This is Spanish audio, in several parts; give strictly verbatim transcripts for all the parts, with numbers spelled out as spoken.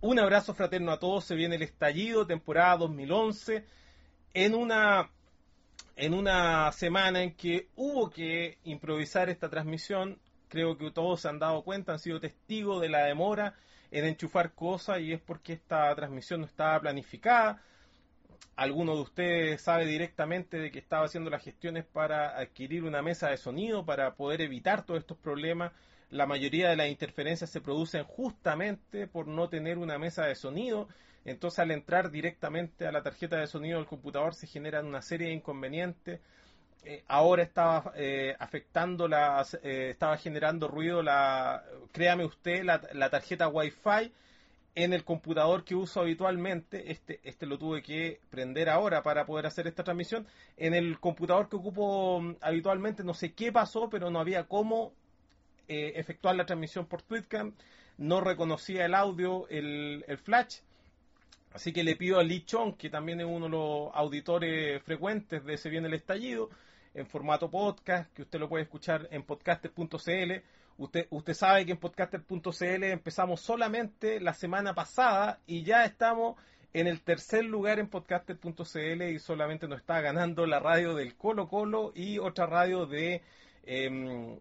Un abrazo fraterno a todos. Se viene el estallido, temporada dos mil once, en una, en una semana en que hubo que improvisar esta transmisión. Creo que todos se han dado cuenta, han sido testigos de la demora en enchufar cosas, y es porque esta transmisión no estaba planificada. Alguno de ustedes sabe directamente de que estaba haciendo las gestiones para adquirir una mesa de sonido para poder evitar todos estos problemas. La mayoría de las interferencias se producen justamente por no tener una mesa de sonido. Entonces, al entrar directamente a la tarjeta de sonido del computador se generan una serie de inconvenientes. Eh, ahora estaba eh, afectando, la, eh, estaba generando ruido, la, créame usted, la, la tarjeta Wi-Fi en el computador que uso habitualmente. Este, este lo tuve que prender ahora para poder hacer esta transmisión. En el computador que ocupo um, habitualmente, no sé qué pasó, pero no había cómo eh, efectuar la transmisión por Twitcam. No reconocía el audio, el, el flash. Así que le pido a Lee Chong, que también es uno de los auditores frecuentes de Se Viene el Estallido, en formato podcast, que usted lo puede escuchar en podcaster punto c l. Usted, usted sabe que en podcaster punto c l empezamos solamente la semana pasada y ya estamos en el tercer lugar en podcaster punto c l, y solamente nos está ganando la radio del Colo Colo y otra radio de, eh,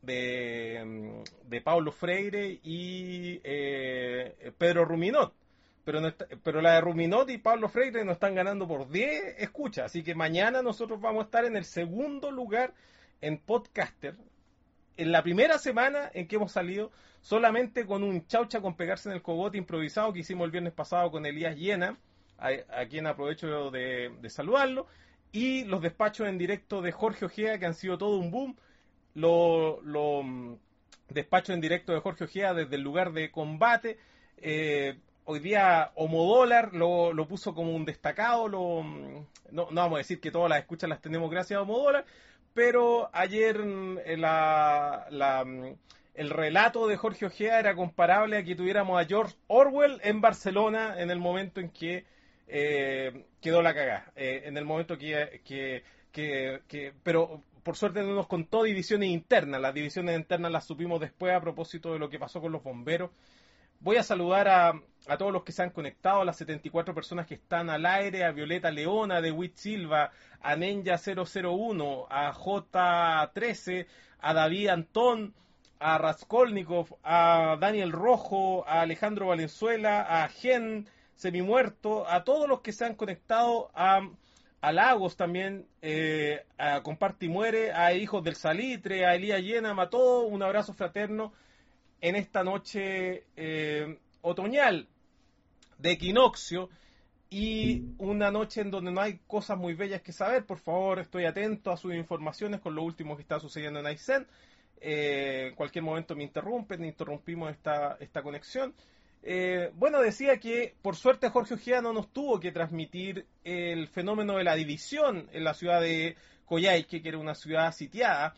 de, de Paulo Freire y eh, Pedro Ruminot. Pero, no está, pero la de Ruminot y Pablo Freire nos están ganando por diez escuchas. Así que mañana nosotros vamos a estar en el segundo lugar en Podcaster. En la primera semana en que hemos salido solamente con un chaucha con pegarse en el cogote improvisado que hicimos el viernes pasado con Elías Llena, a, a quien aprovecho de, de saludarlo, y los despachos en directo de Jorge Ojea, que han sido todo un boom. Los lo, despachos en directo de Jorge Ojea desde el lugar de combate. Eh, Hoy día Homodólar lo, lo puso como un destacado. Lo, no, no vamos a decir que todas las escuchas las tenemos gracias a Homodólar, pero ayer la, la, el relato de Jorge Ojea era comparable a que tuviéramos a George Orwell en Barcelona en el momento en que eh, quedó la cagada. Eh, en el momento que, que, que, que... Pero por suerte no nos contó divisiones internas. Las divisiones internas las supimos después a propósito de lo que pasó con los bomberos. Voy a saludar a, a todos los que se han conectado, a las setenta y cuatro personas que están al aire, a Violeta Leona, de Witt Silva, a Ninja cero cero uno, a J trece, a David Antón, a Raskolnikov, a Daniel Rojo, a Alejandro Valenzuela, a Gen Semimuerto, a todos los que se han conectado, a, a Lagos también, eh, a Comparte y Muere, a Hijos del Salitre, a Elías Llena, a todo un abrazo fraterno en esta noche eh, otoñal de equinoccio, y una noche en donde no hay cosas muy bellas que saber. Por favor, estoy atento a sus informaciones con lo último que está sucediendo en Aysén. Eh, en cualquier momento me interrumpen, interrumpimos esta, esta conexión. Eh, bueno, decía que por suerte Jorge Ojea no nos tuvo que transmitir el fenómeno de la división en la ciudad de Coyhaique, que era una ciudad sitiada.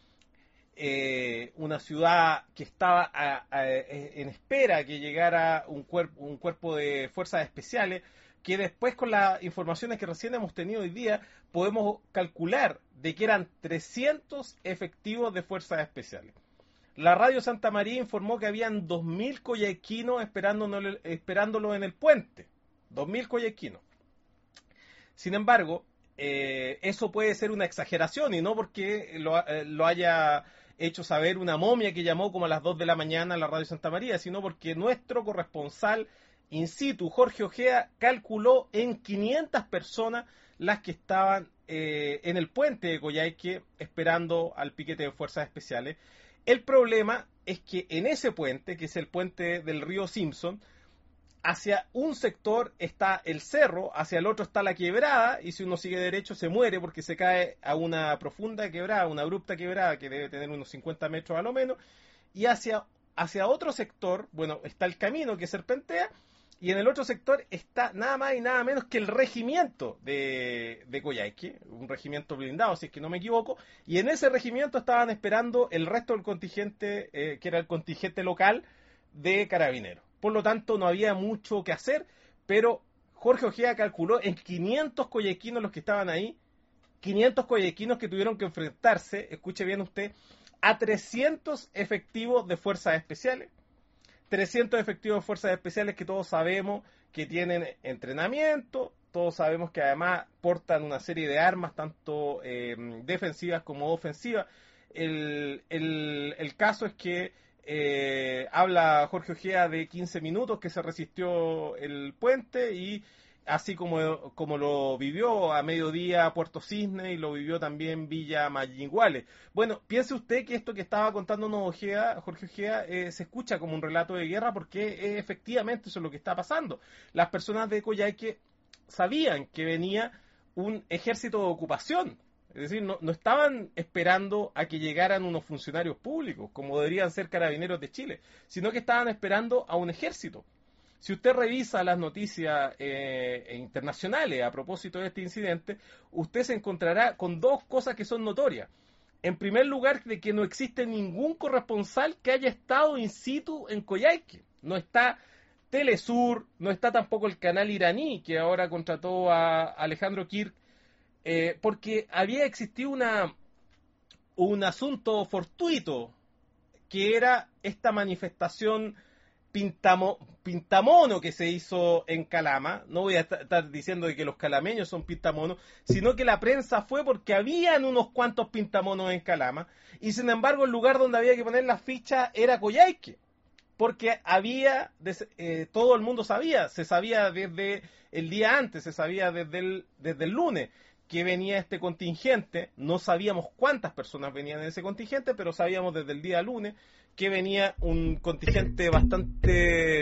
Eh, una ciudad que estaba a, a, en espera que llegara un, cuerp, un cuerpo de fuerzas especiales, que después, con las informaciones que recién hemos tenido hoy día, podemos calcular de que eran trescientos efectivos de fuerzas especiales. La Radio Santa María informó que habían dos mil coyhaiquinos esperándolo, esperándolo en el puente. dos mil coyhaiquinos. Sin embargo, eh, eso puede ser una exageración, y no porque lo, eh, lo haya hecho saber una momia que llamó como a las dos de la mañana a la Radio Santa María, sino porque nuestro corresponsal in situ, Jorge Ojea, calculó en quinientas personas las que estaban eh, en el puente de Coyhaique esperando al piquete de fuerzas especiales. El problema es que en ese puente, que es el puente del río Simpson, hacia un sector está el cerro, hacia el otro está la quebrada, y si uno sigue derecho se muere porque se cae a una profunda quebrada, una abrupta quebrada que debe tener unos cincuenta metros a lo menos, y hacia, hacia otro sector, bueno, está el camino que serpentea, y en el otro sector está nada más y nada menos que el regimiento de, de Coyhaique, un regimiento blindado, si es que no me equivoco, y en ese regimiento estaban esperando el resto del contingente, eh, que era el contingente local de carabineros. Por lo tanto, no había mucho que hacer, pero Jorge Ojea calculó en quinientos coyhaiquinos los que estaban ahí, quinientos coyhaiquinos que tuvieron que enfrentarse, escuche bien usted, a trescientos efectivos de fuerzas especiales, trescientos efectivos de fuerzas especiales que todos sabemos que tienen entrenamiento, todos sabemos que además portan una serie de armas, tanto eh, defensivas como ofensivas. El, el, el caso es que eh, habla Jorge Ojeda de quince minutos que se resistió el puente, y así como, como lo vivió a mediodía Puerto Cisne y lo vivió también Villa Mayiguales. Bueno, piense usted que esto que estaba contándonos Ojeda, Jorge Ojeda, eh, se escucha como un relato de guerra, porque eh, efectivamente eso es lo que está pasando. Las personas de Coyhaique sabían que venía un ejército de ocupación. Es decir, no, no estaban esperando a que llegaran unos funcionarios públicos, como deberían ser Carabineros de Chile, sino que estaban esperando a un ejército. Si usted revisa las noticias eh, internacionales a propósito de este incidente, usted se encontrará con dos cosas que son notorias. En primer lugar, de que no existe ningún corresponsal que haya estado in situ en Coyhaique. No está Telesur, no está tampoco el canal iraní, que ahora contrató a Alejandro Kirk, eh, porque había existido una, un asunto fortuito, que era esta manifestación pintamo, pintamono que se hizo en Calama. No voy a estar diciendo de que los calameños son pintamonos, sino que la prensa fue porque habían unos cuantos pintamonos en Calama, y sin embargo el lugar donde había que poner las fichas era Coyhaique, porque había, eh, todo el mundo sabía, se sabía desde el día antes, se sabía desde el, desde el lunes que venía este contingente. No sabíamos cuántas personas venían en ese contingente, pero sabíamos desde el día lunes que venía un contingente bastante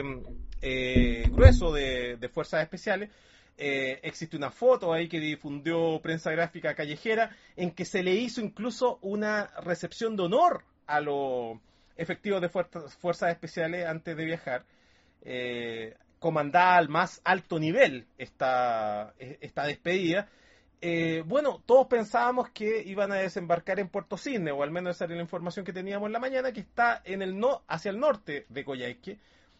eh, grueso de, de fuerzas especiales. Eh, existe una foto ahí que difundió Prensa Gráfica Callejera, en que se le hizo incluso una recepción de honor a los efectivos de fuerzas, fuerzas especiales antes de viajar. Eh, comandada al más alto nivel esta, esta despedida. Eh, bueno, todos pensábamos que iban a desembarcar en Puerto Cisne, o al menos esa era la información que teníamos en la mañana, que está en el no, hacia el norte de Coyhaique.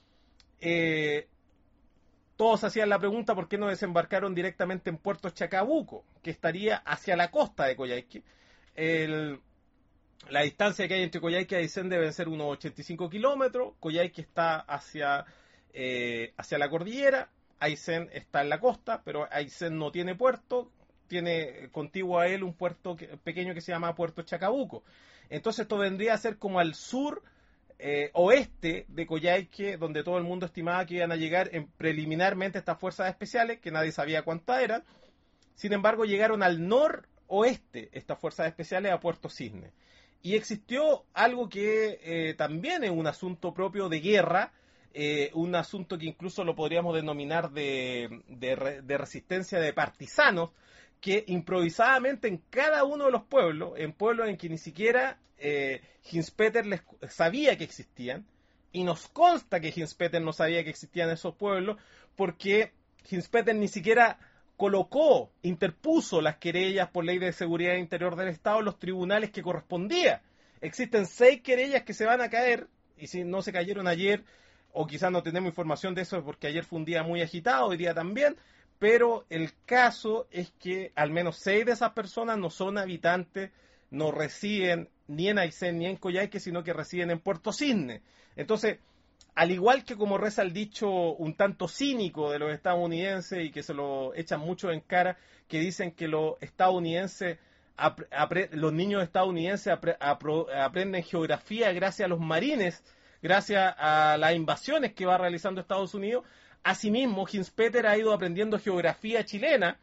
Eh, todos hacían la pregunta por qué no desembarcaron directamente en Puerto Chacabuco, que estaría hacia la costa de Coyhaique. El, la distancia que hay entre Coyhaique y Aysén deben ser unos ochenta y cinco kilómetros. Coyhaique está hacia, eh, hacia la cordillera, Aysén está en la costa, pero Aysén no tiene puerto. Tiene contiguo a él un puerto que, pequeño que se llama Puerto Chacabuco. Entonces esto vendría a ser como al sur eh, oeste de Coyhaique, donde todo el mundo estimaba que iban a llegar en, preliminarmente estas fuerzas especiales, que nadie sabía cuántas eran. Sin embargo, llegaron al noroeste estas fuerzas especiales, a Puerto Cisne. Y existió algo que eh, también es un asunto propio de guerra, eh, un asunto que incluso lo podríamos denominar de, de, de resistencia de partisanos, que improvisadamente en cada uno de los pueblos, en pueblos en que ni siquiera eh, Hinspeter les sabía que existían, y nos consta que Hinspeter no sabía que existían esos pueblos, porque Hinspeter ni siquiera colocó, interpuso las querellas por ley de seguridad interior del Estado en los tribunales que correspondía. Existen seis querellas que se van a caer, y si no se cayeron ayer, o quizás no tenemos información de eso porque ayer fue un día muy agitado, hoy día también. Pero el caso es que al menos seis de esas personas no son habitantes, no residen ni en Aysén ni en Coyhaique, sino que residen en Puerto Cisne. Entonces, al igual que como reza el dicho un tanto cínico de los estadounidenses, y que se lo echan mucho en cara, que dicen que los estadounidenses, los niños estadounidenses aprenden geografía gracias a los marines, gracias a las invasiones que va realizando Estados Unidos. Asimismo, Hinspeter ha ido aprendiendo geografía chilena.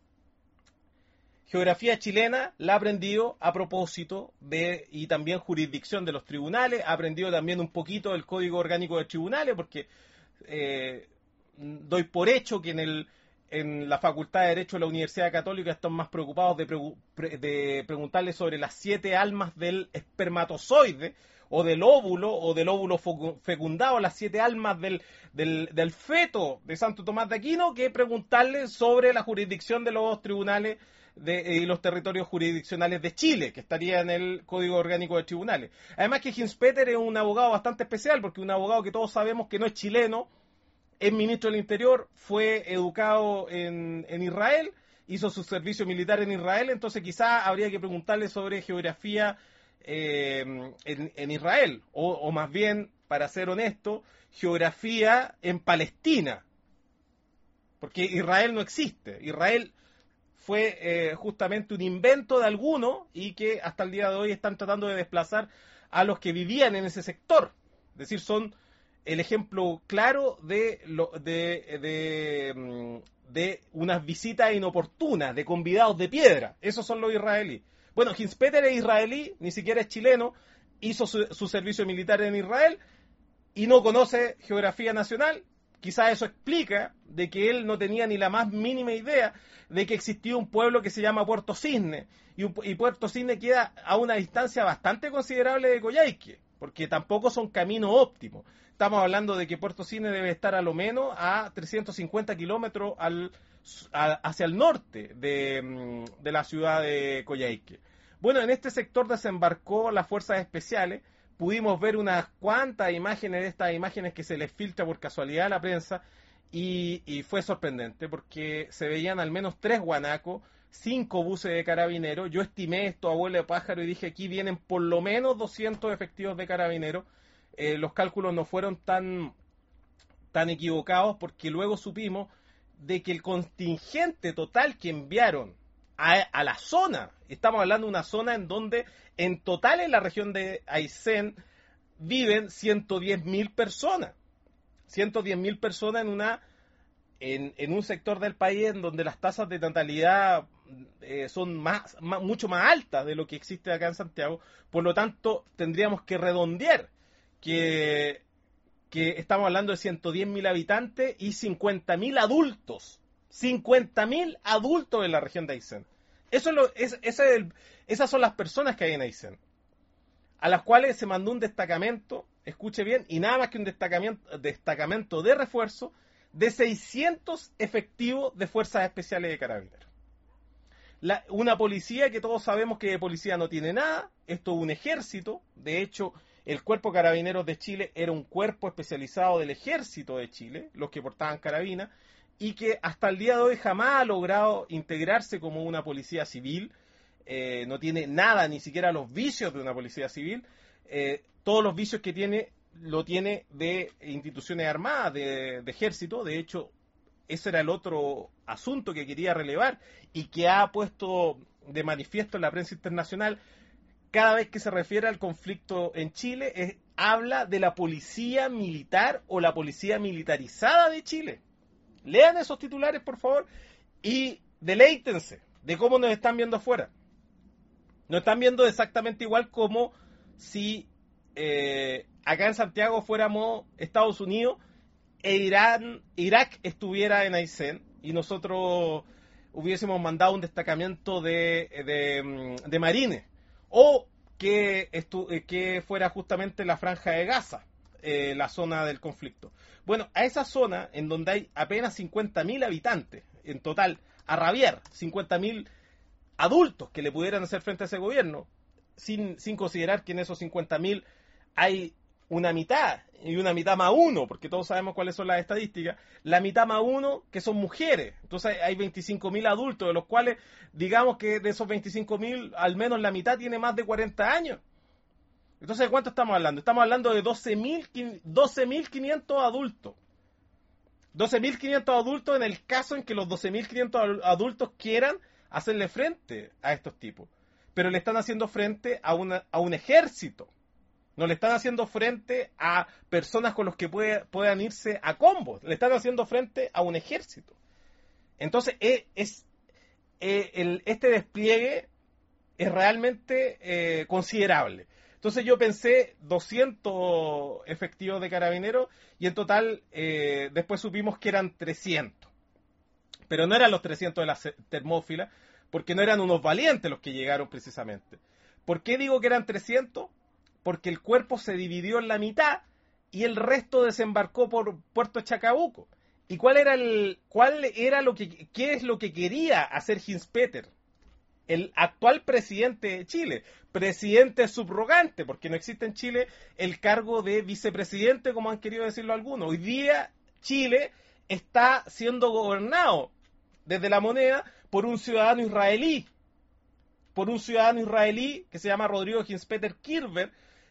Geografía chilena la ha aprendido a propósito de, y también jurisdicción de los tribunales, ha aprendido también un poquito del Código Orgánico de Tribunales, porque eh, doy por hecho que en, el, en la Facultad de Derecho de la Universidad Católica están más preocupados de, pre, de preguntarle sobre las siete almas del espermatozoide, o del óvulo, o del óvulo fecundado, las siete almas del, del, del feto de Santo Tomás de Aquino, que preguntarle sobre la jurisdicción de los tribunales de, y los territorios jurisdiccionales de Chile, que estaría en el Código Orgánico de Tribunales. Además que Hinspeter es un abogado bastante especial, porque un abogado que todos sabemos que no es chileno, es ministro del Interior, fue educado en, en Israel, hizo su servicio militar en Israel, entonces quizá habría que preguntarle sobre geografía Eh, en, en Israel, o, o más bien para ser honesto, geografía en Palestina. Porque Israel no existe. Israel fue eh, justamente un invento de algunos y que hasta el día de hoy están tratando de desplazar a los que vivían en ese sector. Es decir, son el ejemplo claro de, lo, de, de, de unas visitas inoportunas, de convidados de piedra. Esos son los israelíes. Bueno, Hinspeter es israelí, ni siquiera es chileno, hizo su, su servicio militar en Israel y no conoce geografía nacional. Quizás eso explica de que él no tenía ni la más mínima idea de que existía un pueblo que se llama Puerto Cisne. Y, un, y Puerto Cisne queda a una distancia bastante considerable de Coyhaique, porque tampoco son caminos óptimos. Estamos hablando de que Puerto Cisne debe estar a lo menos a trescientos cincuenta kilómetros al, a, hacia el norte de, de la ciudad de Coyhaique. Bueno, en este sector desembarcó las fuerzas especiales. Pudimos ver unas cuantas imágenes de estas imágenes que se les filtra por casualidad a la prensa y, y fue sorprendente porque se veían al menos tres guanacos, cinco buses de carabineros. Yo estimé esto a vuelo de pájaro y dije aquí vienen por lo menos doscientos efectivos de carabineros. Eh, los cálculos no fueron tan, tan equivocados porque luego supimos de que el contingente total que enviaron a, a la zona, estamos hablando de una zona en donde en total en la región de Aysén viven ciento diez mil personas. ciento diez mil personas en, una, en, en un sector del país en donde las tasas de natalidad eh, son más, más, mucho más altas de lo que existe acá en Santiago. Por lo tanto, tendríamos que redondear que, que estamos hablando de ciento diez mil habitantes y cincuenta mil adultos. cincuenta mil adultos en la región de Aysén. Eso es lo, es, ese es el, esas son las personas que hay en Aysén, a las cuales se mandó un destacamento, escuche bien, y nada más que un destacamento, destacamento de refuerzo de seiscientos efectivos de Fuerzas Especiales de Carabineros. La, una policía que todos sabemos que de policía no tiene nada, esto es un ejército, de hecho el Cuerpo Carabineros de Chile era un cuerpo especializado del ejército de Chile, los que portaban carabinas, y que hasta el día de hoy jamás ha logrado integrarse como una policía civil, eh, no tiene nada, ni siquiera los vicios de una policía civil, eh, todos los vicios que tiene, lo tiene de instituciones armadas, de, de ejército. De hecho, ese era el otro asunto que quería relevar y que ha puesto de manifiesto en la prensa internacional. Cada vez que se refiere al conflicto en Chile, es, habla de la policía militar o la policía militarizada de Chile. Lean esos titulares, por favor, y deleítense de cómo nos están viendo afuera. Nos están viendo exactamente igual como si eh, acá en Santiago fuéramos Estados Unidos e Irán, Irak estuviera en Aysén y nosotros hubiésemos mandado un destacamento de, de, de marines, o que, estu, que fuera justamente la Franja de Gaza, eh, la zona del conflicto. Bueno, a esa zona, en donde hay apenas cincuenta mil habitantes, en total, a rabiar, cincuenta mil adultos que le pudieran hacer frente a ese gobierno, sin, sin considerar que en esos cincuenta mil hay una mitad, y una mitad más uno, porque todos sabemos cuáles son las estadísticas, la mitad más uno que son mujeres. Entonces hay veinticinco mil adultos, de los cuales, digamos que de esos veinticinco mil, al menos la mitad tiene más de cuarenta años. Entonces, ¿de cuánto estamos hablando? Estamos hablando de doce mil quinientos adultos. doce mil quinientos adultos en el caso en que los doce mil quinientos adultos quieran hacerle frente a estos tipos. Pero le están haciendo frente a, una, a un ejército. No le están haciendo frente a personas con los que puede, puedan irse a combos. Le están haciendo frente a un ejército. Entonces, es, es eh, el, este despliegue es realmente eh, considerable. Entonces yo pensé doscientos efectivos de carabineros y en total eh, después supimos que eran trescientos. Pero no eran los trescientos de la termófila, porque no eran unos valientes los que llegaron precisamente. ¿Por qué digo que eran trescientos? Porque el cuerpo se dividió en la mitad y el resto desembarcó por Puerto Chacabuco. ¿Y cuál era el, cuál era lo que, qué es lo que quería hacer Hinspeter? El actual presidente de Chile, presidente subrogante, porque no existe en Chile el cargo de vicepresidente, como han querido decirlo algunos. Hoy día Chile está siendo gobernado desde la moneda por un ciudadano israelí, por un ciudadano israelí que se llama Rodrigo Hinspeter Kirber,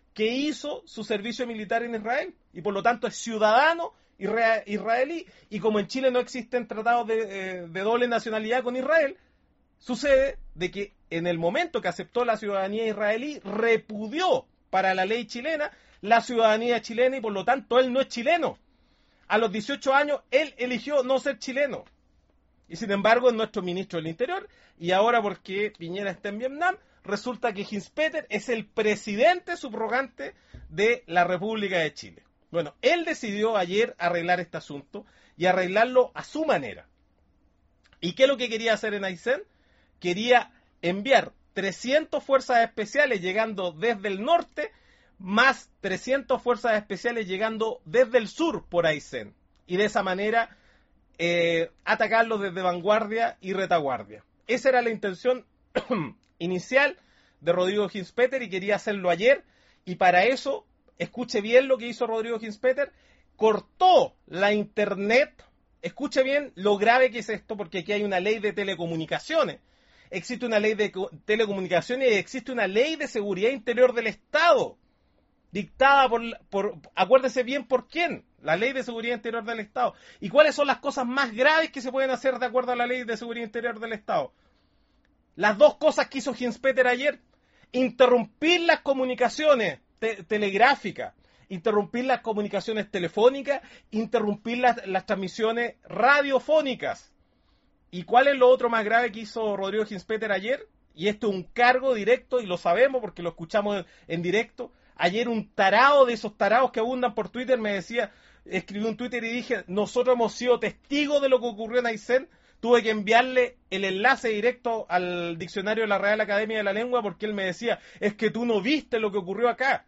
que hizo su servicio militar en Israel y por lo tanto es ciudadano israelí, y como en Chile no existen tratados de, de doble nacionalidad con Israel, sucede de que en el momento que aceptó la ciudadanía israelí, repudió para la ley chilena la ciudadanía chilena y por lo tanto él no es chileno. A los dieciocho años él eligió no ser chileno. Y sin embargo es nuestro ministro del Interior, y ahora porque Piñera está en Vietnam, resulta que Hinspeter es el presidente subrogante de la República de Chile. Bueno, él decidió ayer arreglar este asunto y arreglarlo a su manera. ¿Y qué es lo que quería hacer en Aysén? Quería enviar trescientas fuerzas especiales llegando desde el norte, más trescientas fuerzas especiales llegando desde el sur por Aysén. Y de esa manera eh, atacarlos desde vanguardia y retaguardia. Esa era la intención inicial de Rodrigo Hinspeter y quería hacerlo ayer, y para eso, escuche bien lo que hizo Rodrigo Hinspeter, cortó la internet. Escuche bien lo grave que es esto, porque aquí hay una ley de telecomunicaciones, existe una ley de telecomunicaciones y existe una ley de seguridad interior del Estado, dictada por, por, acuérdese bien por quién, la ley de seguridad interior del Estado. ¿Y cuáles son las cosas más graves que se pueden hacer de acuerdo a la ley de seguridad interior del Estado? Las dos cosas que hizo Hinspeter ayer: interrumpir las comunicaciones te telegráficas, interrumpir las comunicaciones telefónicas, interrumpir las, las transmisiones radiofónicas. ¿Y cuál es lo otro más grave que hizo Rodrigo Hinspeter ayer? Y esto es un cargo directo, y lo sabemos porque lo escuchamos en, en directo. Ayer un tarado de esos tarados que abundan por Twitter me decía, escribí un Twitter y dije, nosotros hemos sido testigos de lo que ocurrió en Aysén. Tuve que enviarle el enlace directo al diccionario de la Real Academia de la Lengua porque él me decía, es que tú no viste lo que ocurrió acá.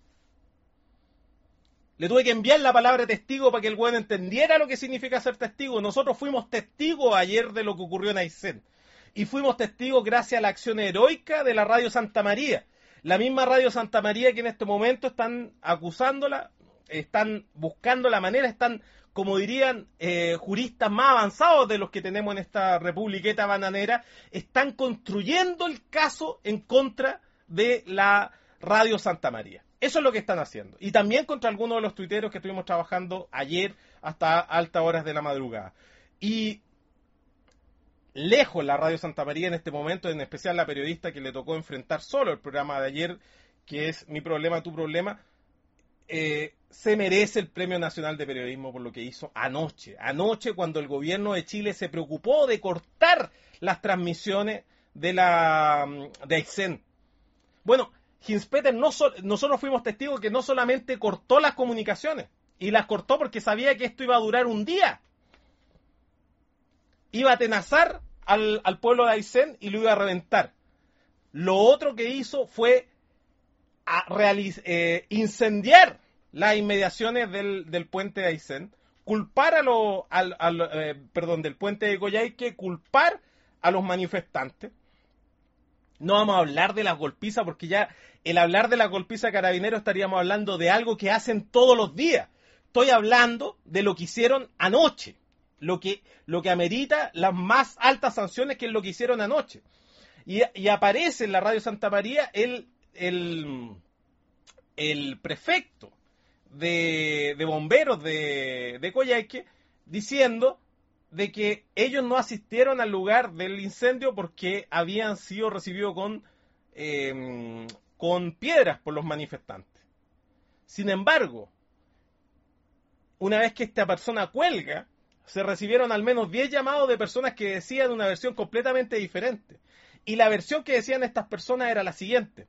Le tuve que enviar la palabra testigo para que el güey entendiera lo que significa ser testigo. Nosotros fuimos testigos ayer de lo que ocurrió en Aysén. Y fuimos testigos gracias a la acción heroica de la Radio Santa María. La misma Radio Santa María que en este momento están acusándola, están buscando la manera, están, como dirían eh, juristas más avanzados de los que tenemos en esta republiqueta bananera, están construyendo el caso en contra de la Radio Santa María. Eso es lo que están haciendo. Y también contra algunos de los tuiteros que estuvimos trabajando ayer hasta altas horas de la madrugada. Y lejos la Radio Santa María en este momento, en especial la periodista que le tocó enfrentar solo el programa de ayer, que es Mi Problema, Tu Problema, eh, se merece el Premio Nacional de Periodismo por lo que hizo anoche. Anoche, cuando el gobierno de Chile se preocupó de cortar las transmisiones de la de Aysén. Bueno, Hinspeter, no so, nosotros fuimos testigos que no solamente cortó las comunicaciones, y las cortó porque sabía que esto iba a durar un día. Iba a atenazar al, al pueblo de Aysén y lo iba a reventar. Lo otro que hizo fue a realiz, eh, incendiar las inmediaciones del, del puente de Aysén, culpar a los, al, al, eh, perdón, del puente de Coyhaique, culpar a los manifestantes. No vamos a hablar de las golpizas, porque ya el hablar de la golpiza de Carabineros estaríamos hablando de algo que hacen todos los días. Estoy hablando de lo que hicieron anoche, lo que, lo que amerita las más altas sanciones, que es lo que hicieron anoche. Y, y aparece en la Radio Santa María el, el, el prefecto de, de bomberos de, de Coyhaique diciendo de que ellos no asistieron al lugar del incendio porque habían sido recibidos con, eh, con piedras por los manifestantes. Sin embargo, una vez que esta persona cuelga, se recibieron al menos diez llamados de personas que decían una versión completamente diferente. Y la versión que decían estas personas era la siguiente: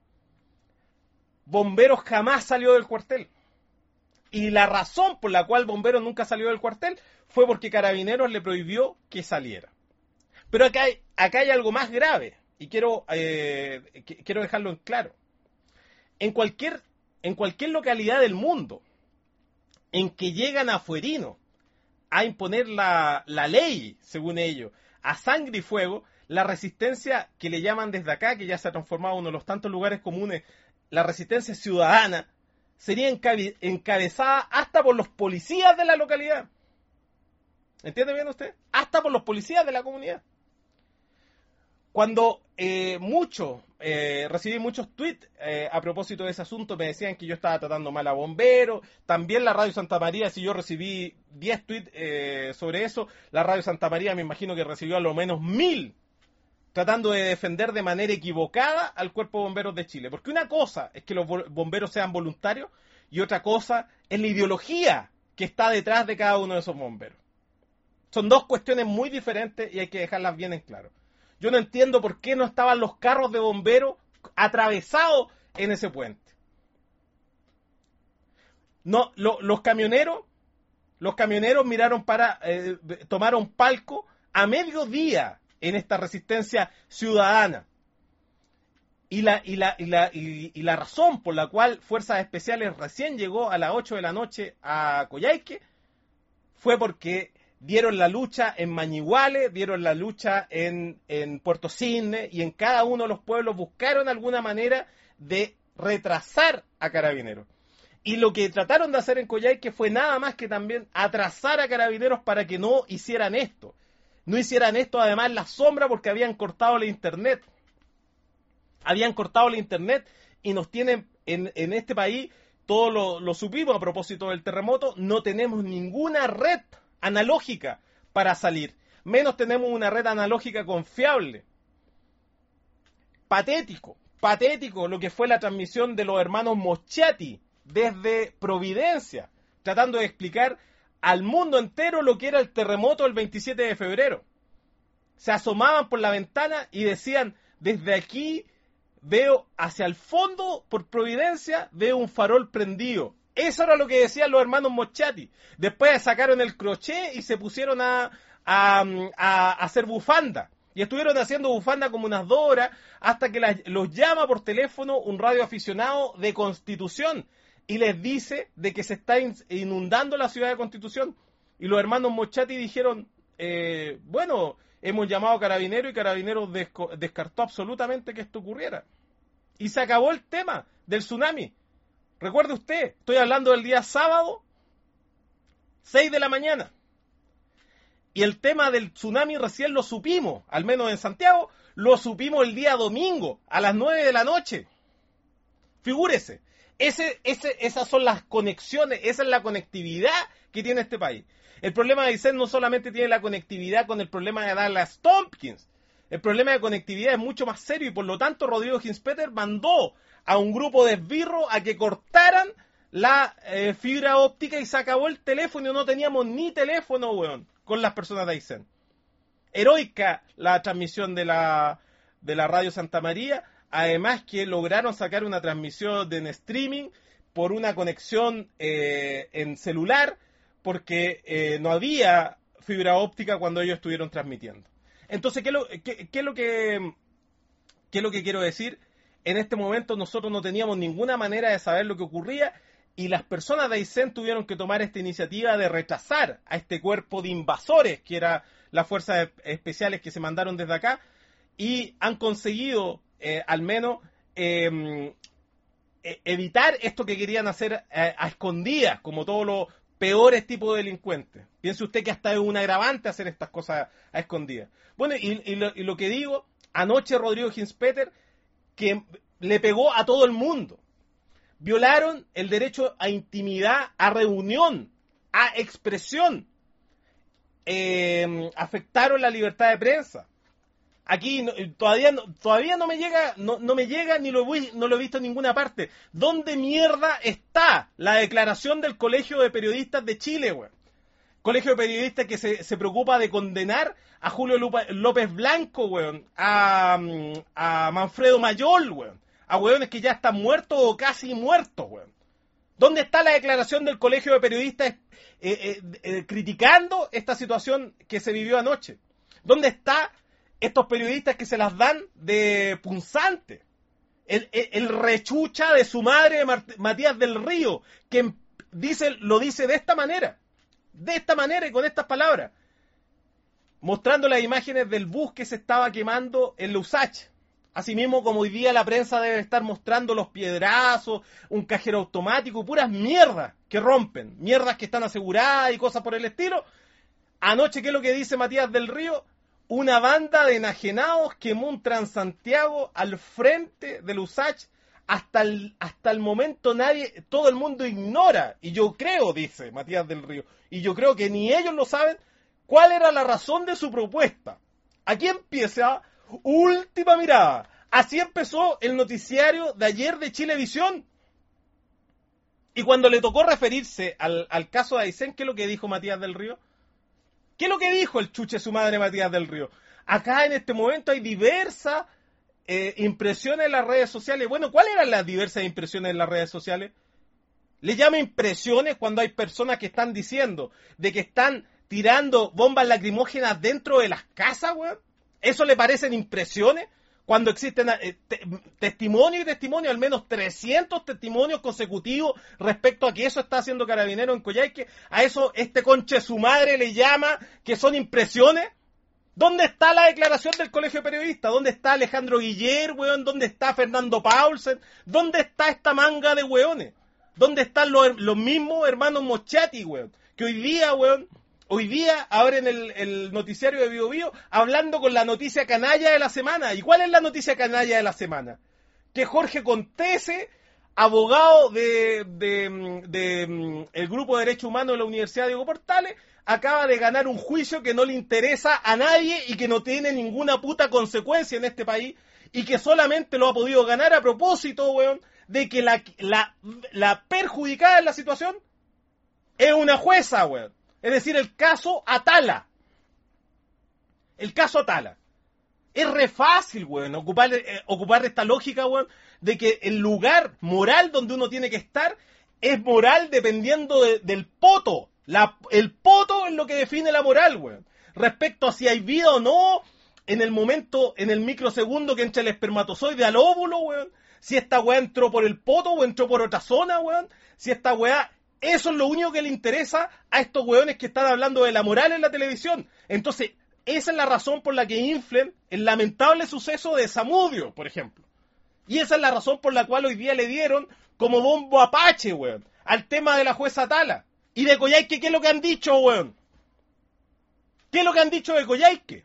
Bomberos jamás salió del cuartel. Y la razón por la cual Bomberos nunca salió del cuartel fue porque Carabineros le prohibió que saliera. Pero acá hay, acá hay algo más grave, y quiero, eh, que, quiero dejarlo en claro. En cualquier, en cualquier localidad del mundo en que llegan afuerinos a imponer la, la ley, según ellos, a sangre y fuego, la resistencia que le llaman desde acá, que ya se ha transformado en uno de los tantos lugares comunes, la resistencia ciudadana, sería encabe encabezada hasta por los policías de la localidad. ¿Entiende bien usted? Hasta por los policías de la comunidad. Cuando eh, mucho, eh, recibí muchos tweets eh, a propósito de ese asunto, me decían que yo estaba tratando mal a bomberos, también la Radio Santa María, si yo recibí diez tweets eh, sobre eso, la Radio Santa María me imagino que recibió a lo menos mil, tratando de defender de manera equivocada al Cuerpo de Bomberos de Chile. Porque una cosa es que los bomberos sean voluntarios y otra cosa es la ideología que está detrás de cada uno de esos bomberos. Son dos cuestiones muy diferentes y hay que dejarlas bien en claro. Yo no entiendo por qué no estaban los carros de bomberos atravesados en ese puente. No, lo, los camioneros, los camioneros miraron para, eh, tomaron palco a mediodía en esta resistencia ciudadana. Y la, y, la, y, la, y, y la razón por la cual Fuerzas Especiales recién llegó a las ocho de la noche a Coyhaique fue porque dieron la lucha en Mañiguale, dieron la lucha en, en Puerto Cisne, y en cada uno de los pueblos buscaron alguna manera de retrasar a Carabineros. Y lo que trataron de hacer en Coyhaique fue nada más que también atrasar a Carabineros para que no hicieran esto. No hicieran esto además en la sombra porque habían cortado la internet. Habían cortado la internet y nos tienen en, en este país, todos lo, lo supimos a propósito del terremoto, no tenemos ninguna red analógica para salir. Menos tenemos una red analógica confiable. Patético, patético lo que fue la transmisión de los hermanos Moschati desde Providencia, tratando de explicar al mundo entero lo que era el terremoto del veintisiete de febrero. Se asomaban por la ventana y decían, desde aquí veo hacia el fondo, por Providencia, veo un farol prendido. Eso era lo que decían los hermanos Moschati. Después sacaron el crochet y se pusieron a, a, a hacer bufanda. Y estuvieron haciendo bufanda como unas dos horas hasta que las, los llama por teléfono un radioaficionado de Constitución y les dice de que se está inundando la ciudad de Constitución. Y los hermanos Moschati dijeron, eh, bueno, hemos llamado a Carabineros y Carabineros desco- descartó absolutamente que esto ocurriera. Y se acabó el tema del tsunami. Recuerde usted, estoy hablando del día sábado, seis de la mañana. Y el tema del tsunami recién lo supimos, al menos en Santiago, lo supimos el día domingo, a las nueve de la noche. Figúrese, ese, ese, esas son las conexiones, esa es la conectividad que tiene este país. El problema de Aysén no solamente tiene la conectividad con el problema de Dallas Tompkins, el problema de conectividad es mucho más serio y por lo tanto Rodrigo Hinspeter mandó a un grupo de esbirros a que cortaran la eh, fibra óptica y se acabó el teléfono y no teníamos ni teléfono, weón, con las personas de Aysén. Heroica la transmisión de la, de la Radio Santa María, además que lograron sacar una transmisión en streaming por una conexión eh, en celular, porque eh, no había fibra óptica cuando ellos estuvieron transmitiendo. Entonces, ¿qué es lo, qué, qué es lo que, qué es lo que quiero decir? En este momento nosotros no teníamos ninguna manera de saber lo que ocurría y las personas de Aysén tuvieron que tomar esta iniciativa de rechazar a este cuerpo de invasores que eran las fuerzas especiales que se mandaron desde acá y han conseguido eh, al menos eh, evitar esto que querían hacer a, a escondidas, como todos los peores tipos de delincuentes. Piense usted que hasta es un agravante hacer estas cosas a escondidas. Bueno, y, y, lo, y lo que digo, anoche Rodrigo Hinspeter, que le pegó a todo el mundo. Violaron el derecho a intimidad, a reunión, a expresión. Eh, afectaron la libertad de prensa. Aquí no, todavía, no, todavía no me llega, no, no me llega ni lo, voy, no lo he visto en ninguna parte. ¿Dónde mierda está la declaración del Colegio de Periodistas de Chile, güey? Colegio de Periodistas que se, se preocupa de condenar a Julio López Blanco, weón, a, a Manfredo Mayol, weón, a weones que ya están muertos o casi muertos, weón. ¿Dónde está la declaración del Colegio de Periodistas eh, eh, eh, criticando esta situación que se vivió anoche? ¿Dónde está estos periodistas que se las dan de punzante? El, el, el rechucha de su madre, Matías del Río, que dice, lo dice de esta manera. De esta manera y con estas palabras, mostrando las imágenes del bus que se estaba quemando en Lusach. Asimismo, como hoy día la prensa debe estar mostrando los piedrazos, un cajero automático, puras mierdas que rompen, mierdas que están aseguradas y cosas por el estilo. Anoche, ¿qué es lo que dice Matías del Río? una banda de enajenados quemó un Transantiago al frente del U S A Ch. Hasta el, hasta el momento nadie, todo el mundo ignora, y yo creo, dice Matías del Río, y yo creo que ni ellos lo saben, cuál era la razón de su propuesta. Aquí empieza Última Mirada. Así empezó el noticiario de ayer de Chilevisión. Y cuando le tocó referirse al, al caso de Aysén, ¿qué es lo que dijo Matías del Río? ¿Qué es lo que dijo el chuche su madre Matías del Río? Acá en este momento hay diversas eh, impresiones en las redes sociales. Bueno, ¿cuáles eran las diversas impresiones en las redes sociales? Le llama impresiones cuando hay personas que están diciendo de que están tirando bombas lacrimógenas dentro de las casas, weón. ¿Eso le parecen impresiones? Cuando existen eh, te, testimonio y testimonio, al menos trescientos testimonios consecutivos respecto a que eso está haciendo Carabineros en Coyhaique, a eso este conche su madre le llama que son impresiones. ¿Dónde está la declaración del Colegio de Periodistas? ¿Dónde está Alejandro Guiller, weón? ¿Dónde está Fernando Paulsen? ¿Dónde está esta manga de weones? ¿Dónde están los, los mismos hermanos Mochati, weón? Que hoy día, weón, hoy día abren el, el noticiario de Bio Bio hablando con la noticia canalla de la semana. ¿Y cuál es la noticia canalla de la semana? Que Jorge Contese, abogado de, de, de, de el Grupo de Derechos Humanos de la Universidad Diego Portales, acaba de ganar un juicio que no le interesa a nadie y que no tiene ninguna puta consecuencia en este país y que solamente lo ha podido ganar a propósito, weón, de que la, la, la perjudicada en la situación es una jueza, weón. Es decir, el caso Atala. El caso Atala. Es re fácil, weón, ocupar, eh, ocupar esta lógica, weón, de que el lugar moral donde uno tiene que estar es moral dependiendo de, del poto. La, el poto es lo que define la moral, weón. Respecto a si hay vida o no, en el momento, en el microsegundo que entra el espermatozoide al óvulo, weón. Si esta weá entró por el poto o entró por otra zona, weón. Si esta weá... Eso es lo único que le interesa a estos weones que están hablando de la moral en la televisión. Entonces, esa es la razón por la que inflen el lamentable suceso de Zamudio, por ejemplo. Y esa es la razón por la cual hoy día le dieron como bombo apache, weón, al tema de la jueza Atala. Y de Coyhaique, ¿qué es lo que han dicho, weón? ¿Qué es lo que han dicho de Coyhaique?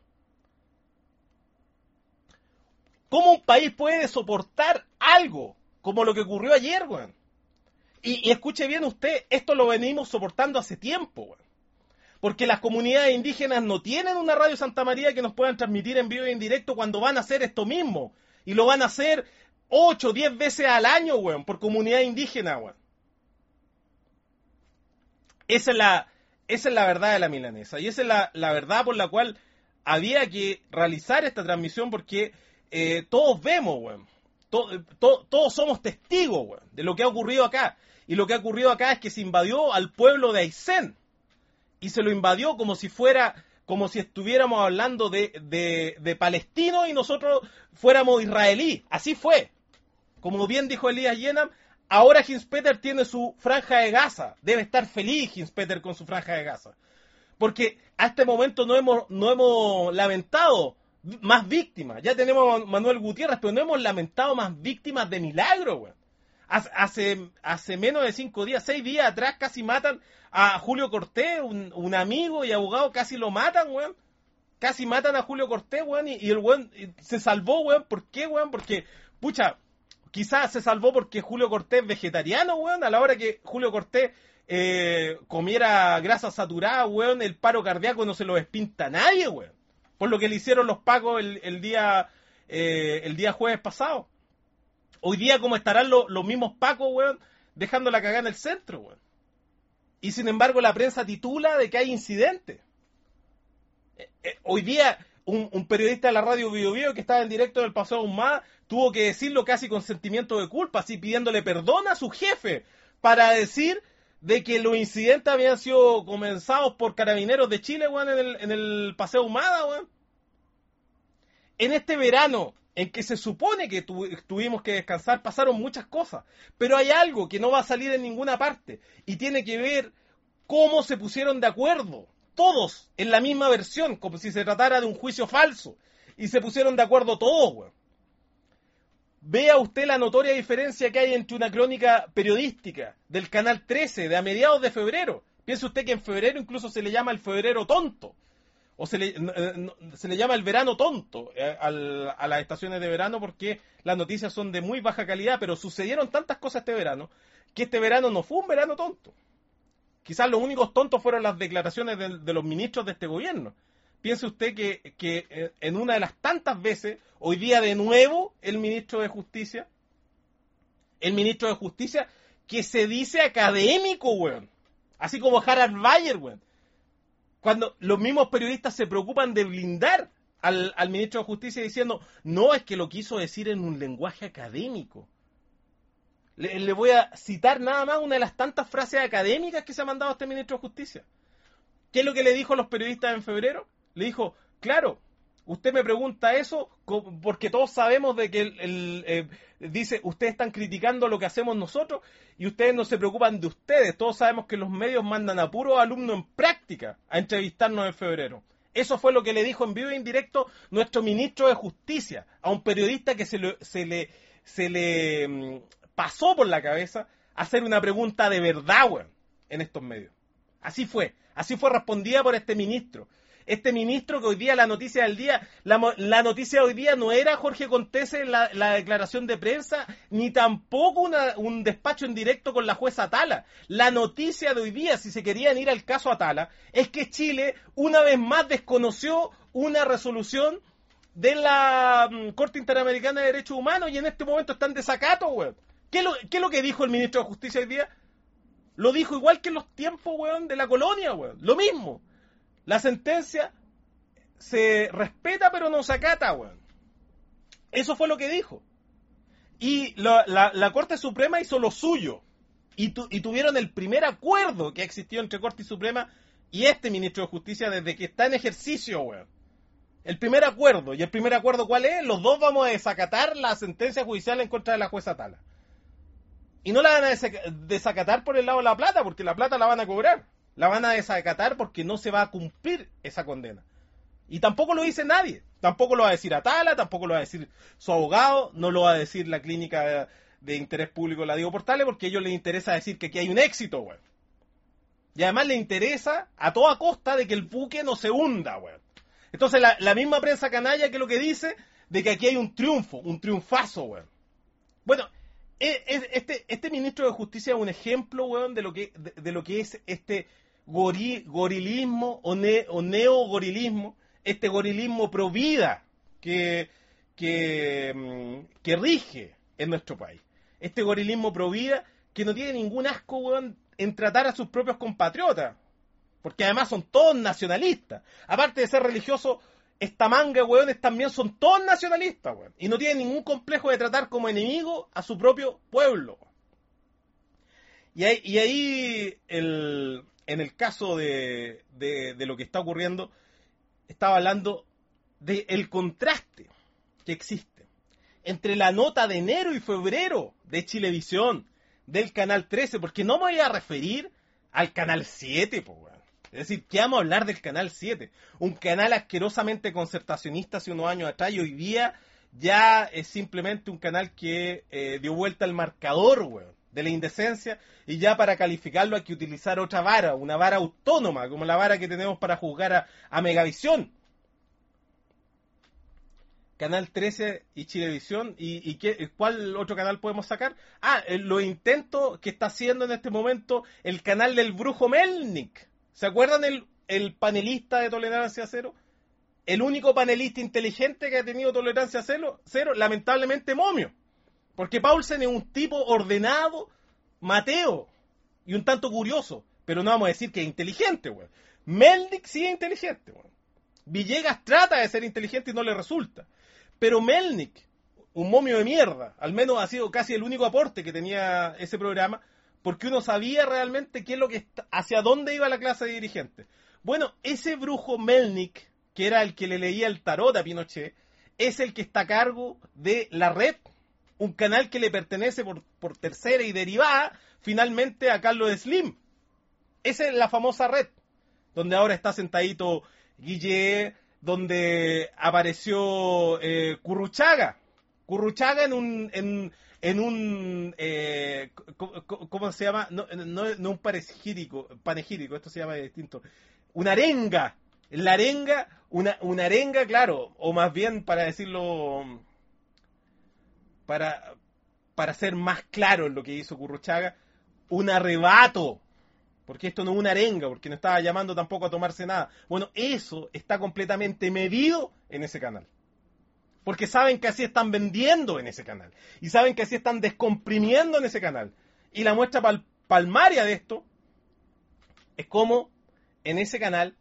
¿Cómo un país puede soportar algo como lo que ocurrió ayer, weón? Y, y escuche bien usted, esto lo venimos soportando hace tiempo, weón. Porque las comunidades indígenas no tienen una radio Santa María que nos puedan transmitir en vivo y en directo cuando van a hacer esto mismo. Y lo van a hacer ocho, diez veces al año, weón, por comunidad indígena, weón. Esa es la, esa es la verdad de la milanesa. Y esa es la, la verdad por la cual había que realizar esta transmisión porque eh, todos vemos, weón. To, to, todos somos testigos, weón, de lo que ha ocurrido acá. Y lo que ha ocurrido acá es que se invadió al pueblo de Aysén. Y se lo invadió como si fuera, como si estuviéramos hablando de, de, de palestinos y nosotros fuéramos israelí. Así fue. Como bien dijo Elías Yenam, ahora Hinspeter tiene su franja de Gaza. Debe estar feliz Hinspeter con su franja de Gaza. Porque a este momento no hemos, no hemos lamentado más víctimas. Ya tenemos a Manuel Gutiérrez, pero no hemos lamentado más víctimas de milagro, güey. Hace, hace menos de cinco días, seis días atrás casi matan a Julio Cortés, un, un amigo y abogado, casi lo matan, weón. Casi matan a Julio Cortés, weón, y, y el weón se salvó, weón. ¿Por qué, weón? Porque, pucha, quizás se salvó porque Julio Cortés es vegetariano, weón. A la hora que Julio Cortés eh, comiera grasa saturada, weón, el paro cardíaco no se lo despinta a nadie, weón. Por lo que le hicieron los pacos el, el, día, eh, el día jueves pasado. Hoy día, ¿cómo estarán los, los mismos pacos, weón, dejando la cagada en el centro, weón? Y sin embargo, la prensa titula de que hay incidentes. Eh, eh, hoy día, un, un periodista de la radio Bio Bio que estaba en directo del Paseo Ahumada tuvo que decirlo casi con sentimiento de culpa, así pidiéndole perdón a su jefe para decir de que los incidentes habían sido comenzados por Carabineros de Chile, weón, en el, en el Paseo Ahumada, weón. En este verano, en que se supone que tu, tuvimos que descansar, pasaron muchas cosas, pero hay algo que no va a salir en ninguna parte, y tiene que ver cómo se pusieron de acuerdo, todos, en la misma versión, como si se tratara de un juicio falso, y se pusieron de acuerdo todos, weón. Vea usted la notoria diferencia que hay entre una crónica periodística del Canal trece de a mediados de febrero. Piense usted que en febrero incluso se le llama el febrero tonto. O se le, se le llama el verano tonto eh, al, a las estaciones de verano porque las noticias son de muy baja calidad, pero sucedieron tantas cosas este verano que este verano no fue un verano tonto. Quizás los únicos tontos fueron las declaraciones de, de los ministros de este gobierno. Piense usted que, que en una de las tantas veces, hoy día de nuevo, el ministro de Justicia, el ministro de Justicia que se dice académico, weón. Así como Harald Bayer, weón. Cuando los mismos periodistas se preocupan de blindar al, al ministro de Justicia diciendo, no, es que lo quiso decir en un lenguaje académico. Le, le voy a citar nada más una de las tantas frases académicas que se ha mandado a este ministro de Justicia. ¿Qué es lo que le dijo a los periodistas en febrero? Le dijo, claro, usted me pregunta eso porque todos sabemos de que el, el, eh, dice, ustedes están criticando lo que hacemos nosotros y ustedes no se preocupan de ustedes. Todos sabemos que los medios mandan a puros alumnos en práctica a entrevistarnos en febrero. Eso fue lo que le dijo en vivo e indirecto nuestro ministro de Justicia a un periodista que se le, se le, se le um, pasó por la cabeza hacer una pregunta de verdad, weón, en estos medios. Así fue. Así fue respondida por este ministro. Este ministro que hoy día, la noticia del día, la, la noticia de hoy día no era Jorge Contese en la, la declaración de prensa, ni tampoco una, un despacho en directo con la jueza Atala. La noticia de hoy día, si se querían ir al caso Atala, es que Chile una vez más desconoció una resolución de la um, Corte Interamericana de Derechos Humanos y en este momento está en desacato, weón. ¿Qué es lo, qué es lo que dijo el ministro de Justicia hoy día? Lo dijo igual que en los tiempos, weón, de la colonia, weón. Lo mismo. La sentencia se respeta pero no se acata, weón. Eso fue lo que dijo. Y la, la, la Corte Suprema hizo lo suyo. Y, tu, y tuvieron el primer acuerdo que existió entre Corte Suprema y este ministro de Justicia desde que está en ejercicio, weón. El primer acuerdo. ¿Y el primer acuerdo cuál es? Los dos vamos a desacatar la sentencia judicial en contra de la jueza Atala. Y no la van a desacatar por el lado de la plata, porque la plata la van a cobrar. La van a desacatar porque no se va a cumplir esa condena. Y tampoco lo dice nadie. Tampoco lo va a decir Atala, tampoco lo va a decir su abogado, no lo va a decir la clínica de, de interés público, la Diego Portales, porque a ellos les interesa decir que aquí hay un éxito, weón. Y además les interesa a toda costa de que el buque no se hunda, weón. Entonces la, la misma prensa canalla que lo que dice de que aquí hay un triunfo, un triunfazo, weón. Bueno, este, este ministro de Justicia es un ejemplo, weón, de lo que, de, de lo que es este gori, gorilismo o, ne, o neogorilismo, este gorilismo pro vida que, que, que rige en nuestro país. Este gorilismo pro vida que no tiene ningún asco, weón, en tratar a sus propios compatriotas. Porque además son todos nacionalistas. Aparte de ser religiosos, esta manga, weones, también son todos nacionalistas, weón. Y no tienen ningún complejo de tratar como enemigo a su propio pueblo. Y ahí, y ahí el, en el caso de, de, de lo que está ocurriendo, estaba hablando del contraste que existe entre la nota de enero y febrero de Chilevisión, del Canal trece, porque no me voy a referir al Canal siete, po, weón. Es decir, ¿qué vamos a hablar del Canal siete? Un canal asquerosamente concertacionista hace unos años atrás y hoy día ya es simplemente un canal que eh, dio vuelta al marcador, weón, de la indecencia, y ya para calificarlo hay que utilizar otra vara, una vara autónoma, como la vara que tenemos para juzgar a, a Megavisión. Canal trece y Chilevisión, ¿y, y qué, cuál otro canal podemos sacar? Ah, los intentos que está haciendo en este momento el canal del brujo Melnik. ¿Se acuerdan el, el panelista de Tolerancia Cero? El único panelista inteligente que ha tenido Tolerancia Cero, cero lamentablemente Momio. Porque Paulsen es un tipo ordenado, mateo, y un tanto curioso. Pero no vamos a decir que es inteligente, weón. Melnik sí es inteligente, weón. Villegas trata de ser inteligente y no le resulta. Pero Melnik, un momio de mierda, al menos ha sido casi el único aporte que tenía ese programa, porque uno sabía realmente qué es lo que está, hacia dónde iba la clase de dirigentes. Bueno, ese brujo Melnik, que era el que le leía el tarot a Pinochet, es el que está a cargo de La Red, un canal que le pertenece por, por tercera y derivada finalmente a Carlos Slim. Esa es la famosa Red, donde ahora está sentadito Guille, donde apareció eh, Curruchaga. Curruchaga en un... En, en un, eh, ¿cómo se llama? No, no, no un panegírico, panegírico, esto se llama distinto. Una arenga, La arenga, una, una arenga, claro, o más bien para decirlo, para, para ser más claro en lo que hizo Gurruchaga, un arrebato, porque esto no es una arenga, porque no estaba llamando tampoco a tomarse nada. Bueno, eso está completamente medido en ese canal. Porque saben que así están vendiendo en ese canal. Y saben que así están descomprimiendo en ese canal. Y la muestra pal palmaria de esto es como en ese canal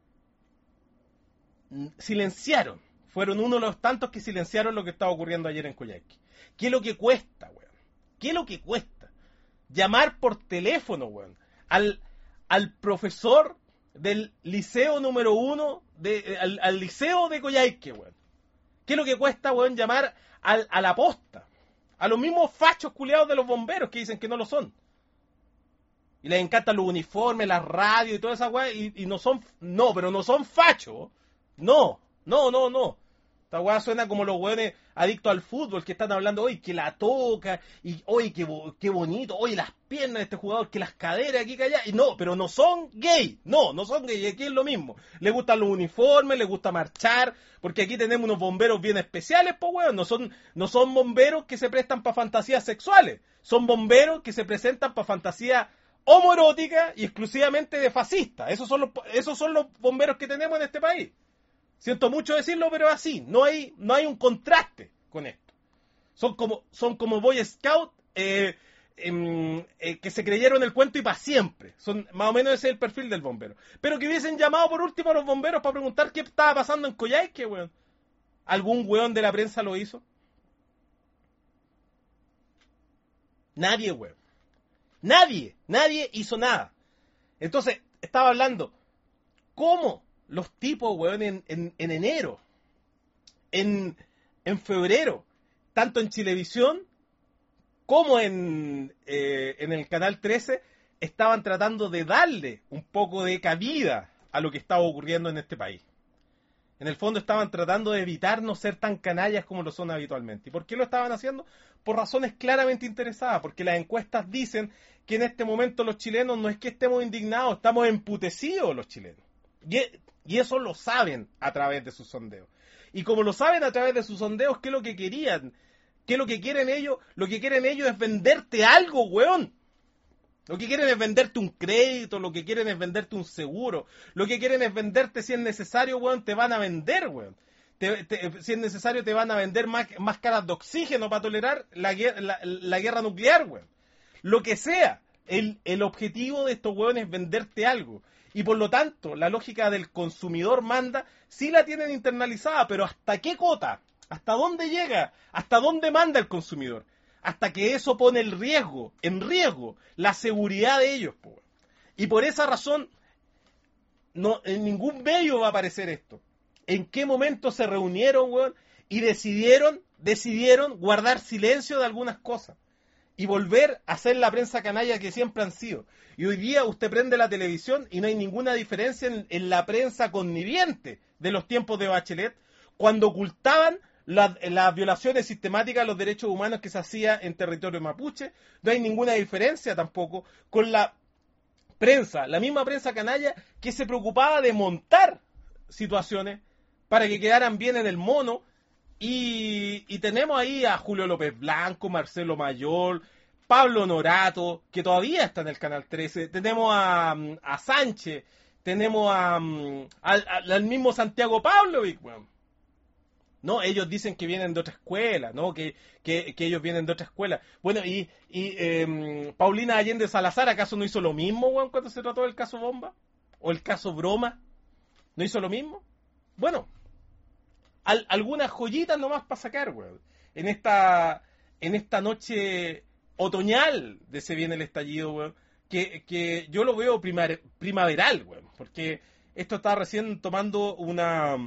silenciaron. Fueron uno de los tantos que silenciaron lo que estaba ocurriendo ayer en Coyhaique. ¿Qué es lo que cuesta, weón? ¿Qué es lo que cuesta? Llamar por teléfono, weón, al, al profesor del liceo número uno, de, al, al liceo de Coyhaique, weón. ¿Qué es lo que cuesta, weón, llamar al, a la posta? A los mismos fachos culiados de los bomberos que dicen que no lo son. Y les encantan los uniformes, las radios y toda esa weá, y, y no son, no, pero no son fachos. No, no, no, no. Esta weá suena como los weones adictos al fútbol que están hablando hoy, que la toca, y hoy qué, qué bonito, hoy las piernas de este jugador, que las caderas aquí que allá, y no, pero no son gay, no, no son gay, aquí es lo mismo. Les gustan los uniformes, les gusta marchar, porque aquí tenemos unos bomberos bien especiales, pues weón, no son, no son bomberos que se prestan para fantasías sexuales, son bomberos que se presentan para fantasías homoeróticas y exclusivamente de fascistas. Esos son los, esos son los bomberos que tenemos en este país. Siento mucho decirlo, pero así, no hay, no hay un contraste con esto. Son como, son como Boy Scout eh, eh, eh, que se creyeron el cuento y para siempre. Son más o menos ese es el perfil del bombero. Pero que hubiesen llamado por último a los bomberos para preguntar qué estaba pasando en Coyhaique, weón. ¿Algún weón de la prensa lo hizo? Nadie, weón. Nadie, nadie hizo nada. Entonces, estaba hablando, ¿cómo los tipos, weón, en, en, en enero, en, en febrero, tanto en Chilevisión como en, eh, en el Canal trece, estaban tratando de darle un poco de cabida a lo que estaba ocurriendo en este país? En el fondo estaban tratando de evitar no ser tan canallas como lo son habitualmente. ¿Y por qué lo estaban haciendo? Por razones claramente interesadas, porque las encuestas dicen que en este momento los chilenos no es que estemos indignados, estamos emputecidos los chilenos. Y, y eso lo saben a través de sus sondeos. Y como lo saben a través de sus sondeos, ¿qué es lo que querían? ¿Qué es lo que quieren ellos? Lo que quieren ellos es venderte algo, weón. Lo que quieren es venderte un crédito, lo que quieren es venderte un seguro, lo que quieren es venderte, si es necesario, weón, te van a vender, weón. Te, te, si es necesario, te van a vender más, máscaras de oxígeno para tolerar la, la, la guerra nuclear, weón. Lo que sea, el, el objetivo de estos weones es venderte algo. Y por lo tanto, la lógica del consumidor manda, sí la tienen internalizada, pero ¿hasta qué cota? ¿Hasta dónde llega? ¿Hasta dónde manda el consumidor? Hasta que eso pone el riesgo, en riesgo, la seguridad de ellos, po. Y por esa razón, no, en ningún medio va a aparecer esto. ¿En qué momento se reunieron, weón? Y decidieron, decidieron guardar silencio de algunas cosas. Y volver a ser la prensa canalla que siempre han sido. Y hoy día usted prende la televisión y no hay ninguna diferencia en, en la prensa conniviente de los tiempos de Bachelet, cuando ocultaban las, las violaciones sistemáticas a los derechos humanos que se hacía en territorio mapuche. No hay ninguna diferencia tampoco con la prensa, la misma prensa canalla que se preocupaba de montar situaciones para que quedaran bien en el mono. Y, y tenemos ahí a Julio López Blanco, Marcelo Mayor, Pablo Norato, que todavía está en el Canal trece. Tenemos a, a Sánchez, tenemos a, a, a, al mismo Santiago Pavlovich, bueno. No, ellos dicen que vienen de otra escuela, ¿no? Que, que, que ellos vienen de otra escuela. Bueno, y, y eh, Paulina Allende Salazar, ¿acaso no hizo lo mismo, weón, cuando se trató del caso Bomba? ¿O el caso Broma? ¿No hizo lo mismo? Bueno, al, algunas joyitas nomás para sacar, weón. En esta, en esta noche otoñal de Se Viene el Estallido, weón, que, que yo lo veo primar, primaveral, weón, porque esto está recién tomando una...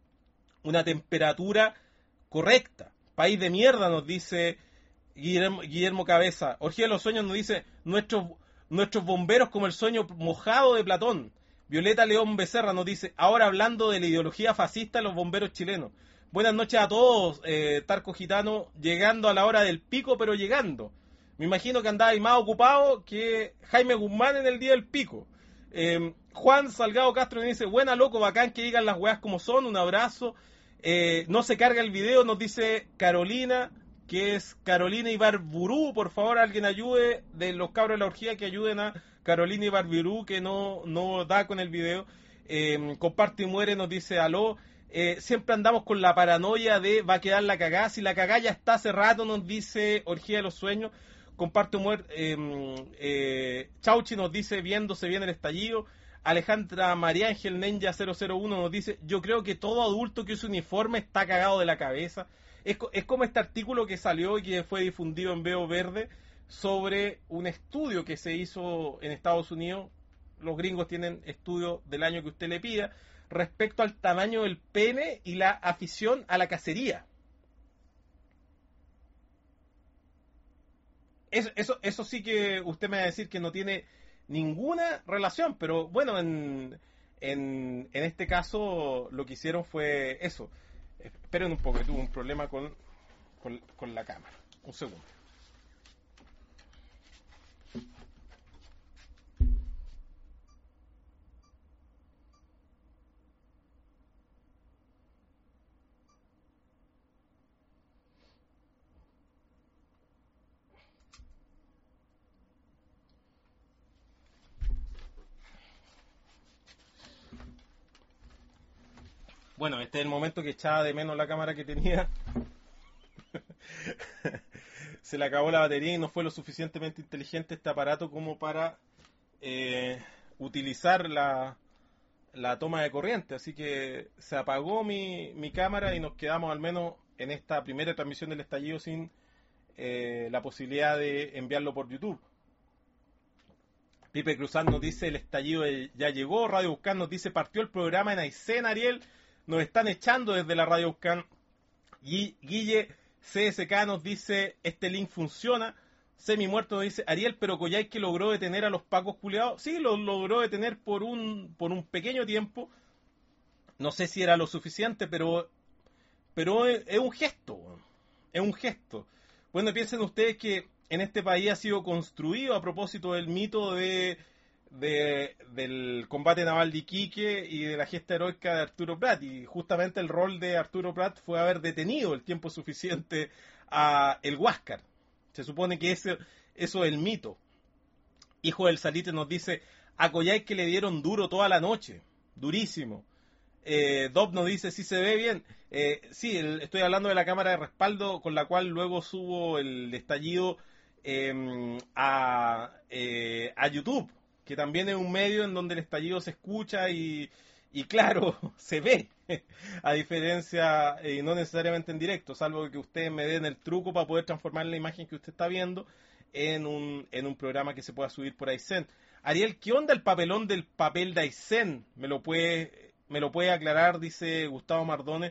una temperatura correcta. País de mierda, nos dice Guillermo, Guillermo Cabeza. Orgía de los Sueños nos dice, nuestros, nuestros bomberos como el sueño mojado de Platón. Violeta León Becerra nos dice, ahora hablando de la ideología fascista de los bomberos chilenos. Buenas noches a todos, eh, Tarco Gitano, llegando a la hora del pico, pero llegando. Me imagino que andaba ahí más ocupado que Jaime Guzmán en el día del pico. Eh, Juan Salgado Castro nos dice, buena loco, bacán que digan las weas como son, un abrazo. Eh, no se carga el video, nos dice Carolina, que es Carolina Ibarburú, por favor alguien ayude, de los cabros de la orgía que ayuden a Carolina Ibarburú, que no, no da con el video. Eh, comparte y muere, nos dice aló. Eh, siempre andamos con la paranoia de va a quedar la cagada, si la cagada ya está hace rato, nos dice Orgía de los Sueños. Comparte y muere, eh, eh, Chauchi nos dice viéndose bien el estallido. Alejandra María Ángel Ninja cero cero uno nos dice, yo creo que todo adulto que use uniforme está cagado de la cabeza. Es, es como este artículo que salió y que fue difundido en Veo Verde sobre un estudio que se hizo en Estados Unidos. Los gringos tienen estudios del año que usted le pida respecto al tamaño del pene y la afición a la cacería. Eso, eso, eso sí que usted me va a decir que no tiene ninguna relación, pero bueno, en, en, en este caso lo que hicieron fue eso. Esperen un poco, que tuve un problema con, con, con la cámara. Un segundo. Bueno, este es el momento que echaba de menos la cámara que tenía. Se le acabó la batería y no fue lo suficientemente inteligente este aparato como para eh, utilizar la, la toma de corriente. Así que se apagó mi, mi cámara y nos quedamos al menos en esta primera transmisión del estallido sin eh, la posibilidad de enviarlo por YouTube. Pipe Cruzán nos dice el estallido ya llegó. Radio Buscán nos dice partió el programa en Aysén, Ariel. Nos están echando desde la Radio Buscán. Guille C S K nos dice este link funciona. Semi Muerto nos dice Ariel, pero Coyhaique logró detener a los pacos culiados. Sí, lo logró detener por un por un pequeño tiempo. No sé si era lo suficiente, pero pero es, es un gesto. Es un gesto. Bueno, piensen ustedes que en este país ha sido construido a propósito del mito de De, del combate naval de Iquique y de la gesta heroica de Arturo Prat, y justamente el rol de Arturo Prat fue haber detenido el tiempo suficiente a el Huáscar. Se supone que ese, eso es el mito. Hijo del Salite nos dice a Coyhaique le dieron duro toda la noche, durísimo. eh, Dob nos dice si se ve bien. eh, sí, el, estoy hablando de la cámara de respaldo con la cual luego subo el estallido eh, a, eh, a YouTube, que también es un medio en donde el estallido se escucha y, y claro, se ve, a diferencia, eh, no necesariamente en directo, salvo que ustedes me den el truco para poder transformar la imagen que usted está viendo en un, en un programa que se pueda subir por Aysén. Ariel, ¿qué onda el papelón del papel de Aysén? ¿Me lo puede, me lo puede aclarar? Dice Gustavo Mardones.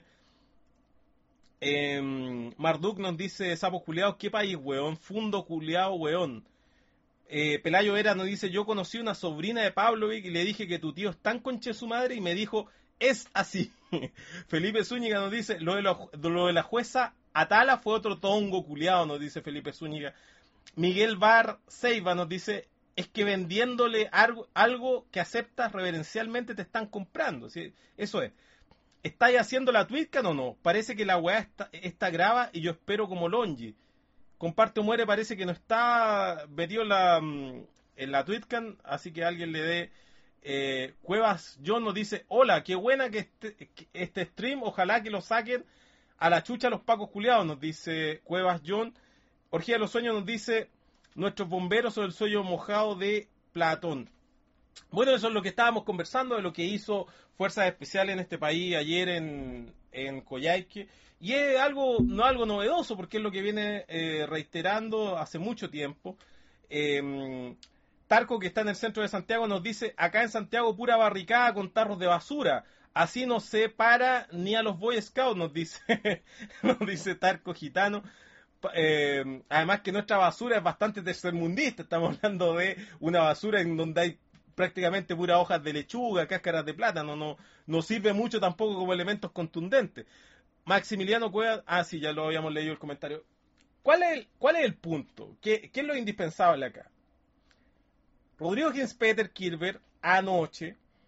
Eh, Marduk nos dice, sapos culiados, ¿qué país, weón? Fundo culiado, weón. Eh, Pelayo Vera nos dice, yo conocí una sobrina de Pavlovic y le dije que tu tío es tan conche su madre y me dijo, es así. Felipe Zúñiga nos dice, lo de, la, lo de la jueza Atala fue otro tongo culiado, nos dice Felipe Zúñiga. Miguel Bar Seiva nos dice, es que vendiéndole algo, algo que aceptas reverencialmente te están comprando. ¿Sí? Eso es. ¿Estáis haciendo la Twitcan o no? Parece que la weá está, está grava y yo espero como Longi. Comparte o muere, parece que no está metido en la, en la Twitcan, así que alguien le dé. Eh, Cuevas John nos dice, hola, qué buena que este, que este stream, ojalá que lo saquen a la chucha los pacos culiados, nos dice Cuevas John. Orgía de los Sueños nos dice, nuestros bomberos son el sueño mojado de Platón. Bueno, eso es lo que estábamos conversando, de lo que hizo Fuerzas Especiales en este país ayer en, en Coyhaique. Y es algo, no algo novedoso, porque es lo que viene eh, reiterando hace mucho tiempo. Eh, Tarco, que está en el centro de Santiago, nos dice, acá en Santiago pura barricada con tarros de basura. Así no se para ni a los Boy Scouts, nos dice, nos dice Tarco Gitano. Eh, además que nuestra basura es bastante tercermundista. Estamos hablando de una basura en donde hay prácticamente puras hojas de lechuga, cáscaras de plátano. No, no sirve mucho tampoco como elementos contundentes. Maximiliano Cuevas, ah sí, ya lo habíamos leído el comentario. ¿Cuál es el, cuál es el punto? ¿Qué, ¿Qué es lo indispensable acá? Rodrigo Hins Peter Kirber anoche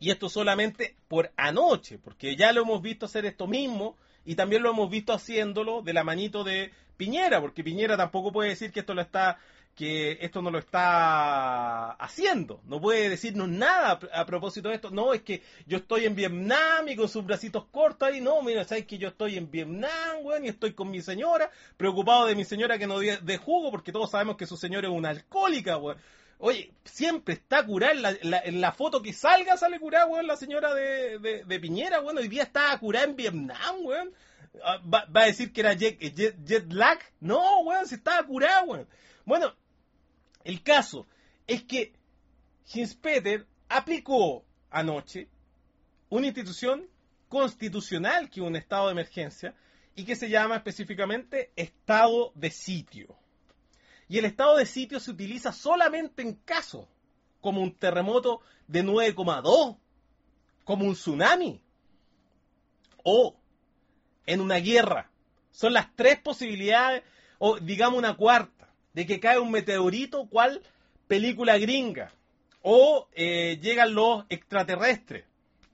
Y esto solamente por anoche, porque ya lo hemos visto hacer esto mismo y también lo hemos visto haciéndolo de la manito de Piñera, porque Piñera tampoco puede decir que esto lo está que esto no lo está haciendo, no puede decirnos nada a, a propósito de esto. No, es que yo estoy en Vietnam y con sus bracitos cortos ahí. No, mira, sabes que yo estoy en Vietnam, weón, y estoy con mi señora, preocupado de mi señora que no dé de jugo, porque todos sabemos que su señora es una alcohólica, weón. Oye, siempre está curada, en la, la, en la foto que salga sale curada, weón, la señora de, de, de Piñera, weón. Hoy día está curada en Vietnam, weón. Va, va a decir que era jet, jet, jet lag. No, weón, se estaba curada, weón. Bueno, el caso es que Hinspeter aplicó anoche una institución constitucional que es un estado de emergencia y que se llama específicamente estado de sitio. Y el estado de sitio se utiliza solamente en casos como un terremoto de nueve coma dos, como un tsunami o en una guerra. Son las tres posibilidades, o digamos una cuarta, de que cae un meteorito, cual película gringa, o eh, llegan los extraterrestres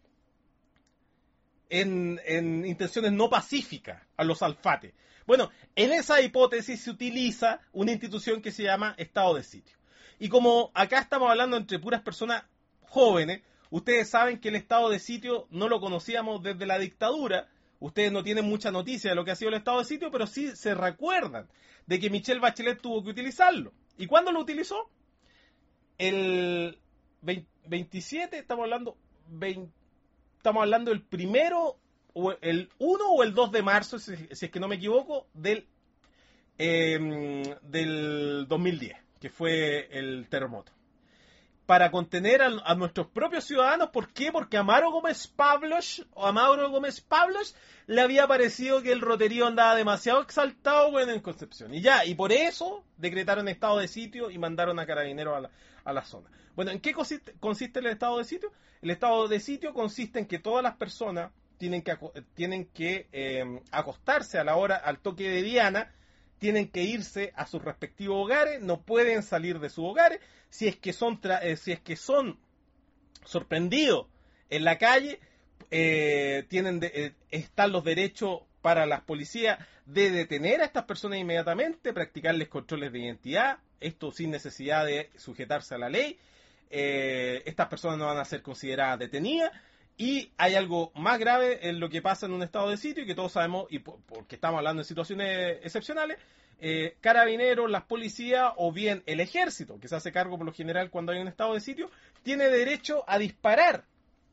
en, en intenciones no pacíficas a los alfates. Bueno, en esa hipótesis se utiliza una institución que se llama estado de sitio. Y como acá estamos hablando entre puras personas jóvenes, ustedes saben que el estado de sitio no lo conocíamos desde la dictadura. Ustedes no tienen mucha noticia de lo que ha sido el estado de sitio, pero sí se recuerdan de que Michelle Bachelet tuvo que utilizarlo. ¿Y cuándo lo utilizó? El veintisiete, estamos hablando, veinte, estamos hablando del primero, o el uno o el dos de marzo, si, si es que no me equivoco, del, eh, del dos mil diez, que fue el terremoto. Para contener a, a nuestros propios ciudadanos. ¿Por qué? Porque a Amaro Gómez Pablos, o a Mauro Gómez Pablos, le había parecido que el roterío andaba demasiado exaltado, bueno, en Concepción. Y ya, y por eso decretaron estado de sitio y mandaron a carabineros a la, a la zona. Bueno, ¿en qué consiste, consiste el estado de sitio? El estado de sitio consiste en que todas las personas tienen que, tienen que eh, acostarse a la hora, al toque de diana, tienen que irse a sus respectivos hogares, no pueden salir de sus hogares. Si es que son, tra eh, si es que son sorprendidos en la calle, eh, tienen de, eh, están los derechos para las policías de detener a estas personas inmediatamente, practicarles controles de identidad, esto sin necesidad de sujetarse a la ley. Eh, estas personas no van a ser consideradas detenidas. Y hay algo más grave en lo que pasa en un estado de sitio, y que todos sabemos, y por, porque estamos hablando de situaciones excepcionales, eh, carabineros, las policías o bien el ejército, que se hace cargo por lo general cuando hay un estado de sitio, tiene derecho a disparar.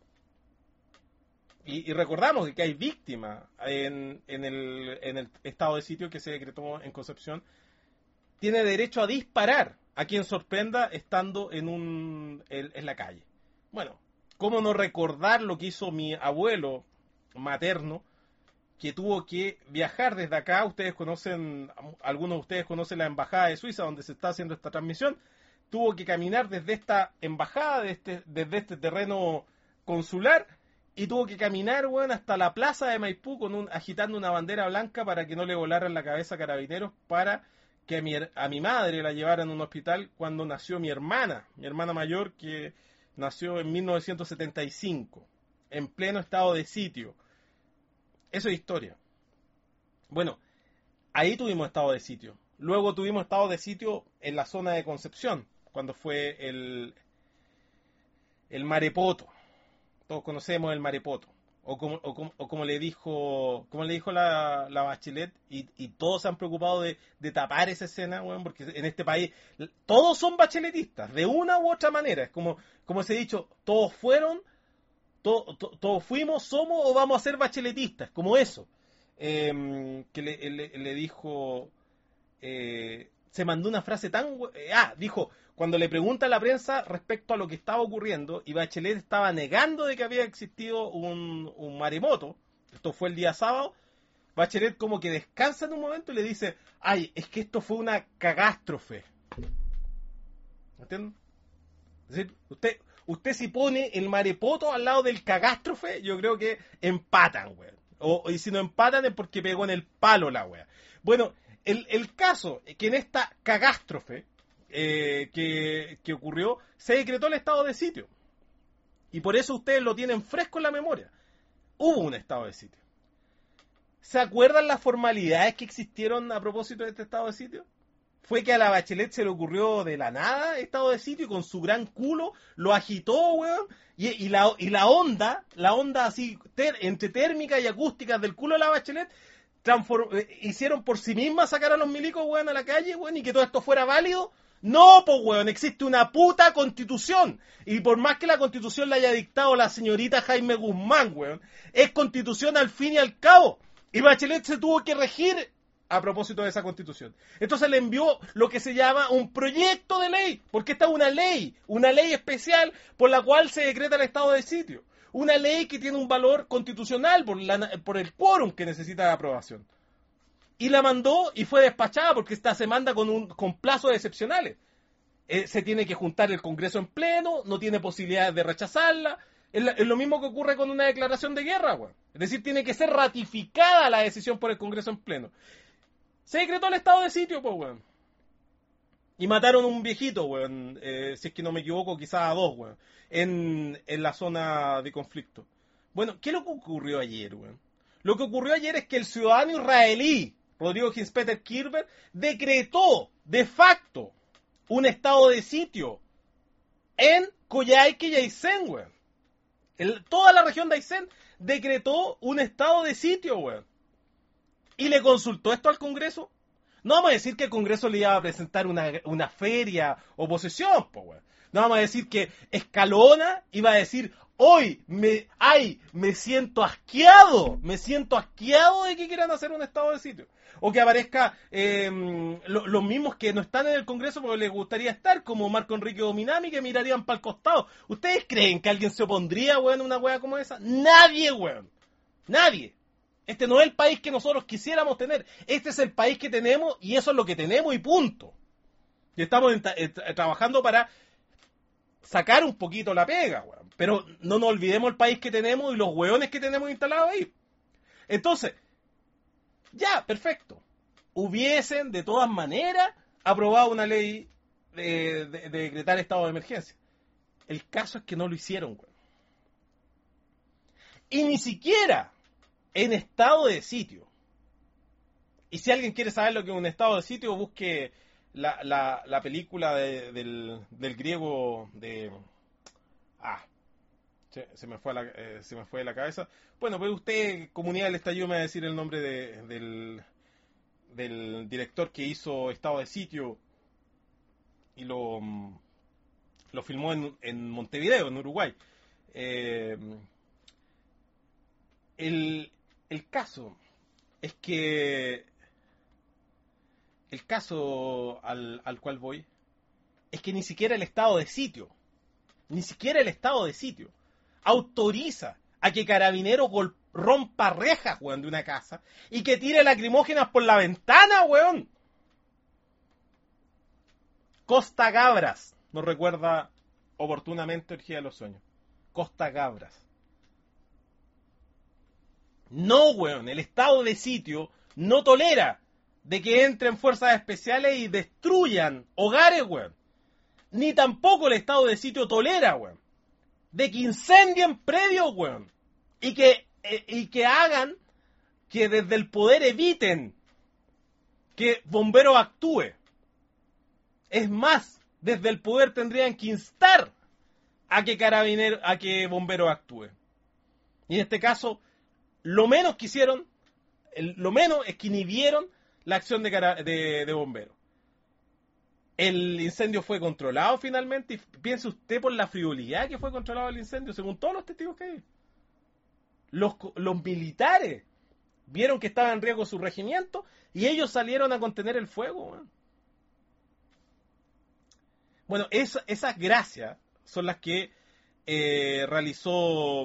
Y, y recordamos que hay víctimas en, en, el, en el estado de sitio que se decretó en Concepción. Tiene derecho a disparar a quien sorprenda estando en, un, en, en la calle. Bueno, ¿cómo no recordar lo que hizo mi abuelo materno, que tuvo que viajar desde acá? Ustedes conocen, algunos de ustedes conocen la embajada de Suiza, donde se está haciendo esta transmisión. Tuvo que caminar desde esta embajada, desde este, desde este terreno consular, y tuvo que caminar, bueno, hasta la plaza de Maipú con un, agitando una bandera blanca para que no le volaran la cabeza a carabineros, para que a mi, a mi madre la llevaran a un hospital cuando nació mi hermana, mi hermana mayor, que nació en mil novecientos setenta y cinco, en pleno estado de sitio. Eso es historia. Bueno, ahí tuvimos estado de sitio. Luego tuvimos estado de sitio en la zona de Concepción, cuando fue el, el marepoto. Todos conocemos el marepoto. O como, o como, o como le dijo como le dijo la, la Bachelet, y, y todos se han preocupado de, de tapar esa escena, bueno, porque en este país todos son bacheletistas, de una u otra manera. Es como, como se ha dicho, todos fueron, to, to, todos fuimos, somos o vamos a ser bacheletistas, como eso. Eh, que le, le, le dijo, eh, se mandó una frase tan... Eh, ah, dijo, cuando le pregunta a la prensa respecto a lo que estaba ocurriendo, y Bachelet estaba negando de que había existido un, un maremoto, esto fue el día sábado, Bachelet como que descansa en un momento y le dice, ay, es que esto fue una cagástrofe. ¿Entienden? Es decir, usted, usted si pone el marepoto al lado del cagástrofe, yo creo que empatan, güey. O, y si no empatan es porque pegó en el palo la wea. Bueno, el, el caso es que en esta cagástrofe eh, que, que ocurrió, se decretó el estado de sitio. Y por eso ustedes lo tienen fresco en la memoria. Hubo un estado de sitio. ¿Se acuerdan las formalidades que existieron a propósito de este estado de sitio? Fue que a la Bachelet se le ocurrió de la nada estado de sitio y con su gran culo lo agitó, weón. Y, y, la, y la onda, la onda así, ter, entre térmica y acústicas del culo de la Bachelet, hicieron por sí mismas sacar a los milicos, weón, a la calle, weón, y que todo esto fuera válido. No, pues, weón, existe una puta constitución. Y por más que la constitución la haya dictado la señorita Jaime Guzmán, weón, es constitución al fin y al cabo. Y Bachelet se tuvo que regir a propósito de esa constitución. Entonces le envió lo que se llama un proyecto de ley, porque esta es una ley, una ley especial por la cual se decreta el estado de sitio. Una ley que tiene un valor constitucional por, la, por el quórum que necesita de aprobación. Y la mandó y fue despachada porque esta se manda con, un, con plazos excepcionales. Eh, se tiene que juntar el Congreso en pleno, no tiene posibilidades de rechazarla. Es, la, es lo mismo que ocurre con una declaración de guerra, weón. Es decir, tiene que ser ratificada la decisión por el Congreso en pleno. Se decretó el estado de sitio, pues, weón. Y mataron a un viejito, weón, eh, si es que no me equivoco, quizás a dos, weón, en, en la zona de conflicto. Bueno, ¿qué es lo que ocurrió ayer, weón? Lo que ocurrió ayer es que el ciudadano israelí, Rodrigo Hinspeter Kirber, decretó de facto un estado de sitio en Coyhaique y Aysén, weón. El, toda la región de Aysén decretó un estado de sitio, weón. ¿Y le consultó esto al Congreso? No vamos a decir que el Congreso le iba a presentar una, una feria o posesión, pues, weón. No vamos a decir que Escalona iba a decir, hoy, me, ay, me siento asqueado, me siento asqueado de que quieran hacer un estado de sitio. O que aparezca eh, lo, los mismos que no están en el Congreso porque les gustaría estar, como Marco Enrique Dominami, que mirarían para el costado. ¿Ustedes creen que alguien se opondría, weón, a una weá como esa? Nadie, weón. Nadie. Este no es el país que nosotros quisiéramos tener. Este es el país que tenemos y eso es lo que tenemos y punto. Y estamos en, en, trabajando para sacar un poquito la pega, weón. Pero no nos olvidemos el país que tenemos y los weones que tenemos instalados ahí. Entonces, ya, perfecto. Hubiesen, de todas maneras, aprobado una ley de, de, de decretar estado de emergencia. El caso es que no lo hicieron, weón. Y ni siquiera en estado de sitio. Y si alguien quiere saber lo que es un estado de sitio, busque la, la, la película de, del, del griego de... Ah, se, se, me fue a la, eh, se me fue de la cabeza. Bueno, pues usted, Comunidad del Estallido, me va a decir el nombre de, del, del director que hizo estado de sitio y lo, lo filmó en, en Montevideo, en Uruguay. Eh, el... El caso es que el caso al, al cual voy es que ni siquiera el estado de sitio, ni siquiera el estado de sitio autoriza a que Carabineros rompa rejas, weón, de una casa y que tire lacrimógenas por la ventana, weón. Costa Gabras nos recuerda oportunamente Orgía de los Sueños. Costa Gabras. No, weón, el estado de sitio no tolera de que entren fuerzas especiales y destruyan hogares, weón. Ni tampoco el estado de sitio tolera, weón, de que incendien predios, weón. Y que, eh, y que hagan que desde el poder eviten que Bomberos actúe. Es más, desde el poder tendrían que instar a que Carabineros, a que Bomberos actúe. Y en este caso, lo menos que hicieron, el, lo menos es que inhibieron la acción de, cara, de, de bomberos. El incendio fue controlado finalmente, y piense usted por la frivolidad que fue controlado el incendio, según todos los testigos que hay. Los, los militares vieron que estaba en riesgo su regimiento y ellos salieron a contener el fuego. Man. Bueno, es, esas gracias son las que eh, realizó...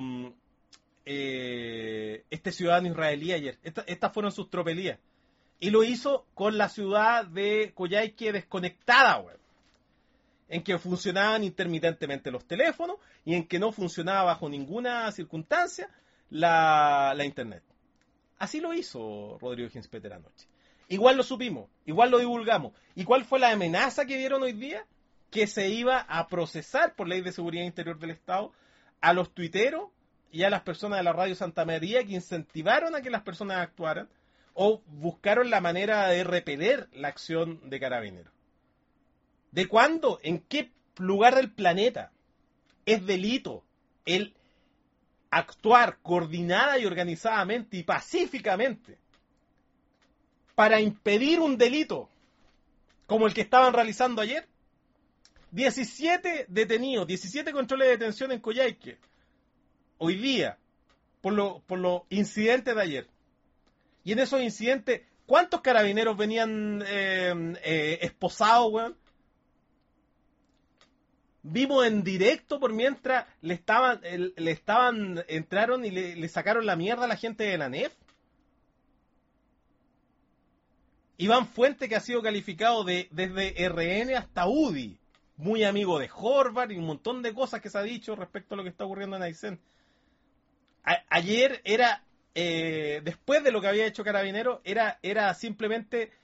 Eh, este ciudadano israelí ayer. Esta, estas fueron sus tropelías. Y lo hizo con la ciudad de Coyhaique desconectada, weón. En que funcionaban intermitentemente los teléfonos y en que no funcionaba bajo ninguna circunstancia la, la internet. Así lo hizo Rodrigo Hinspeter anoche. Igual lo supimos, igual lo divulgamos. ¿Y cuál fue la amenaza que vieron hoy día? Que se iba a procesar por ley de seguridad interior del Estado a los tuiteros y a las personas de la Radio Santa María que incentivaron a que las personas actuaran o buscaron la manera de repeler la acción de Carabineros. ¿De cuándo? ¿En qué lugar del planeta es delito el actuar coordinada y organizadamente y pacíficamente para impedir un delito como el que estaban realizando ayer? diecisiete detenidos, diecisiete controles de detención en Coyhaique hoy día por, lo, por los incidentes de ayer. Y en esos incidentes, ¿cuántos carabineros venían eh, eh, esposados, weón? Vimos en directo por mientras le estaban, le estaban, entraron y le, le sacaron la mierda a la gente de la N E F. Iván Fuente, que ha sido calificado de desde R N hasta U D I, muy amigo de Horvath y un montón de cosas que se ha dicho respecto a lo que está ocurriendo en Aysén. A, ayer era, eh, después de lo que había hecho Carabineros, era, era simplemente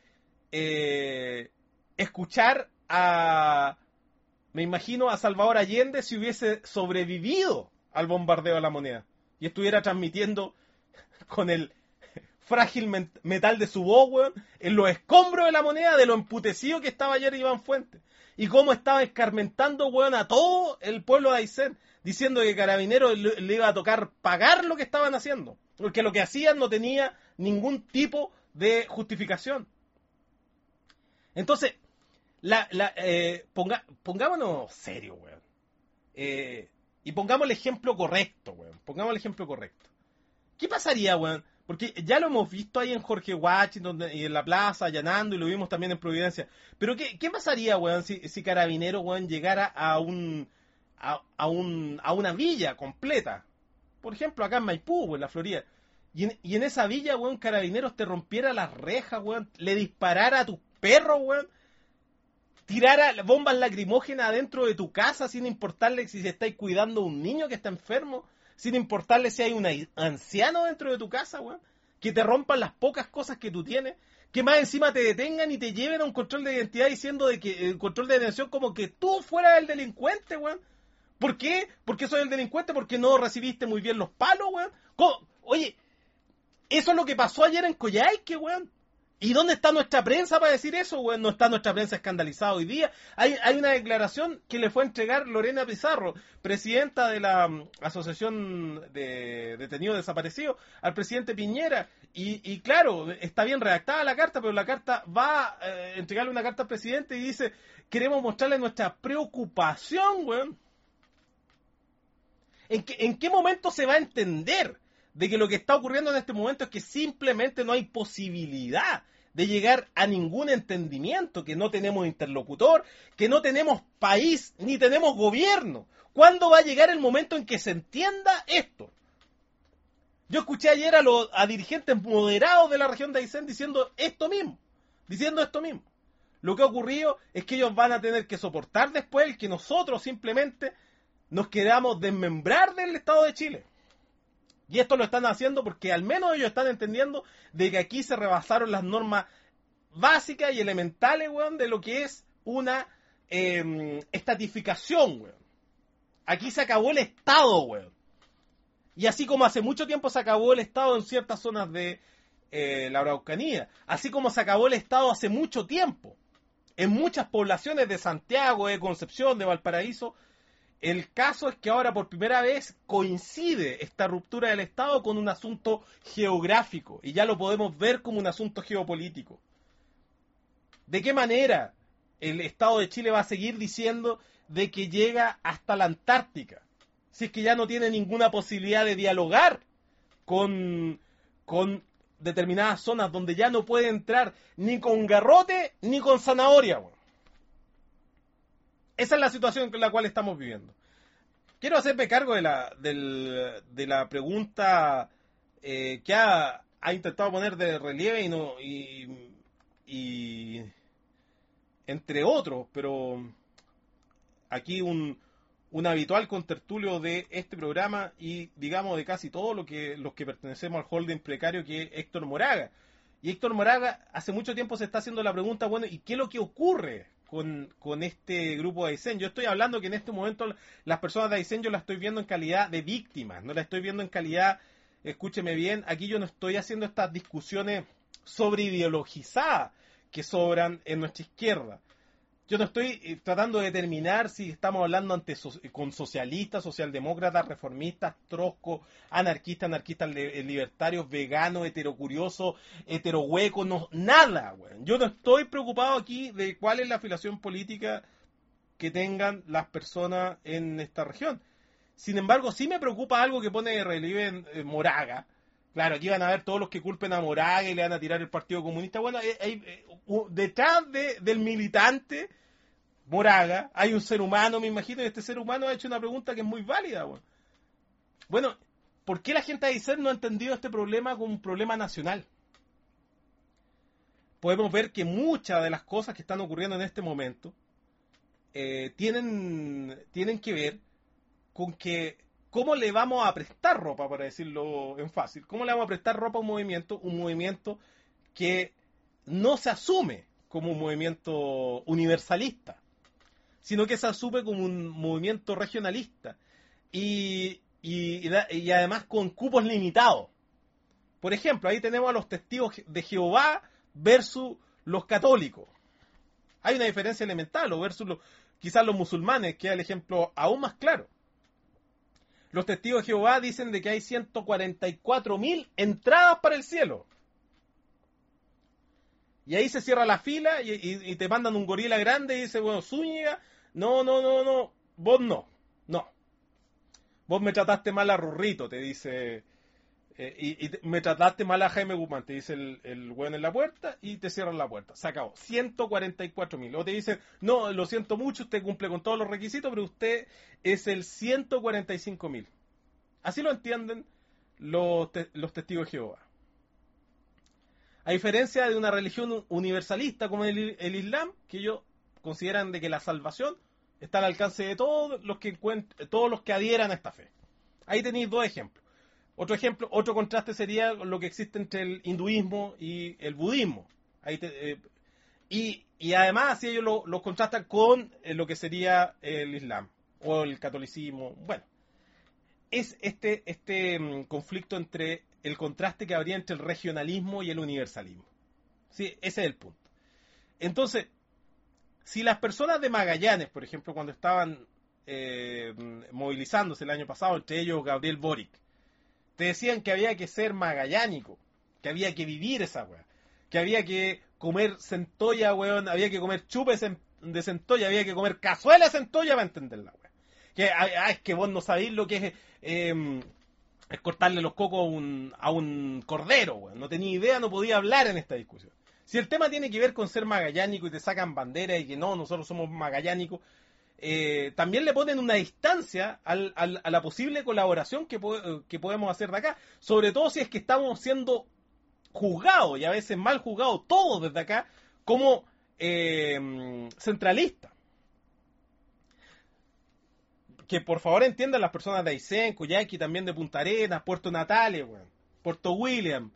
eh, escuchar a... Me imagino a Salvador Allende si hubiese sobrevivido al bombardeo de La Moneda y estuviera transmitiendo con el frágil metal de su voz, weón, en los escombros de La Moneda, de lo emputecido que estaba ayer Iván Fuentes y cómo estaba escarmentando, weón, a todo el pueblo de Aysén, diciendo que Carabineros le, le iba a tocar pagar lo que estaban haciendo, porque lo que hacían no tenía ningún tipo de justificación. Entonces, La, la, eh, ponga, pongámonos serios, weón. Eh, y pongamos el ejemplo correcto, weón. Pongamos el ejemplo correcto. ¿Qué pasaría, weón? Porque ya lo hemos visto ahí en Jorge Washington y en la plaza, allanando, y lo vimos también en Providencia. Pero ¿qué, qué pasaría, weón, si, si Carabineros, weón, llegara a un, a, a un a una villa completa? Por ejemplo, acá en Maipú, weón, en la Florida. Y en, y en esa villa, weón, Carabineros te rompiera las rejas, weón. Le disparara a tus perros, weón. Tirara bombas lacrimógenas adentro de tu casa sin importarle si estáis cuidando a un niño que está enfermo, sin importarle si hay un anciano dentro de tu casa, weón, que te rompan las pocas cosas que tú tienes, que más encima te detengan y te lleven a un control de identidad diciendo de que el control de detención como que tú fueras el delincuente, weón. ¿Por qué? ¿Por qué soy el delincuente? Porque no recibiste muy bien los palos, weón. ¿Cómo? Oye, eso es lo que pasó ayer en Coyhaique, weón. ¿Y dónde está nuestra prensa para decir eso, weón? No está nuestra prensa escandalizada hoy día. Hay, hay una declaración que le fue a entregar Lorena Pizarro, presidenta de la um, Asociación de Detenidos Desaparecidos, al presidente Piñera. Y, y claro, está bien redactada la carta, pero la carta va a eh, entregarle una carta al presidente y dice, queremos mostrarle nuestra preocupación, weón. ¿En qué, en qué momento se va a entender de que lo que está ocurriendo en este momento es que simplemente no hay posibilidad de llegar a ningún entendimiento, que no tenemos interlocutor, que no tenemos país, ni tenemos gobierno? ¿Cuándo va a llegar el momento en que se entienda esto? Yo escuché ayer a los a dirigentes moderados de la región de Aysén diciendo esto mismo, diciendo esto mismo. Lo que ha ocurrido es que ellos van a tener que soportar después el que nosotros simplemente nos queramos desmembrar del Estado de Chile. Y esto lo están haciendo porque al menos ellos están entendiendo de que aquí se rebasaron las normas básicas y elementales, weón, de lo que es una eh, estatificación, weón. Aquí se acabó el Estado, weón. Y así como hace mucho tiempo se acabó el Estado en ciertas zonas de eh, la Araucanía, así como se acabó el Estado hace mucho tiempo en muchas poblaciones de Santiago, de Concepción, de Valparaíso, el caso es que ahora por primera vez coincide esta ruptura del Estado con un asunto geográfico y ya lo podemos ver como un asunto geopolítico. ¿De qué manera el Estado de Chile va a seguir diciendo de que llega hasta la Antártica si es que ya no tiene ninguna posibilidad de dialogar con, con determinadas zonas donde ya no puede entrar ni con garrote ni con zanahoria, bueno? Esa es la situación en la cual estamos viviendo. Quiero hacerme cargo de la, del, de la pregunta eh, que ha, ha intentado poner de relieve y, no, y, y entre otros, pero aquí un, un habitual contertulio de este programa y digamos de casi todos lo que, los que pertenecemos al holding precario, que es Héctor Moraga. Y Héctor Moraga hace mucho tiempo se está haciendo la pregunta, bueno, ¿y qué es lo que ocurre con, con este grupo de Aysén. Yo estoy hablando que en este momento las personas de Aysén yo las estoy viendo en calidad de víctimas, no las estoy viendo en calidad, escúcheme bien, aquí yo no estoy haciendo estas discusiones sobre ideologizadas que sobran en nuestra izquierda. Yo no estoy eh, tratando de determinar si estamos hablando ante so con socialistas, socialdemócratas, reformistas, troscos, anarquistas, anarquistas li libertarios, veganos, heterocuriosos, heterohuecos, no, nada, güey. Yo no estoy preocupado aquí de cuál es la afiliación política que tengan las personas en esta región. Sin embargo, sí me preocupa algo que pone de relieve en, en Moraga. Claro, aquí van a ver todos los que culpen a Moraga y le van a tirar el Partido Comunista. Bueno, hay, hay, detrás de, del militante Moraga hay un ser humano, me imagino, y este ser humano ha hecho una pregunta que es muy válida. Bueno, bueno ¿por qué la gente de Aysén no ha entendido este problema como un problema nacional? Podemos ver que muchas de las cosas que están ocurriendo en este momento eh, tienen, tienen que ver con que cómo le vamos a prestar ropa, para decirlo en fácil, cómo le vamos a prestar ropa a un movimiento, un movimiento que no se asume como un movimiento universalista, sino que se asume como un movimiento regionalista y, y, y además con cupos limitados. Por ejemplo, ahí tenemos a los testigos de Jehová versus los católicos. Hay una diferencia elemental, o versus los, quizás los musulmanes, que es el ejemplo aún más claro. Los testigos de Jehová dicen de que hay ciento cuarenta y cuatro mil entradas para el cielo. Y ahí se cierra la fila y, y, y te mandan un gorila grande y dice, bueno, Zúñiga, no, no, no, no, vos no, no. Vos me trataste mal a Rurrito, te dice, eh, y, y te, me trataste mal a Jaime Guzmán, te dice el, el güey en la puerta y te cierran la puerta. Se acabó. ciento cuarenta y cuatro mil. O te dicen, no, lo siento mucho, usted cumple con todos los requisitos, pero usted es el ciento cuarenta y cinco mil. Así lo entienden los, te, los testigos de Jehová. A diferencia de una religión universalista como el, el Islam, que ellos consideran de que la salvación está al alcance de todos los que todos los que adhieran a esta fe. Ahí tenéis dos ejemplos. Otro ejemplo, otro contraste sería lo que existe entre el hinduismo y el budismo. Ahí te, eh, y, y además así ellos lo, lo contrastan con eh, lo que sería el Islam o el catolicismo. Bueno, es este, este um, conflicto entre el contraste que habría entre el regionalismo y el universalismo. ¿Sí? Ese es el punto. Entonces, si las personas de Magallanes, por ejemplo, cuando estaban eh, movilizándose el año pasado, entre ellos Gabriel Boric, te decían que había que ser magallánico, que había que vivir esa weá, que había que comer centolla, weón, había que comer chupes de centolla, había que comer cazuela de centolla para entender la weá. Que ah, es que vos no sabéis lo que es... Eh, es cortarle los cocos a un, a un cordero, weón. No tenía idea, no podía hablar en esta discusión. Si el tema tiene que ver con ser magallánico y te sacan bandera y que no, nosotros somos magallánicos, eh, también le ponen una distancia al, al, a la posible colaboración que, que podemos hacer de acá. Sobre todo si es que estamos siendo juzgados, y a veces mal juzgados todos desde acá, como eh, centralistas. Que por favor entiendan las personas de Aysén, Coyhaique, también de Punta Arenas, Puerto Natales, bueno, Puerto William,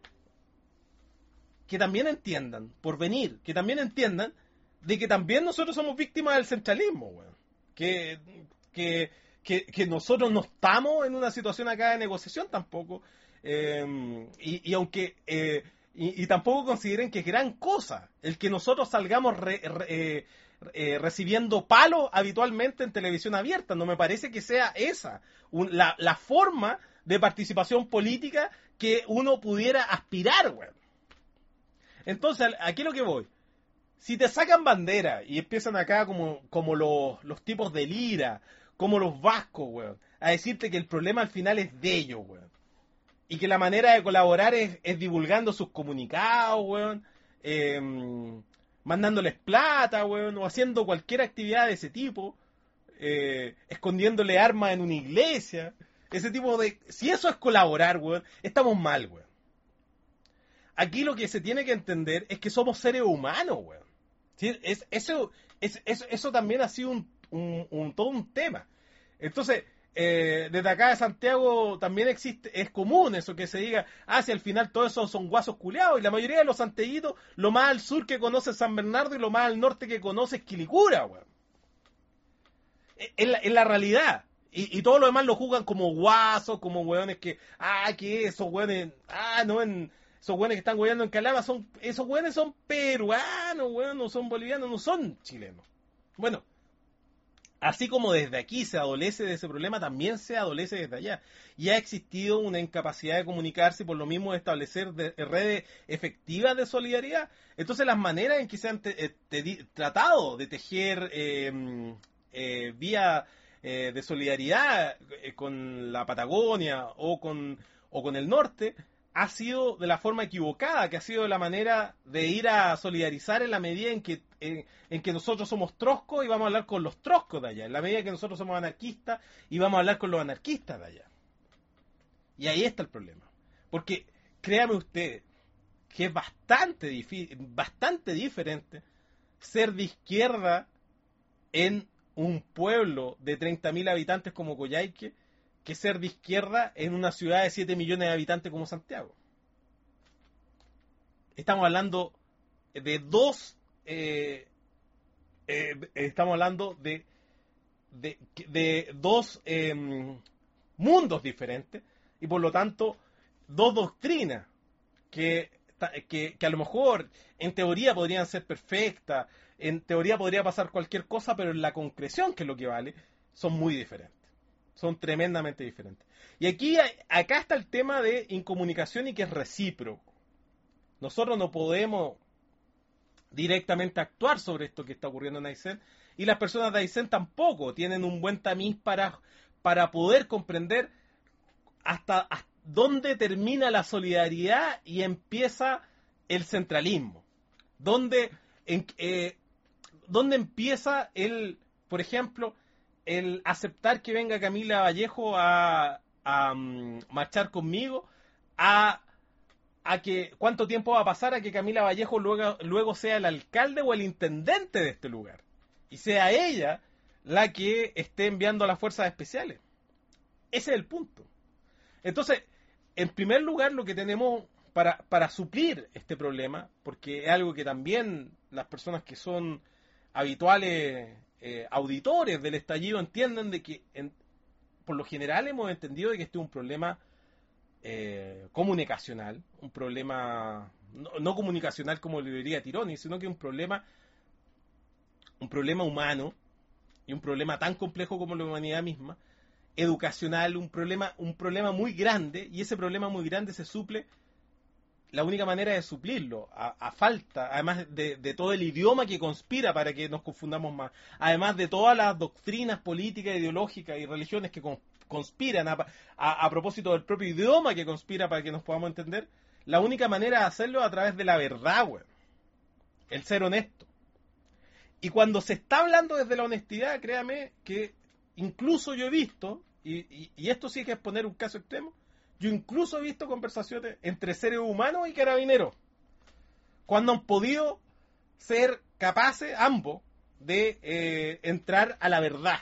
que también entiendan, por venir, que también entiendan de que también nosotros somos víctimas del centralismo, bueno, que, que, que, que nosotros no estamos en una situación acá de negociación tampoco, eh, y, y aunque... Eh, y, y tampoco consideren que es gran cosa el que nosotros salgamos re, re, eh, Eh, recibiendo palos habitualmente en televisión abierta. No me parece que sea esa un, la, la forma de participación política que uno pudiera aspirar, güey. Entonces, aquí es lo que voy. Si te sacan bandera y empiezan acá como, como los, los tipos de Lira, como los vascos, güey, a decirte que el problema al final es de ellos, güey, y que la manera de colaborar es, es divulgando sus comunicados, güey, eh, mandándoles plata, weón, o haciendo cualquier actividad de ese tipo, eh, escondiéndole armas en una iglesia, ese tipo de... Si eso es colaborar, weón, estamos mal, weón. Aquí lo que se tiene que entender es que somos seres humanos, weón. ¿Sí? Es, eso, es, eso, eso también ha sido un, un, un, todo un tema. Entonces, eh, desde acá de Santiago también existe, es común eso que se diga, ah, si al final todos esos son guasos culeados, y la mayoría de los santellitos, lo más al sur que conoce es San Bernardo y lo más al norte que conoce es Quilicura, weón. Es la, es la realidad. Y, y todo lo demás lo juzgan como guasos, como weones que, ah, que esos weones, ah, no, en, esos weones que están weando en Calama, son, esos weones son peruanos, weón, no son bolivianos, no son chilenos. Bueno, así como desde aquí se adolece de ese problema, también se adolece desde allá. Y ha existido una incapacidad de comunicarse y por lo mismo de establecer de, redes efectivas de solidaridad. Entonces las maneras en que se han te, te, tratado de tejer eh, eh, vía eh, de solidaridad eh, con la Patagonia o con, o con el norte ha sido de la forma equivocada, que ha sido de la manera de ir a solidarizar en la medida en que en, en que nosotros somos troscos y vamos a hablar con los troscos de allá, en la medida que nosotros somos anarquistas y vamos a hablar con los anarquistas de allá. Y ahí está el problema. Porque créame usted que es bastante, difícil, bastante diferente ser de izquierda en un pueblo de treinta mil habitantes como Coyhaique que ser de izquierda en una ciudad de siete millones de habitantes como Santiago. Estamos hablando de dos... Eh, eh, estamos hablando de, de, de dos eh, mundos diferentes y por lo tanto dos doctrinas que, que, que a lo mejor en teoría podrían ser perfectas, en teoría podría pasar cualquier cosa, pero en la concreción, que es lo que vale, son muy diferentes. Son tremendamente diferentes. Y aquí, acá está el tema de incomunicación y que es recíproco. Nosotros no podemos directamente actuar sobre esto que está ocurriendo en Aysén y las personas de Aysén tampoco tienen un buen tamiz para, para poder comprender hasta, hasta dónde termina la solidaridad y empieza el centralismo. Dónde, en, eh, dónde empieza el, por ejemplo, el aceptar que venga Camila Vallejo a, a um, marchar conmigo, a, a que cuánto tiempo va a pasar a que Camila Vallejo luego, luego sea el alcalde o el intendente de este lugar, y sea ella la que esté enviando a las fuerzas especiales. Ese es el punto. Entonces, en primer lugar, lo que tenemos para, para suplir este problema, porque es algo que también las personas que son habituales Eh, auditores del estallido entienden de que en, por lo general hemos entendido de que este es un problema eh, comunicacional, un problema no, no comunicacional como lo diría Tironi, sino que un problema un problema humano y un problema tan complejo como la humanidad misma, educacional, un problema un problema muy grande, y ese problema muy grande se suple. La única manera de suplirlo, a, a falta, además de, de todo el idioma que conspira para que nos confundamos más, además de todas las doctrinas políticas, ideológicas y religiones que con, conspiran a, a, a propósito del propio idioma que conspira para que nos podamos entender, la única manera de hacerlo es a través de la verdad, güey. El ser honesto. Y cuando se está hablando desde la honestidad, créame que incluso yo he visto, y, y, y esto sí que es poner un caso extremo, yo incluso he visto conversaciones entre seres humanos y carabineros, cuando han podido ser capaces, ambos, de eh, entrar a la verdad.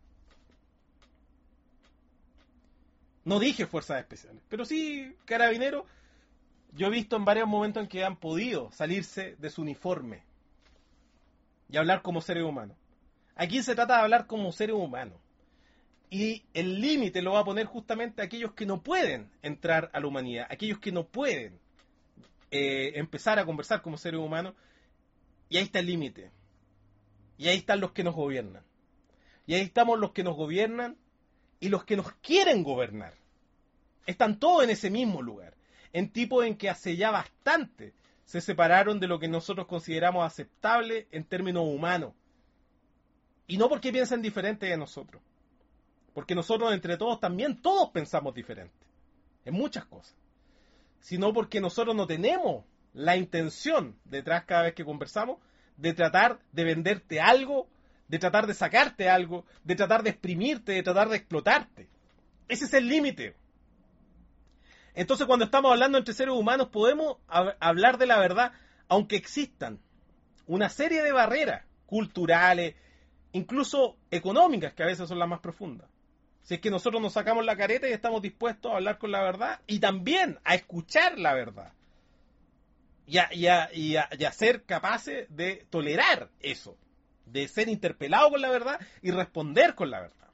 No dije fuerzas especiales, pero sí carabineros. Yo he visto en varios momentos en que han podido salirse de su uniforme y hablar como seres humanos. Aquí se trata de hablar como seres humanos. Y el límite lo va a poner justamente a aquellos que no pueden entrar a la humanidad, aquellos que no pueden eh, empezar a conversar como seres humanos, y ahí está el límite. Y ahí están los que nos gobiernan. Y ahí estamos los que nos gobiernan y los que nos quieren gobernar. Están todos en ese mismo lugar, en tipos en que hace ya bastante se separaron de lo que nosotros consideramos aceptable en términos humanos. Y no porque piensen diferente de nosotros. Porque nosotros entre todos también todos pensamos diferente en muchas cosas, sino porque nosotros no tenemos la intención detrás cada vez que conversamos de tratar de venderte algo, de tratar de sacarte algo, de tratar de exprimirte, de tratar de explotarte. Ese es el límite. Entonces cuando estamos hablando entre seres humanos podemos hab- hablar de la verdad, aunque existan una serie de barreras culturales, incluso económicas, que a veces son las más profundas. Si es que nosotros nos sacamos la careta y estamos dispuestos a hablar con la verdad y también a escuchar la verdad. Y a, y a, y a, y a ser capaces de tolerar eso. De ser interpelados con la verdad y responder con la verdad.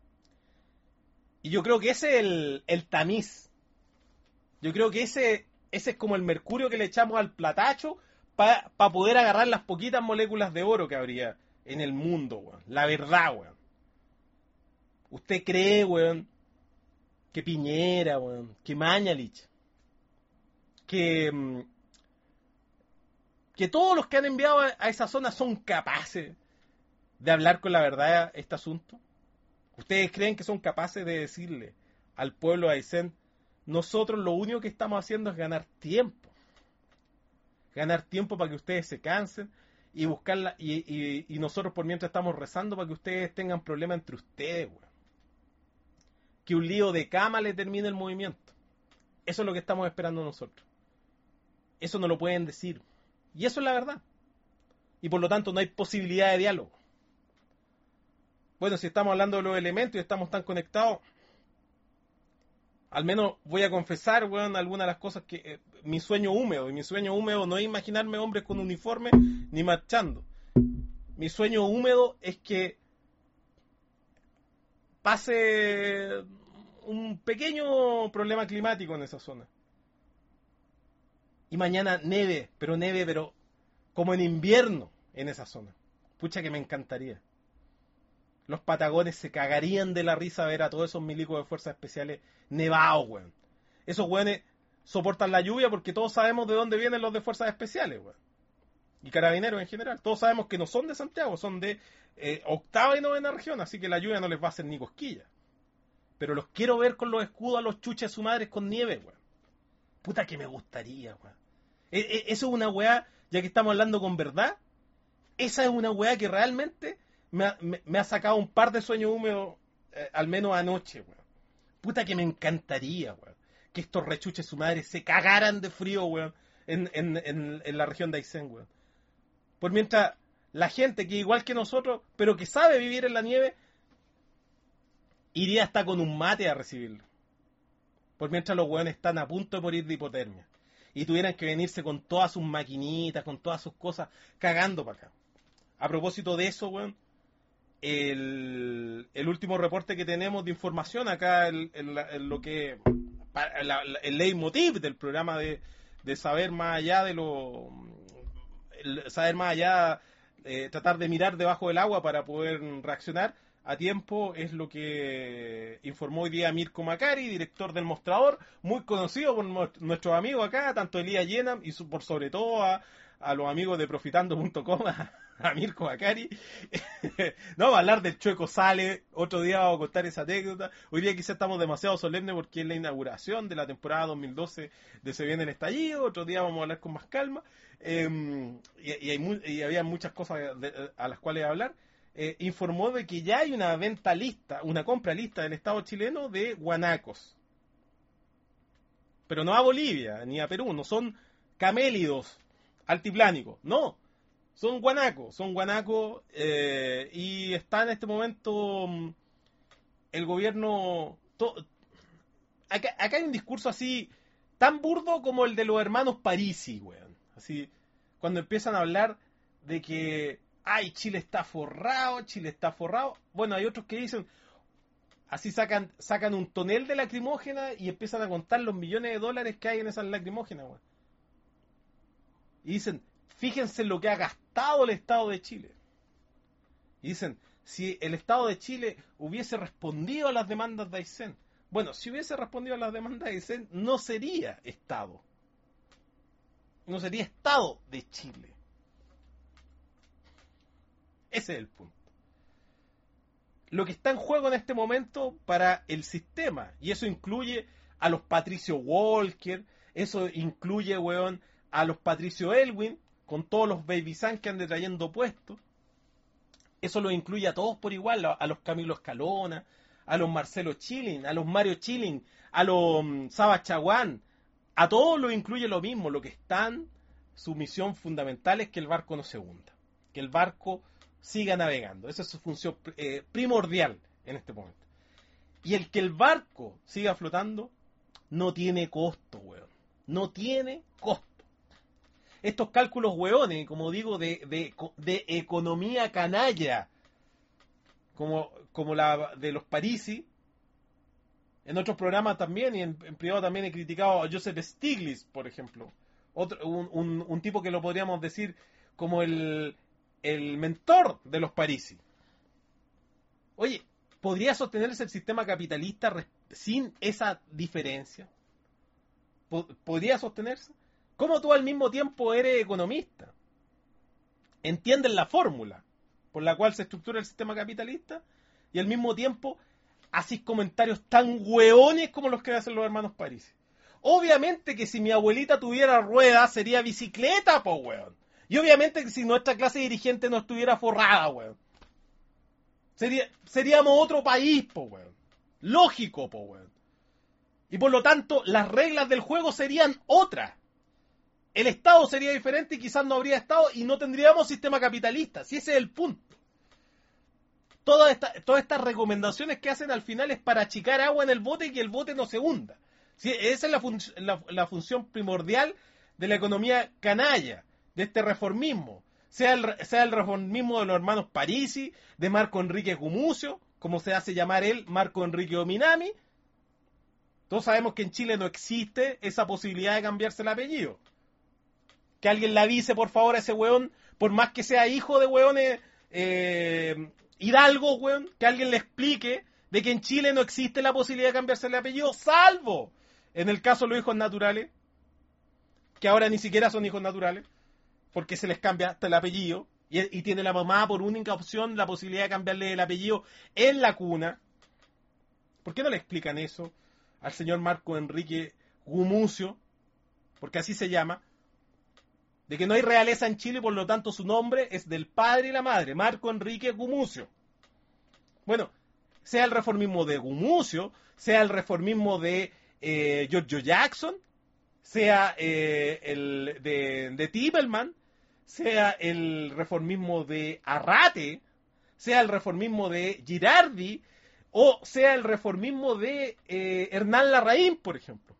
Y yo creo que ese es el, el tamiz. Yo creo que ese, ese es como el mercurio que le echamos al platacho para pa poder agarrar las poquitas moléculas de oro que habría en el mundo, weón. La verdad, weón. ¿Usted cree, weón, que Piñera, weón, que Mañalich, que, que todos los que han enviado a, a esa zona son capaces de hablar con la verdad este asunto? ¿Ustedes creen que son capaces de decirle al pueblo de Aysén, nosotros lo único que estamos haciendo es ganar tiempo? Ganar tiempo para que ustedes se cansen y buscarla, y, y, y nosotros por mientras estamos rezando para que ustedes tengan problemas entre ustedes, weón. Que un lío de cama le termine el movimiento. Eso es lo que estamos esperando nosotros. Eso no lo pueden decir. Y eso es la verdad. Y por lo tanto no hay posibilidad de diálogo. Bueno, si estamos hablando de los elementos y estamos tan conectados, al menos voy a confesar, weón, algunas de las cosas que... Eh, mi sueño húmedo, y mi sueño húmedo no es imaginarme hombres con uniforme ni marchando. Mi sueño húmedo es que pase un pequeño problema climático en esa zona. Y mañana neve, pero neve, pero como en invierno en esa zona. Pucha que me encantaría. Los patagones se cagarían de la risa ver a todos esos milicos de fuerzas especiales nevados, weón. Esos weones soportan la lluvia porque todos sabemos de dónde vienen los de fuerzas especiales, weón. Y carabineros en general. Todos sabemos que no son de Santiago, son de eh, octava y novena región, así que la lluvia no les va a hacer ni cosquilla. Pero los quiero ver con los escudos a los chuches su madres con nieve, weón. Puta que me gustaría, weón. E -e Eso es una weá, ya que estamos hablando con verdad, esa es una weá que realmente me ha, me, me ha sacado un par de sueños húmedos, eh, al menos anoche, weón. Puta que me encantaría, weón, que estos rechuches su madre se cagaran de frío, weón, en, en, en, en la región de Aysén, weón. Por mientras la gente que igual que nosotros, pero que sabe vivir en la nieve, iría hasta con un mate a recibirlo. Por mientras los weones están a punto de morir de hipotermia. Y tuvieran que venirse con todas sus maquinitas, con todas sus cosas, cagando para acá. A propósito de eso, weón, el, el último reporte que tenemos de información acá, en, en, en lo que... La, la, el leitmotiv del programa de, de saber más allá de lo... El saber más allá, eh, tratar de mirar debajo del agua para poder reaccionar a tiempo, es lo que informó hoy día Mirko Macari, director del Mostrador, muy conocido por nuestros amigos acá, tanto Elías Yenam y su, por sobre todo a, a los amigos de Profitando punto com, a, a Mirko Macari. No, vamos a hablar del Chueco Sale, otro día vamos a contar esa anécdota. Hoy día quizás estamos demasiado solemnes porque es la inauguración de la temporada dos mil doce de Se Viene el Estallido, otro día vamos a hablar con más calma, eh, y, y, hay mu y había muchas cosas de, a las cuales hablar. Eh, informó de que ya hay una venta lista, una compra lista del Estado chileno de guanacos. Pero no a Bolivia, ni a Perú, no son camélidos altiplánicos, no. Son guanacos, son guanacos, eh, y está en este momento el gobierno... To, acá, acá hay un discurso así, tan burdo como el de los hermanos Parisi, weón. Así, cuando empiezan a hablar de que... ay, Chile está forrado, Chile está forrado. Bueno, hay otros que dicen, así sacan sacan un tonel de lacrimógena y empiezan a contar los millones de dólares que hay en esas lacrimógenas, güey. Y dicen, fíjense lo que ha gastado el Estado de Chile. Y dicen, si el Estado de Chile hubiese respondido a las demandas de Aysén. Bueno, si hubiese respondido a las demandas de Aysén, no sería Estado. No sería Estado de Chile. Ese es el punto. Lo que está en juego en este momento para el sistema, y eso incluye a los Patricio Walker, eso incluye, weón, a los Patricio Elwin, con todos los baby san que andan trayendo puestos, eso lo incluye a todos por igual, a los Camilo Escalona, a los Marcelo Chilin, a los Mario Chilin, a los um, Saba Chaguán, a todos lo incluye lo mismo. Lo que están, su misión fundamental es que el barco no se hunda, que el barco siga navegando. Esa es su función eh, primordial en este momento. Y el que el barco siga flotando no tiene costo, weón. No tiene costo. Estos cálculos, weones, como digo, de, de, de economía canalla, como, como la de los Parisi, en otros programas también, y en, en privado también he criticado a Joseph Stiglitz, por ejemplo. Otro, un, un, un tipo que lo podríamos decir como el, el mentor de los Parisi. Oye, ¿podría sostenerse el sistema capitalista sin esa diferencia? ¿Podría sostenerse? ¿Cómo tú al mismo tiempo eres economista? ¿Entiendes la fórmula por la cual se estructura el sistema capitalista? Y al mismo tiempo haces comentarios tan hueones como los que hacen los hermanos Parisi. Obviamente que si mi abuelita tuviera ruedas sería bicicleta, po weón. Y obviamente que si nuestra clase dirigente no estuviera forrada, weón. Sería, seríamos otro país, po weón. Lógico, po weón. Y por lo tanto, las reglas del juego serían otras. El Estado sería diferente y quizás no habría Estado y no tendríamos sistema capitalista. Si ese es el punto. Todas esta, todas estas recomendaciones que hacen al final es para achicar agua en el bote y que el bote no se hunda. Si esa es la, fun la, la función primordial de la economía canalla, de este reformismo. Sea el, sea el reformismo de los hermanos Parisi, de Marco Enrique Gumucio, como se hace llamar él, Marco Enrique Ominami. Todos sabemos que en Chile no existe esa posibilidad de cambiarse el apellido. Que alguien le avise, por favor, a ese weón, por más que sea hijo de weones eh, hidalgo, weón, que alguien le explique de que en Chile no existe la posibilidad de cambiarse el apellido, salvo en el caso de los hijos naturales, que ahora ni siquiera son hijos naturales, porque se les cambia hasta el apellido, y, y tiene la mamá por única opción la posibilidad de cambiarle el apellido en la cuna. ¿Por qué no le explican eso al señor Marco Enrique Gumucio? Porque así se llama. De que no hay realeza en Chile y por lo tanto su nombre es del padre y la madre, Marco Enrique Gumucio. Bueno, sea el reformismo de Gumucio, sea el reformismo de eh, Giorgio Jackson, sea eh, el de, de Tippelman, sea el reformismo de Arrate, sea el reformismo de Girardi, o sea el reformismo de eh, Hernán Larraín, por ejemplo.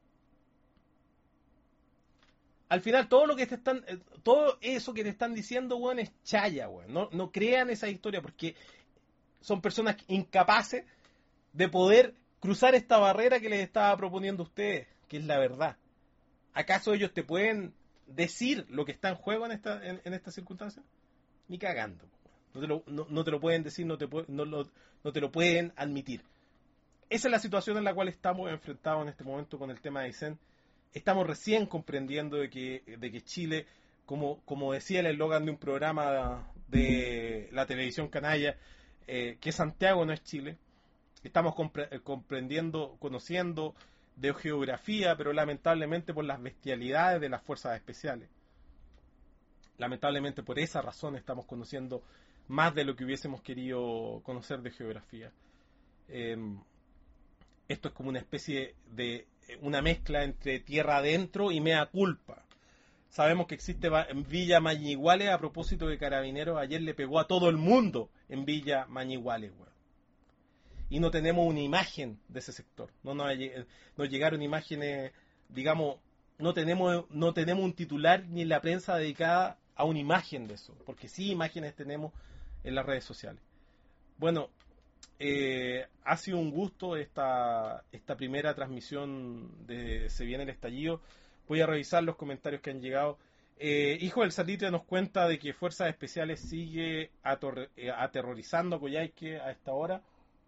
Al final, todo lo que te están, todo eso que te están diciendo, weón, es chaya, weón. No, no crean esa historia porque son personas incapaces de poder cruzar esta barrera que les estaba proponiendo a ustedes, que es la verdad. ¿Acaso ellos te pueden decir lo que está en juego en esta, en, en esta circunstancia? Ni cagando. No te lo, no, no te lo pueden decir, no te, no, lo, no te lo pueden admitir. Esa es la situación en la cual estamos enfrentados en este momento con el tema de Aysén. Estamos recién comprendiendo de que, de que Chile, como, como decía el eslogan de un programa de la televisión canalla, eh, que Santiago no es Chile. Estamos compre comprendiendo, conociendo de geografía, pero lamentablemente por las bestialidades de las fuerzas especiales. Lamentablemente por esa razón estamos conociendo más de lo que hubiésemos querido conocer de geografía. Eh, esto es como una especie de una mezcla entre tierra adentro y mea culpa. Sabemos que existe en Villa Mañiguales, a propósito de Carabineros, ayer le pegó a todo el mundo en Villa Mañiguales, weón. Y no tenemos una imagen de ese sector. No nos, nos llegaron imágenes, digamos, no tenemos, no tenemos un titular ni en la prensa dedicada a una imagen de eso, porque sí imágenes tenemos en las redes sociales. Bueno, eh, ha sido un gusto esta, esta primera transmisión de Se Viene el Estallido. Voy a revisar los comentarios que han llegado. Eh, Hijo del Salitre nos cuenta de que Fuerzas Especiales sigue eh, aterrorizando a Coyhaique a esta hora.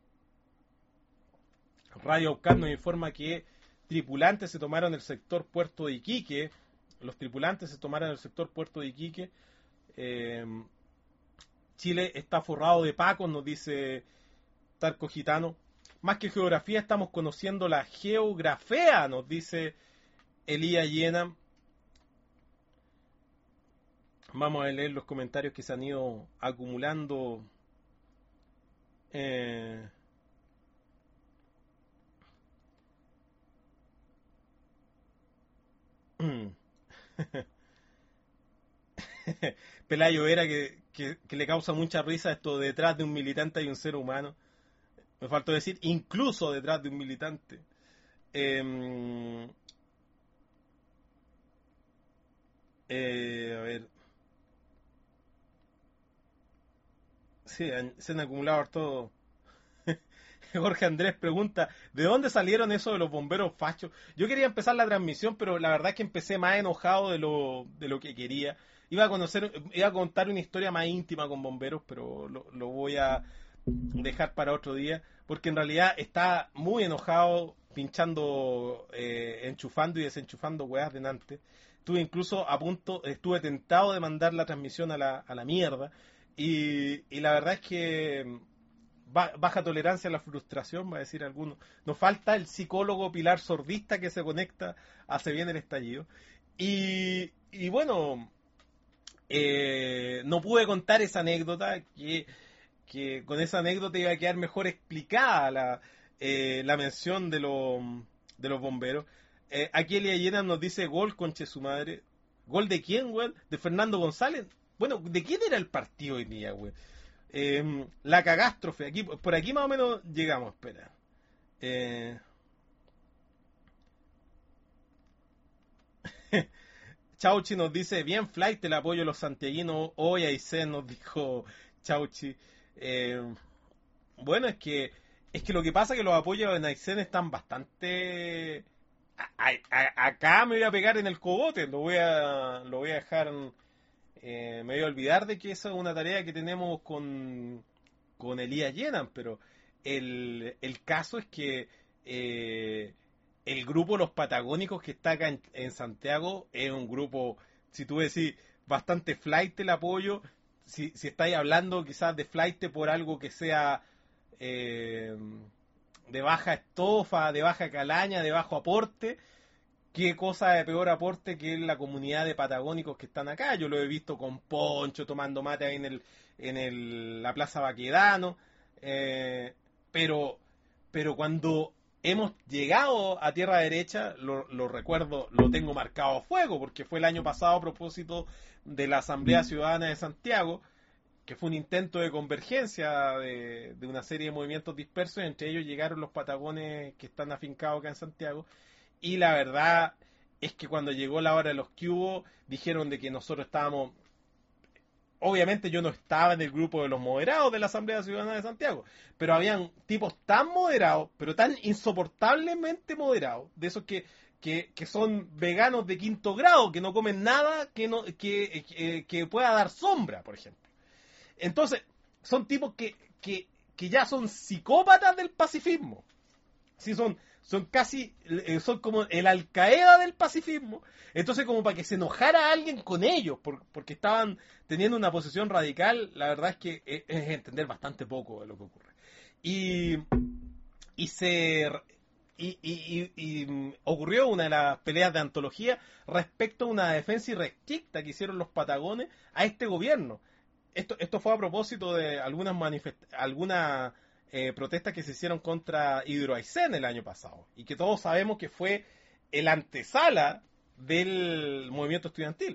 Radio Aucán nos informa que tripulantes se tomaron el sector Puerto de Iquique. Los tripulantes se tomaron el sector Puerto de Iquique. Eh, Chile está forrado de pacos, nos dice Tarco Gitano. Más que geografía, estamos conociendo la geografía, nos dice Elías Llena. Vamos a leer los comentarios que se han ido acumulando. Eh, Pelayo era que, que, que le causa mucha risa esto: detrás de un militante hay un ser humano. me faltó decir, incluso detrás de un militante. Eh, eh, a ver. Sí, han- se han acumulado todo. Jorge Andrés pregunta, ¿de dónde salieron eso de los bomberos fachos? Yo quería empezar la transmisión, pero la verdad es que empecé más enojado de lo, de lo que quería. Iba a conocer, iba a contar una historia más íntima con bomberos, pero lo, lo voy a dejar para otro día, porque en realidad está muy enojado, pinchando, eh, enchufando y desenchufando weas delante. Estuve incluso a punto, estuve tentado de mandar la transmisión a la, a la mierda, y, y la verdad es que baja tolerancia a la frustración, va a decir alguno. Nos falta el psicólogo pilar sordista que se conecta hace bien el estallido. Y, y bueno, eh, no pude contar esa anécdota, que, que con esa anécdota iba a quedar mejor explicada la, eh, la mención de, lo, de los bomberos. Eh, aquí Elia Llena nos dice gol, conche su madre. ¿Gol de quién, güey? ¿De Fernando González? Bueno, ¿de quién era el partido hoy día, güey? Eh, la cagástrofe, aquí, por aquí más o menos llegamos, espera. Eh, Chauchi nos dice, bien flight el apoyo a los santiaguinos, hoy Aysén nos dijo Chauchi. Eh, bueno, es que es que lo que pasa es que los apoyos en Aysén están bastante... A, a, acá me voy a pegar en el cogote, lo voy a, lo voy a dejar... Eh, me voy a olvidar de que esa es una tarea que tenemos con, con Elías Llenan, pero el, el caso es que eh, el grupo Los Patagónicos que está acá en, en Santiago es un grupo, si tú decís, bastante flight el apoyo. Si, si estáis hablando quizás de flight por algo que sea eh, de baja estofa, de baja calaña, de bajo aporte, qué cosa de peor aporte que la comunidad de patagónicos que están acá. Yo lo he visto con poncho, tomando mate ahí en el, en el, la Plaza Baquedano. Eh, pero, pero cuando hemos llegado a tierra derecha, lo, lo recuerdo, lo tengo marcado a fuego, porque fue el año pasado a propósito de la Asamblea Ciudadana de Santiago, que fue un intento de convergencia de, de una serie de movimientos dispersos. Entre ellos llegaron los patagones que están afincados acá en Santiago. Y la verdad es que cuando llegó la hora de los que hubo, dijeron de que nosotros estábamos... Obviamente yo no estaba en el grupo de los moderados de la Asamblea Ciudadana de Santiago, pero habían tipos tan moderados, pero tan insoportablemente moderados, de esos que, que, que son veganos de quinto grado, que no comen nada que, no, que, que, que pueda dar sombra, por ejemplo. Entonces, son tipos que, que, que ya son psicópatas del pacifismo. Sí, son, son casi, eh, son como el Al Qaeda del pacifismo. Entonces, como para que se enojara alguien con ellos, por, porque estaban teniendo una posición radical, la verdad es que es, es entender bastante poco de lo que ocurre. Y, y se... Y, y, y, y ocurrió una de las peleas de antología respecto a una defensa irrestricta que hicieron los patagones a este gobierno. Esto, esto fue a propósito de algunas manifest- algunas eh, protestas que se hicieron contra Hidro Aysén el año pasado, y que todos sabemos que fue el antesala del movimiento estudiantil.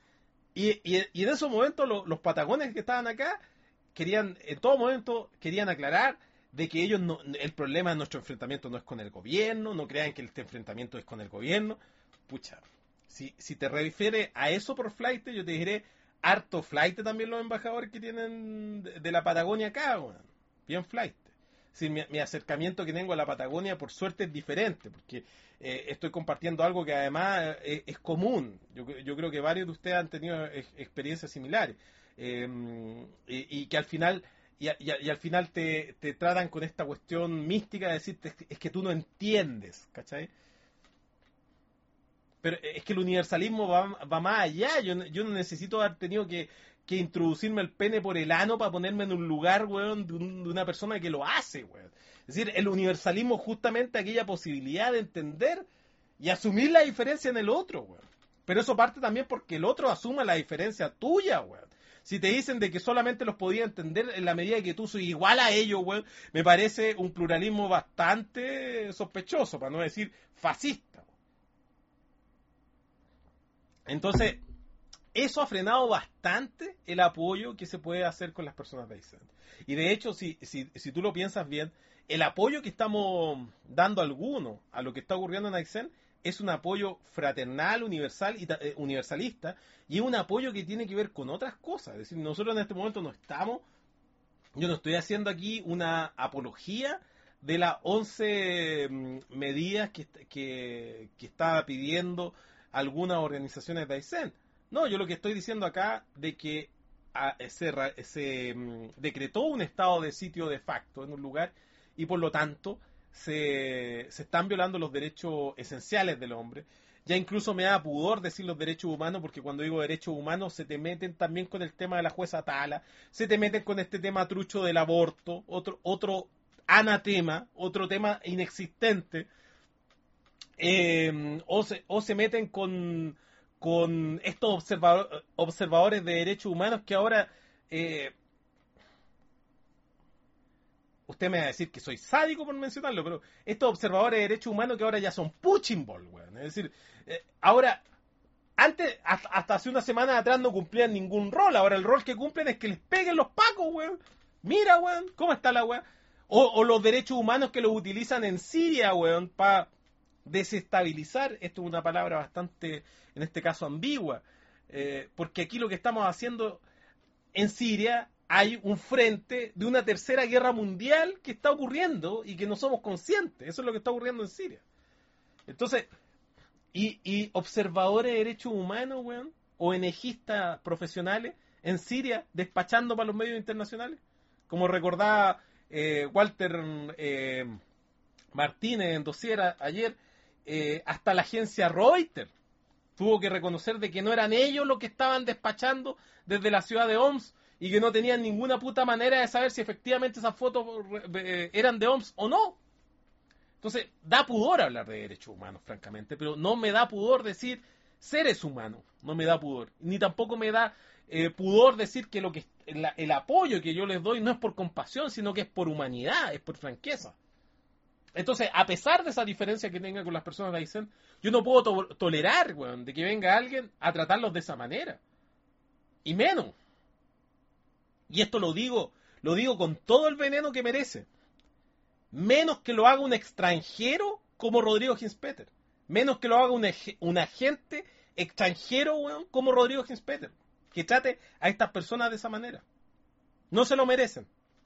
Y, y, y en esos momentos lo, los patagones que estaban acá querían, en todo momento querían aclarar de que ellos no, el problema de nuestro enfrentamiento no es con el gobierno, no crean que este enfrentamiento es con el gobierno. Pucha, si, si te refieres a eso por flight, yo te diré harto flight también los embajadores que tienen de, de la Patagonia acá, bueno, bien flight. Sí, mi, mi acercamiento que tengo a la Patagonia por suerte es diferente, porque eh, estoy compartiendo algo que además es, es común. Yo, yo creo que varios de ustedes han tenido ex, experiencias similares, eh, y, y que al final y, y, y al final te, te tratan con esta cuestión mística de decirte es que tú no entiendes, ¿cachai? Pero es que el universalismo va, va más allá. Yo, yo no necesito haber tenido que, que introducirme el pene por el ano para ponerme en un lugar, weón, de, un, de una persona que lo hace, weón. Es decir, el universalismo es justamente aquella posibilidad de entender y asumir la diferencia en el otro, weón. Pero eso parte también porque el otro asuma la diferencia tuya, weón. Si te dicen de que solamente los podía entender en la medida de que tú soy igual a ellos, weón, me parece un pluralismo bastante sospechoso, para no decir fascista. Entonces, eso ha frenado bastante el apoyo que se puede hacer con las personas de Aysén. Y de hecho, si, si, si tú lo piensas bien, el apoyo que estamos dando algunos a lo que está ocurriendo en Aysén es un apoyo fraternal, universal y eh, universalista, y es un apoyo que tiene que ver con otras cosas. Es decir, nosotros en este momento no estamos, yo no estoy haciendo aquí una apología de las once mm, medidas que, que, que está pidiendo algunas organizaciones de Aysén. No, yo lo que estoy diciendo acá de que a, se, se mm, decretó un estado de sitio de facto en un lugar y por lo tanto se, se están violando los derechos esenciales del hombre. Ya incluso me da pudor decir los derechos humanos, porque cuando digo derechos humanos se te meten también con el tema de la jueza Tala, se te meten con este tema trucho del aborto, otro, otro anatema, otro tema inexistente, eh, o, se, o se meten con, con estos observador, observadores de derechos humanos que ahora... Eh, usted me va a decir que soy sádico por mencionarlo, pero estos observadores de derechos humanos que ahora ya son punching ball, weón. Es decir, eh, ahora, antes, hasta, hasta hace una semana atrás no cumplían ningún rol. Ahora el rol que cumplen es que les peguen los pacos, weón. Mira, weón, ¿cómo está la weón? O, o los derechos humanos que los utilizan en Siria, weón, para desestabilizar. Esto es una palabra bastante, en este caso, ambigua. Eh, porque aquí lo que estamos haciendo en Siria... hay un frente de una tercera guerra mundial que está ocurriendo y que no somos conscientes. Eso es lo que está ocurriendo en Siria. Entonces, y, y observadores de derechos humanos, weón, ONGistas profesionales en Siria despachando para los medios internacionales. Como recordaba eh, Walter eh, Martínez en dossier ayer, eh, hasta la agencia Reuters tuvo que reconocer de que no eran ellos los que estaban despachando desde la ciudad de Homs, y que no tenían ninguna puta manera de saber si efectivamente esas fotos eh, eran de Homs o no. Entonces, da pudor hablar de derechos humanos, francamente, pero no me da pudor decir seres humanos, no me da pudor. Ni tampoco me da eh, pudor decir que, lo que la, el apoyo que yo les doy no es por compasión, sino que es por humanidad, es por franqueza. Entonces, a pesar de esa diferencia que tenga con las personas de Aysén, yo no puedo to tolerar, weón, de que venga alguien a tratarlos de esa manera. Y menos. Y esto lo digo, lo digo con todo el veneno que merece. Menos que lo haga un extranjero como Rodrigo Ginspeter. Menos que lo haga un, un agente extranjero, weón, como Rodrigo Ginspeter. Que trate a estas personas de esa manera. No se lo merecen.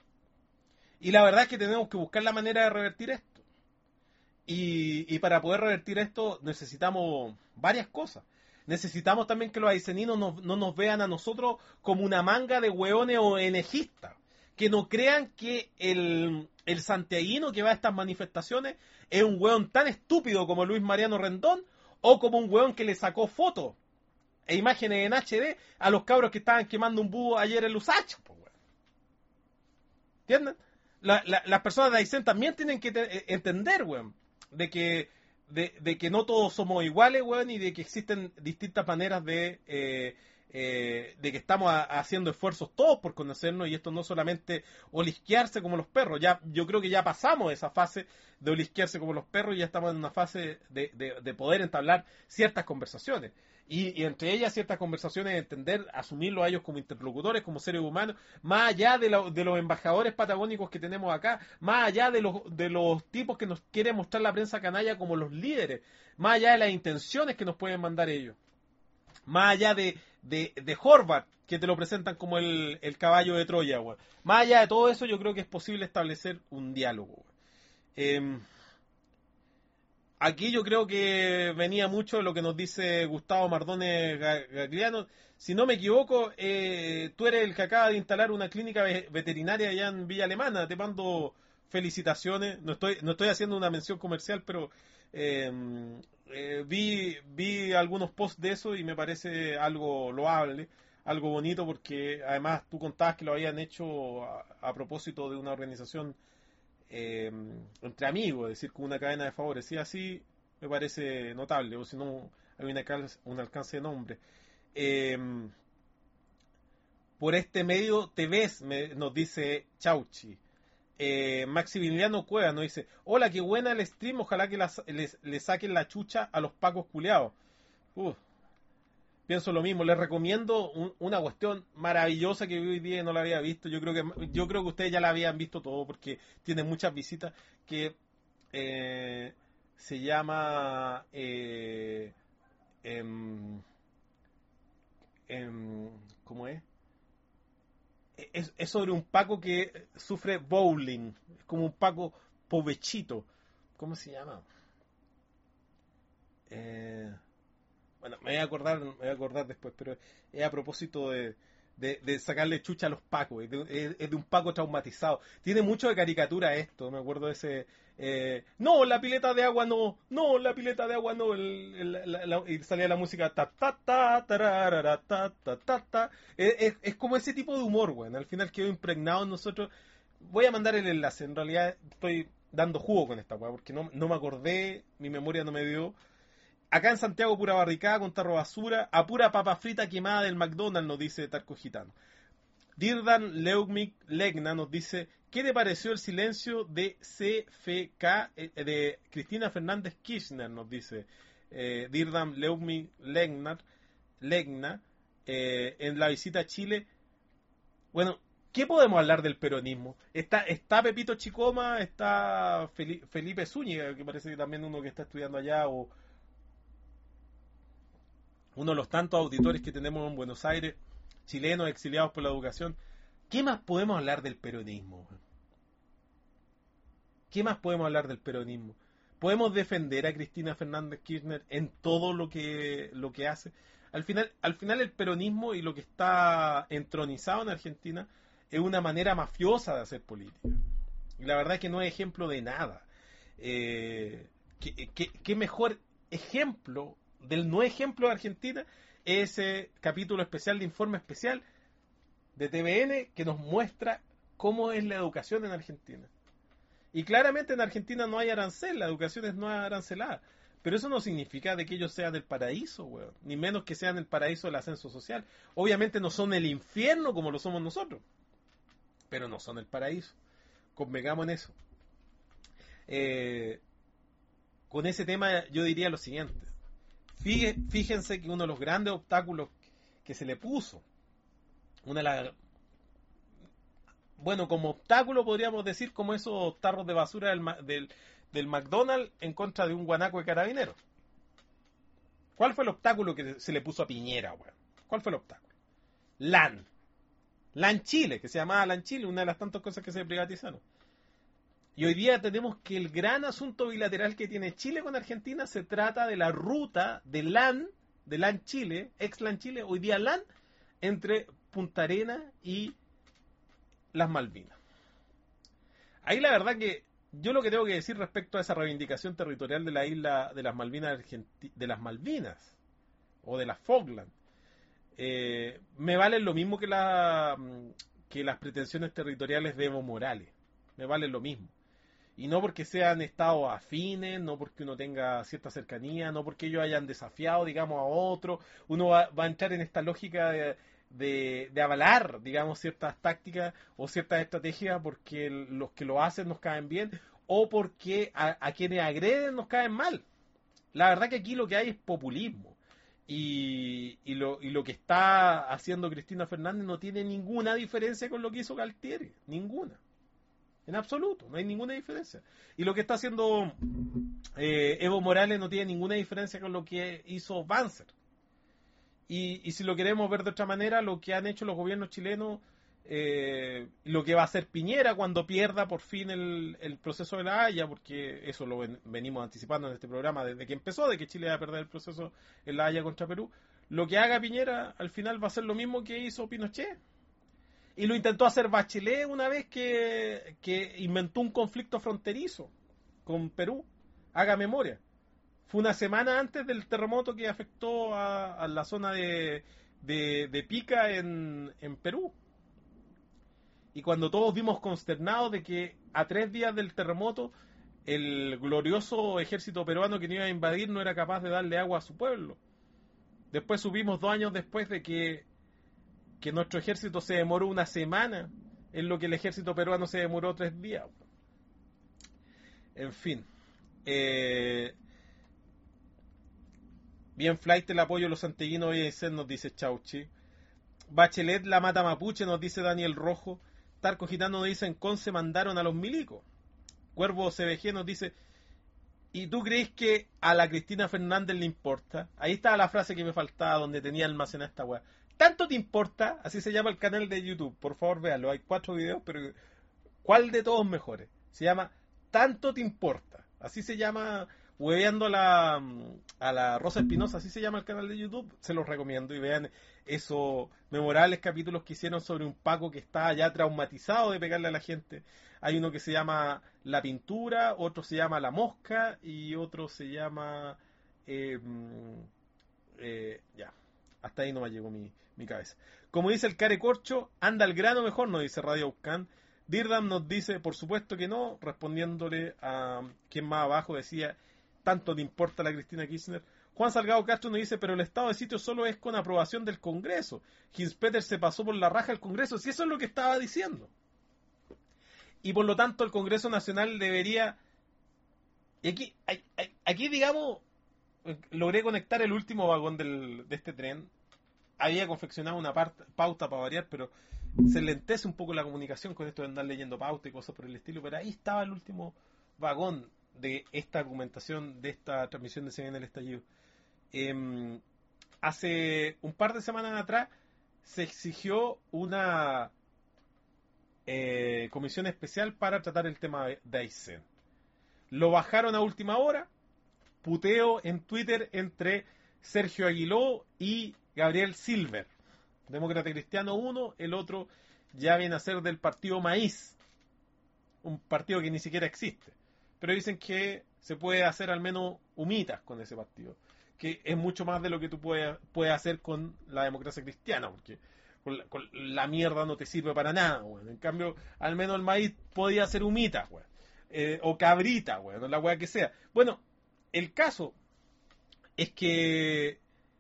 Y la verdad es que tenemos que buscar la manera de revertir esto. Y, y para poder revertir esto necesitamos varias cosas. Necesitamos también que los ayseninos no, no nos vean a nosotros como una manga de hueones ONGistas. Que no crean que el, el santiaguino que va a estas manifestaciones es un hueón tan estúpido como Luis Mariano Rendón, o como un hueón que le sacó fotos e imágenes en H D a los cabros que estaban quemando un búho ayer en Lusach. Pues, ¿entienden? La, la, las personas de Aysén también tienen que te, entender, weón, de que, de, de que no todos somos iguales, weón, y de que existen distintas maneras de, eh, eh, de que estamos a, haciendo esfuerzos todos por conocernos, y esto no solamente olisquearse como los perros. Ya, yo creo que ya pasamos esa fase de olisquearse como los perros y ya estamos en una fase de, de, de poder entablar ciertas conversaciones. Y, y entre ellas ciertas conversaciones, entender, asumirlo a ellos como interlocutores, como seres humanos, más allá de, la, de los embajadores patagónicos que tenemos acá, más allá de los, de los tipos que nos quiere mostrar la prensa canalla como los líderes, más allá de las intenciones que nos pueden mandar ellos, más allá de, de, de Horvath, que te lo presentan como el, el caballo de Troya, güey. Más allá de todo eso, yo creo que es posible establecer un diálogo. Eh, Aquí yo creo que venía mucho lo que nos dice Gustavo Mardones Gagliano. Si no me equivoco, eh, tú eres el que acaba de instalar una clínica veterinaria allá en Villa Alemana. Te mando felicitaciones. No estoy, no estoy haciendo una mención comercial, pero eh, eh, vi, vi algunos posts de eso y me parece algo loable, algo bonito, porque además tú contabas que lo habían hecho a, a propósito de una organización Eh, entre amigos, es decir, con una cadena de favores. Si así, me parece notable, o si no, hay un alcance, un alcance de nombre. Eh, por este medio te ves, me, nos dice Chauchi. Eh, Maximiliano Cueva nos dice: hola, qué buena el stream, ojalá que las, les, le saquen la chucha a los pacos culeados. Uf. pienso lo mismo. Les recomiendo un, una cuestión maravillosa que vi hoy día y no la había visto. Yo creo que yo creo que ustedes ya la habían visto todo porque tiene muchas visitas. Que eh, se llama eh, em, em, ¿cómo es? es? Es sobre un Paco que sufre bowling. Es como un Paco povechito. ¿Cómo se llama? Eh, bueno, me voy a acordar, me voy a acordar después, pero es a propósito de, de, de sacarle chucha a los pacos, es de, es- es de un paco traumatizado. Tiene mucho de caricatura esto, me acuerdo de ese... eh, no, la pileta de agua no, no, la pileta de agua no, el- el- la- la- y salía la música ta ta ta tararara, ta ta ta ta. Es, es- es como ese tipo de humor, weón. Al final quedó impregnado en nosotros. Voy a mandar el enlace, en realidad estoy dando jugo con esta weá, porque no, no me acordé, mi memoria no me dio. Acá en Santiago, pura barricada con tarro basura, a pura papa frita quemada del McDonald's, nos dice Tarco Gitano. Dirdan Leugmik Legna nos dice, ¿qué te pareció el silencio de C F K, eh, de Cristina Fernández Kirchner? Nos dice eh, Dirdan Leugmik Legna, Legna eh, en la visita a Chile. Bueno, ¿qué podemos hablar del peronismo? Está, está Pepito Chicoma, está Feli- Felipe Zúñiga, que parece que también uno que está estudiando allá, o uno de los tantos auditores que tenemos en Buenos Aires, chilenos exiliados por la educación. ¿Qué más podemos hablar del peronismo? ¿Qué más podemos hablar del peronismo? ¿Podemos defender a Cristina Fernández Kirchner en todo lo que, lo que hace? Al final, al final el peronismo y lo que está entronizado en Argentina es una manera mafiosa de hacer política. Y la verdad es que no es ejemplo de nada. Eh, ¿qué, qué, qué mejor ejemplo del no ejemplo de Argentina es ese capítulo especial de Informe Especial de T V N que nos muestra cómo es la educación en Argentina? Y claramente en Argentina no hay arancel, la educación es no arancelada. Pero eso no significa de que ellos sean el paraíso, weón. Ni menos que sean el paraíso del ascenso social. Obviamente no son el infierno como lo somos nosotros. Pero no son el paraíso. Convengamos en eso. Eh, con ese tema yo diría lo siguiente. Fíjense que uno de los grandes obstáculos que se le puso, una de las, bueno, como obstáculo podríamos decir como esos tarros de basura del, del, del McDonald's en contra de un guanaco de carabineros. ¿Cuál fue el obstáculo que se le puso a Piñera, weón? ¿Cuál fue el obstáculo? LAN. LAN Chile, que se llamaba LAN Chile, una de las tantas cosas que se privatizaron. Y hoy día tenemos que el gran asunto bilateral que tiene Chile con Argentina se trata de la ruta de LAN, de LAN Chile, ex LAN Chile, hoy día LAN, entre Punta Arenas y las Malvinas. Ahí la verdad que yo lo que tengo que decir respecto a esa reivindicación territorial de la isla de las Malvinas, de las Malvinas o de las Falkland, eh, me valen lo mismo que, la, que las pretensiones territoriales de Evo Morales. Me valen lo mismo. Y no porque sean estados afines, no porque uno tenga cierta cercanía, no porque ellos hayan desafiado, digamos, a otro. Uno va, va a entrar en esta lógica de, de, de avalar, digamos, ciertas tácticas o ciertas estrategias porque los que lo hacen nos caen bien o porque a, a quienes agreden nos caen mal. La verdad que aquí lo que hay es populismo. Y, y, lo, y lo que está haciendo Cristina Fernández no tiene ninguna diferencia con lo que hizo Galtieri. Ninguna. En absoluto, no hay ninguna diferencia. Y lo que está haciendo eh, Evo Morales no tiene ninguna diferencia con lo que hizo Banzer. Y, y si lo queremos ver de otra manera, lo que han hecho los gobiernos chilenos, eh, lo que va a hacer Piñera cuando pierda por fin el, el proceso de la Haya, porque eso lo ven, venimos anticipando en este programa desde que empezó, de que Chile va a perder el proceso en la Haya contra Perú, lo que haga Piñera al final va a ser lo mismo que hizo Pinochet. Y lo intentó hacer Bachelet una vez que, que inventó un conflicto fronterizo con Perú. Haga memoria. Fue una semana antes del terremoto que afectó a, a la zona de, de, de Pica en, en Perú. Y cuando todos vimos consternados de que a tres días del terremoto el glorioso ejército peruano que no iba a invadir no era capaz de darle agua a su pueblo. Después subimos dos años después de que que nuestro ejército se demoró una semana en lo que el ejército peruano se demoró tres días. En fin. Eh, Bien flight el apoyo a los santiaguinos y Aysén, nos dice Chauchi. Bachelet la mata mapuche, nos dice Daniel Rojo. Tarco Gitano nos dice, en Conce mandaron a los milicos. Cuervo C B G nos dice, ¿y tú crees que a la Cristina Fernández le importa? Ahí está la frase que me faltaba, donde tenía almacenada esta weá. ¿Tanto te importa? Así se llama el canal de YouTube. Por favor, véanlo. Hay cuatro videos, pero ¿cuál de todos mejores? Se llama ¿Tanto te importa? Así se llama, hueveando a la, a la Rosa Espinosa. Así se llama el canal de YouTube. Se los recomiendo y vean esos memorables capítulos que hicieron sobre un Paco que está ya traumatizado de pegarle a la gente. Hay uno que se llama La Pintura, otro se llama La Mosca y otro se llama... Eh, eh, ya, hasta ahí no me llegó mi, mi cabeza. Como dice el Care Corcho, anda al grano mejor, nos dice Radio Aucán. Dirdam nos dice, por supuesto que no, respondiéndole a quien más abajo decía, tanto te importa la Cristina Kirchner. Juan Salgado Castro nos dice, pero el estado de sitio solo es con aprobación del Congreso. Hinspeter se pasó por la raja al Congreso, si eso es lo que estaba diciendo. Y por lo tanto el Congreso Nacional debería... Y aquí, aquí digamos, logré conectar el último vagón del, de este tren. Había confeccionado una parte, pauta para variar, pero se lentece un poco la comunicación con esto de andar leyendo pauta y cosas por el estilo. Pero ahí estaba el último vagón de esta argumentación, de esta transmisión de Se Viene el Estallido. Eh, hace un par de semanas atrás se exigió una... Eh, comisión especial para tratar el tema de Aysén. Lo bajaron a última hora. Puteo en Twitter entre Sergio Aguiló y Gabriel Silver, demócrata cristiano uno, el otro ya viene a ser del partido Maíz, un partido que ni siquiera existe, pero dicen que se puede hacer al menos humitas con ese partido, que es mucho más de lo que tú puedes, puedes hacer con la democracia cristiana, porque Con la, con la mierda no te sirve para nada, bueno. En cambio, al menos el Maíz podía ser humita, bueno. eh, o cabrita, bueno, la weá que sea. Bueno, el caso es que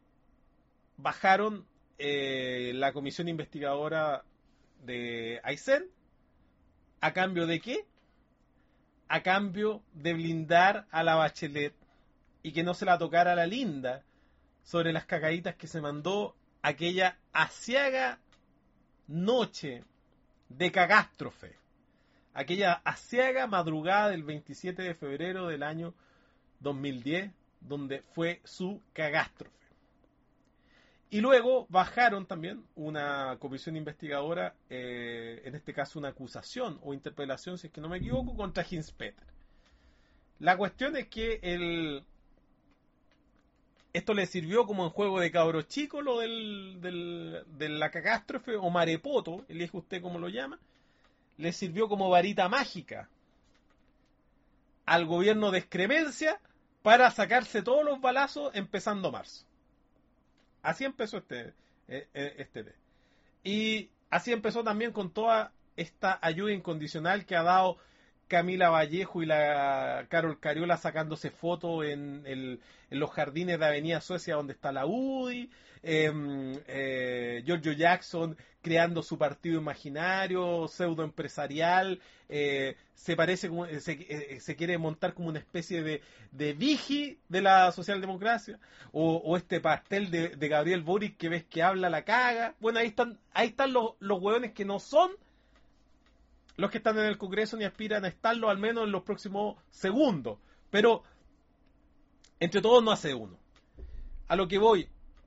bajaron eh, la comisión investigadora de Aysén. ¿A cambio de qué? A cambio de blindar a la Bachelet y que no se la tocara a la Linda sobre las cagaditas que se mandó aquella aciaga noche de cagástrofe, aquella aciaga madrugada del veintisiete de febrero del año dos mil diez, donde fue su cagástrofe. Y luego bajaron también una comisión investigadora, eh, en este caso una acusación o interpelación, si es que no me equivoco, contra Hinspeter. La cuestión es que el... esto le sirvió como en juego de cabro chico, lo del, del, de la catástrofe, o marepoto, elige usted cómo lo llama, le sirvió como varita mágica al gobierno de excremencia para sacarse todos los balazos empezando marzo. Así empezó este, este y así empezó también con toda esta ayuda incondicional que ha dado Camila Vallejo y la Carol Cariola sacándose fotos en, el, en los jardines de Avenida Suecia donde está la U D I, eh, eh, Giorgio Jackson creando su partido imaginario, pseudo empresarial, eh, se parece como, se, eh, se quiere montar como una especie de, de vigi de la socialdemocracia, o, o este pastel de, de Gabriel Boric que ves que habla la caga. Bueno, ahí están, ahí están los, los hueones que no son los que están en el Congreso ni aspiran a estarlo, al menos en los próximos segundos. Pero entre todos no hace uno. A lo que voy,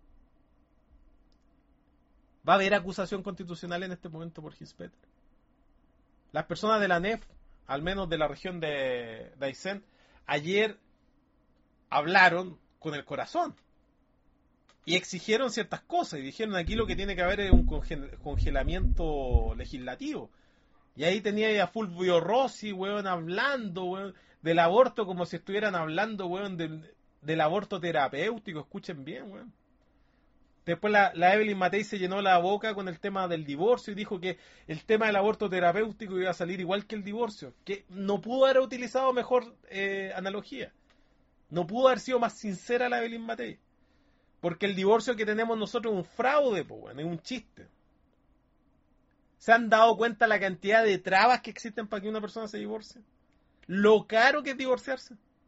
¿va a haber acusación constitucional en este momento por Hinspeter? Las personas de la N E F, al menos de la región de, de Aysén, ayer hablaron con el corazón y exigieron ciertas cosas y dijeron aquí lo que tiene que haber es un congel- congelamiento legislativo. Y ahí tenía a Fulvio Rossi, weón, hablando, weón, del aborto como si estuvieran hablando, weón, del, del aborto terapéutico. Escuchen bien, weón. Después la, la Evelyn Matei se llenó la boca con el tema del divorcio y dijo que el tema del aborto terapéutico iba a salir igual que el divorcio. Que no pudo haber utilizado mejor eh, analogía. No pudo haber sido más sincera la Evelyn Matei. Porque el divorcio que tenemos nosotros es un fraude, po, weón, es un chiste. ¿Se han dado cuenta la cantidad de trabas que existen para que una persona se divorcie? Lo caro que es divorciarse.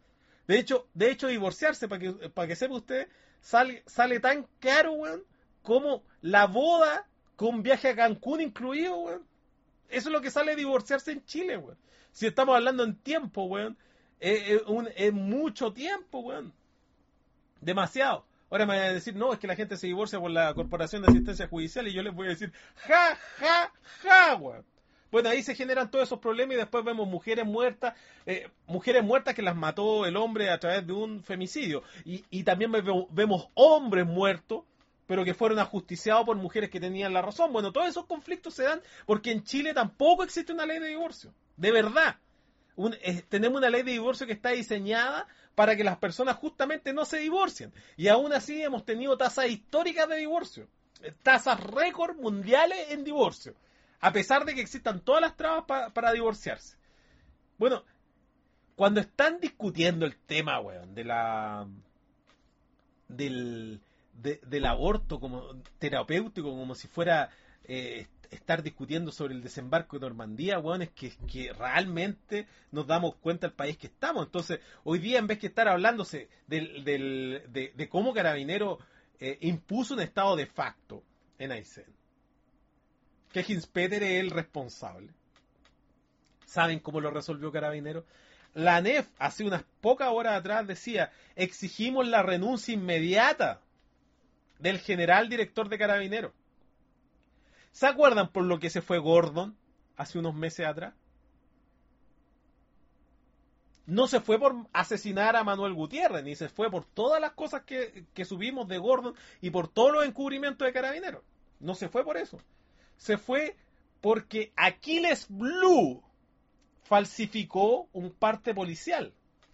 De hecho, de hecho divorciarse, para que, para que sepa usted, sale, sale tan caro, weón, como la boda con viaje a Cancún incluido, weón. Eso es lo que sale divorciarse en Chile, weón. Si estamos hablando en tiempo, weón, es, es, un, es mucho tiempo, weón. Demasiado. Ahora me van a decir, no, es que la gente se divorcia por la Corporación de Asistencia Judicial, y yo les voy a decir, ja, ja, ja, weón. Bueno, ahí se generan todos esos problemas y después vemos mujeres muertas, eh, mujeres muertas que las mató el hombre a través de un femicidio. Y, y también vemos, vemos hombres muertos, pero que fueron ajusticiados por mujeres que tenían la razón. Bueno, todos esos conflictos se dan porque en Chile tampoco existe una ley de divorcio. De verdad. Un, eh, tenemos una ley de divorcio que está diseñada para que las personas justamente no se divorcien. Y aún así hemos tenido tasas históricas de divorcio. Eh, tasas récord mundiales en divorcio. A pesar de que existan todas las trabas pa, para divorciarse. Bueno, cuando están discutiendo el tema, weón, de la... del... De, del aborto como terapéutico, como si fuera eh, estar discutiendo sobre el desembarco de Normandía, weón, es que, que realmente nos damos cuenta del país que estamos. Entonces, hoy día, en vez que estar hablándose del, del, de, de cómo Carabinero eh, impuso un estado de facto en Aysén, que Hinspeter es el responsable. ¿Saben cómo lo resolvió Carabinero? La A N E F, hace unas pocas horas atrás, decía, exigimos la renuncia inmediata del general director de Carabineros. ¿Se acuerdan por lo que se fue Gordon hace unos meses atrás? No se fue por asesinar a Manuel Gutiérrez, ni se fue por todas las cosas que, que subimos de Gordon y por todos los encubrimientos de Carabineros. No se fue por eso. Se fue porque Aquiles Blue falsificó un parte policial.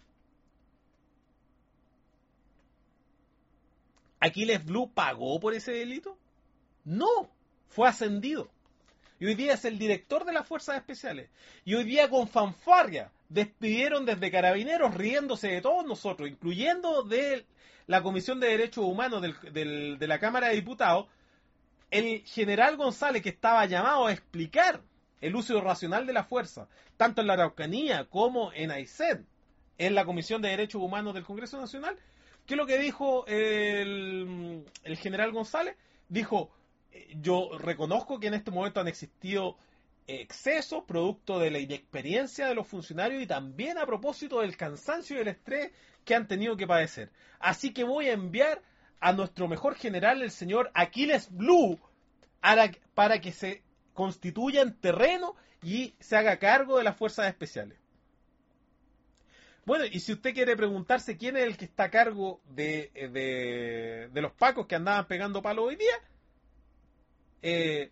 ¿Aquiles Blue pagó por ese delito? No, fue ascendido. Y hoy día es el director de las Fuerzas Especiales. Y hoy día con fanfarria despidieron desde Carabineros, riéndose de todos nosotros, incluyendo de la Comisión de Derechos Humanos del, del, de la Cámara de Diputados, el general González, que estaba llamado a explicar el uso irracional de la fuerza, tanto en la Araucanía como en Aysén, en la Comisión de Derechos Humanos del Congreso Nacional. ¿Qué es lo que dijo el, el general González? Dijo, yo reconozco que en este momento han existido excesos producto de la inexperiencia de los funcionarios y también a propósito del cansancio y el estrés que han tenido que padecer. Así que voy a enviar a nuestro mejor general, el señor Aquiles Blue, a la, para que se constituya en terreno y se haga cargo de las fuerzas especiales. Bueno, y si usted quiere preguntarse quién es el que está a cargo de, de, de los pacos que andaban pegando palos hoy día, eh,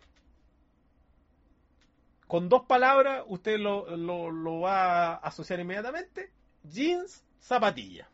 con dos palabras usted lo, lo, lo va a asociar inmediatamente: jeans, zapatilla.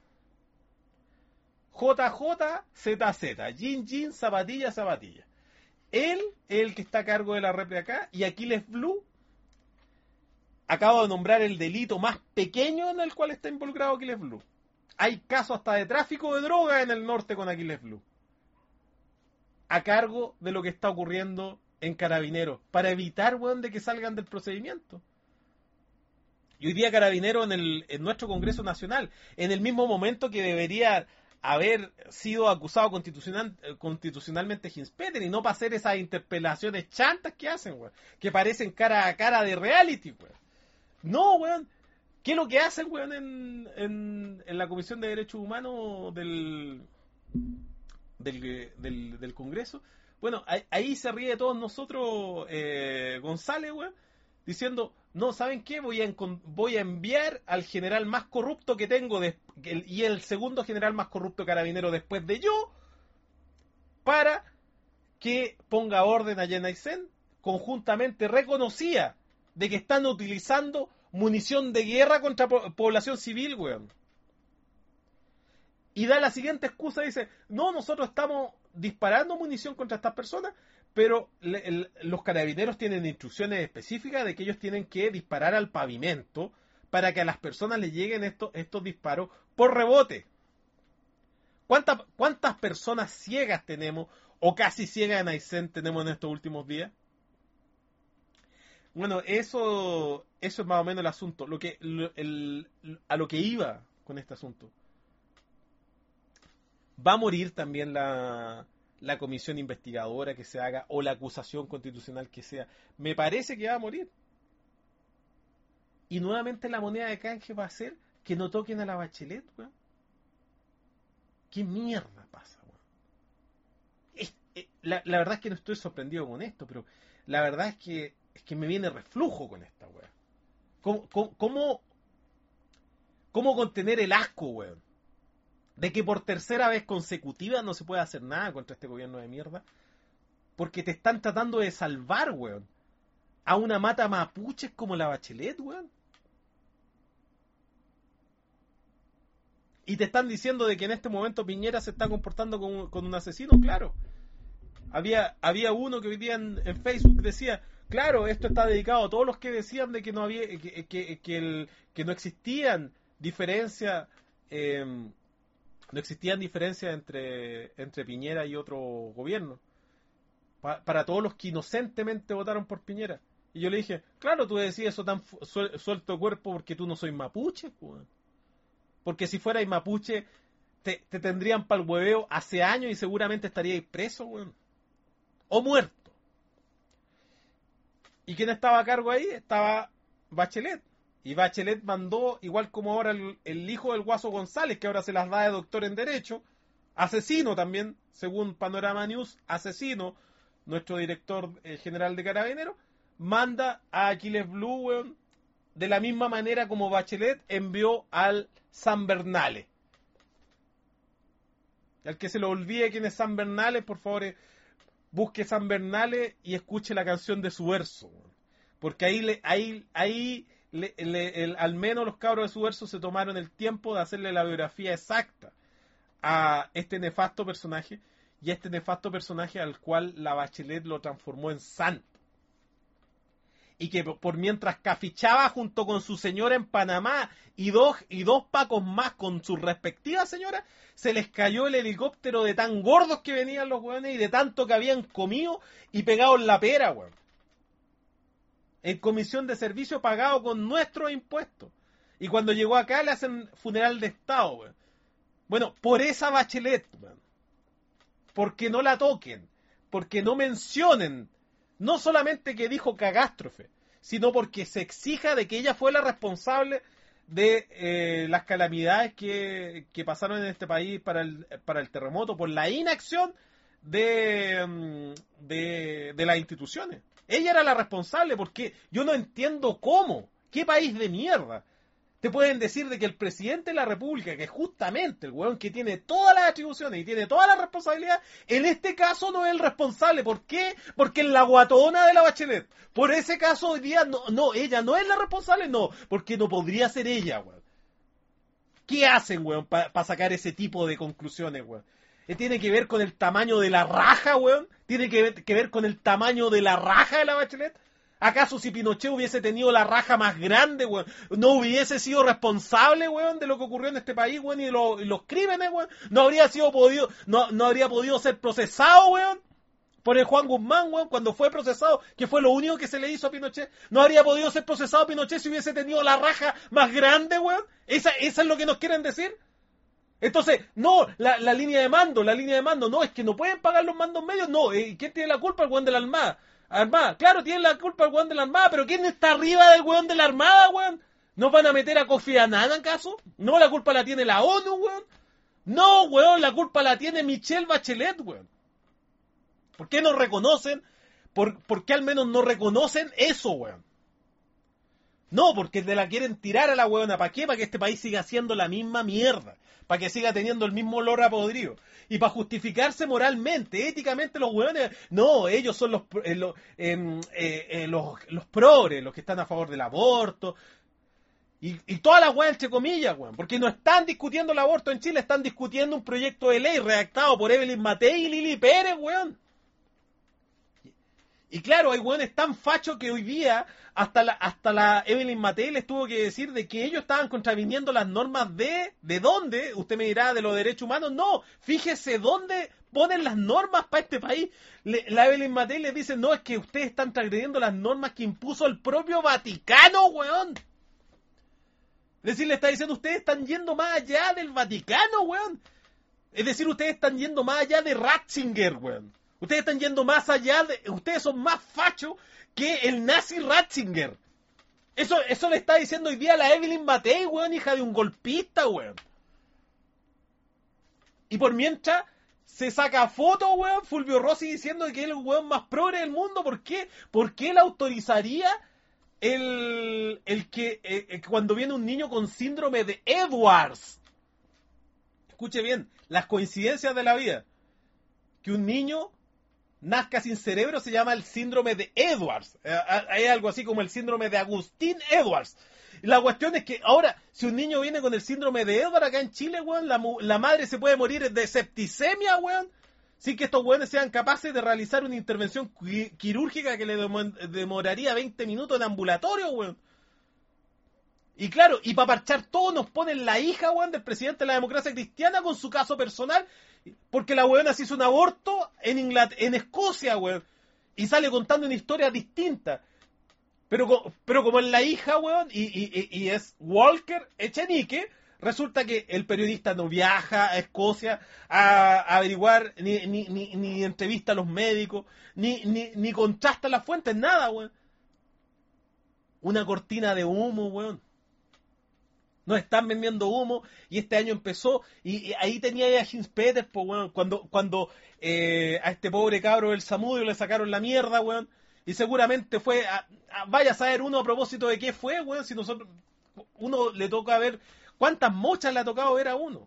J J Z Z, jean, jean, zapatilla, zapatilla. Él es el que está a cargo de la repre acá, y Aquiles Blue, acabo de nombrar el delito más pequeño en el cual está involucrado Aquiles Blue. Hay casos hasta de tráfico de droga en el norte con Aquiles Blue, a cargo de lo que está ocurriendo en Carabineros, para evitar, weón, de que salgan del procedimiento. Y hoy día Carabineros en, el, en nuestro Congreso Nacional, en el mismo momento que debería haber sido acusado constitucional, constitucionalmente Hinspeter, y no para hacer esas interpelaciones chantas que hacen, weón, que parecen cara a cara de reality, weón. No, weón. ¿Qué es lo que hacen, weón, en, en, en la Comisión de Derechos Humanos del, del, del, del Congreso? Bueno, ahí, ahí se ríe de todos nosotros eh, González, weón, diciendo, no, ¿saben qué? Voy a, voy a enviar al general más corrupto que tengo de, el, y el segundo general más corrupto Carabinero después de yo, para que ponga orden allá en Aysén. Conjuntamente reconocía de que están utilizando munición de guerra contra po población civil, weón. Y da la siguiente excusa, dice, no, nosotros estamos disparando munición contra estas personas, pero le, el, los carabineros tienen instrucciones específicas de que ellos tienen que disparar al pavimento para que a las personas les lleguen estos, estos disparos por rebote. ¿Cuántas, ¿Cuántas personas ciegas tenemos, o casi ciegas en Aysén tenemos en estos últimos días? Bueno, eso, eso es más o menos el asunto. Lo que, el, a lo que iba con este asunto. Va a morir también la, la comisión investigadora que se haga o la acusación constitucional que sea. Me parece que va a morir. Y nuevamente la moneda de canje va a ser que no toquen a la Bachelet, weón. ¿Qué mierda pasa, weón? Es, es, la, la verdad es que no estoy sorprendido con esto, pero la verdad es que es que me viene reflujo con esta, weón. ¿Cómo, cómo, cómo, cómo contener el asco, weón? De que por tercera vez consecutiva no se puede hacer nada contra este gobierno de mierda. Porque te están tratando de salvar, weón. A una mata mapuches como la Bachelet, weón. Y te están diciendo de que en este momento Piñera se está comportando con, con un asesino, claro. Había, había uno que hoy día en, en Facebook decía, claro, esto está dedicado a todos los que decían de que no había, que, que, que, el, que no existían diferencias, eh, no existían diferencias entre, entre Piñera y otro gobierno. Pa, para todos los que inocentemente votaron por Piñera. Y yo le dije, claro, tú decías eso tan suel, suelto cuerpo porque tú no sois mapuche, weón. Porque si fuerais mapuche, te, te tendrían pa'l hueveo hace años y seguramente estaríais preso, weón. O muerto. ¿Y quién estaba a cargo ahí? Estaba Bachelet. Y Bachelet mandó, igual como ahora el, el hijo del Guaso González, que ahora se las da de doctor en Derecho, asesino también, según Panorama News, asesino, nuestro director eh, general de Carabineros, manda a Aquiles Blue, weón, de la misma manera como Bachelet envió al San Bernales. Al que se lo olvide quién es San Bernales, por favor, eh, busque San Bernales y escuche la canción de Subverso, weón. Porque ahí, le, ahí, ahí le, le, el, al menos los cabros de Subverso se tomaron el tiempo de hacerle la biografía exacta a este nefasto personaje, y este nefasto personaje al cual la Bachelet lo transformó en santo. Y que por mientras cafichaba junto con su señora en Panamá y dos, y dos pacos más con sus respectivas señoras, se les cayó el helicóptero de tan gordos que venían los weones y de tanto que habían comido y pegado en la pera, weón. En comisión de servicio pagado con nuestros impuestos. Y cuando llegó acá le hacen funeral de Estado, weón. Bueno, por esa Bachelet, weón. Porque no la toquen. Porque no mencionen. No solamente que dijo cagástrofe, sino porque se exija de que ella fue la responsable de eh, las calamidades que, que pasaron en este país para el, para el terremoto, por la inacción de, de, de las instituciones. Ella era la responsable, porque yo no entiendo cómo. ¿Qué país de mierda? Te pueden decir de que el presidente de la República, que es justamente el weón que tiene todas las atribuciones y tiene toda la responsabilidad, en este caso no es el responsable. ¿Por qué? Porque es la guatona de la Bachelet. Por ese caso hoy día, no, no, ella no es la responsable, no, porque no podría ser ella, weón. ¿Qué hacen, weón, para pa sacar ese tipo de conclusiones, weón? ¿Tiene que ver con el tamaño de la raja, weón? ¿Tiene que ver, que ver con el tamaño de la raja de la Bachelet? ¿Acaso si Pinochet hubiese tenido la raja más grande, weón, no hubiese sido responsable, weón, de lo que ocurrió en este país, weón, y, lo, y los crímenes, weón? No habría sido podido, no, no habría podido ser procesado, weón, por el Juan Guzmán, weón, cuando fue procesado, que fue lo único que se le hizo a Pinochet. No habría podido ser procesado Pinochet si hubiese tenido la raja más grande, weón. ¿Esa, esa es lo que nos quieren decir? Entonces, no, la, la línea de mando, la línea de mando, no, es que no pueden pagar los mandos medios, no, eh, ¿quién tiene la culpa? El weón de la Armada. Armada, claro, tiene la culpa el weón de la Armada, pero ¿quién está arriba del weón de la Armada, weón? ¿No van a meter a Kofi Annan acaso? ¿No la culpa la tiene la ONU, weón? No, weón, la culpa la tiene Michelle Bachelet, weón. ¿Por qué no reconocen? ¿Por, por qué al menos no reconocen eso, weón? No, porque te la quieren tirar a la weona. ¿Para qué? Para que este país siga haciendo la misma mierda. Para que siga teniendo el mismo olor a podrido. Y para justificarse moralmente, éticamente los weones... No, ellos son los, eh, los, eh, eh, los, los progres, los que están a favor del aborto. Y, y todas las weas, entre comillas, weón. Porque no están discutiendo el aborto en Chile, están discutiendo un proyecto de ley redactado por Evelyn Matei y Lili Pérez, weón. Y claro, hay weones tan fachos que hoy día hasta la, hasta la Evelyn Matei les tuvo que decir de que ellos estaban contraviniendo las normas de... ¿De dónde? Usted me dirá de los derechos humanos. No, fíjese dónde ponen las normas para este país. Le, la Evelyn Matei les dice, no, es que ustedes están transgrediendo las normas que impuso el propio Vaticano, weón. Es decir, le está diciendo, ustedes están yendo más allá del Vaticano, weón. Es decir, ustedes están yendo más allá de Ratzinger, weón. Ustedes están yendo más allá de... Ustedes son más fachos que el nazi Ratzinger. Eso, eso le está diciendo hoy día a la Evelyn Matei, weón, hija de un golpista, weón. Y por mientras se saca foto, weón, Fulvio Rossi diciendo que es el weón más progre del mundo. ¿Por qué? ¿Por qué él autorizaría el, el que eh, cuando viene un niño con síndrome de Edwards? Escuche bien, las coincidencias de la vida. Que un niño nazca sin cerebro se llama el síndrome de Edwards. Hay algo así como el síndrome de Agustín Edwards. La cuestión es que ahora, si un niño viene con el síndrome de Edwards acá en Chile, weón, la, la madre se puede morir de septicemia, weón, sin que estos weones sean capaces de realizar una intervención quirúrgica que le demoraría veinte minutos en ambulatorio, weón. Y claro, y para parchar todo nos ponen la hija, weón, del presidente de la democracia cristiana con su caso personal, porque la weona se hizo un aborto en Inglaterra, en Escocia, weón, y sale contando una historia distinta. Pero, pero como es la hija, weón, y, y, y es Walker Echenique, resulta que el periodista no viaja a Escocia a, a averiguar, ni, ni, ni, ni entrevista a los médicos, ni, ni, ni contrasta las fuentes, nada, weón. Una cortina de humo, weón. Nos están vendiendo humo y este año empezó y, y ahí tenía a Hinspeter, pues, weón, cuando, cuando eh, a este pobre cabro del Samudio le sacaron la mierda, weón, y seguramente fue, a, a, vaya a saber uno a propósito de qué fue, weón, si nosotros, uno le toca ver, ¿cuántas mochas le ha tocado ver a uno?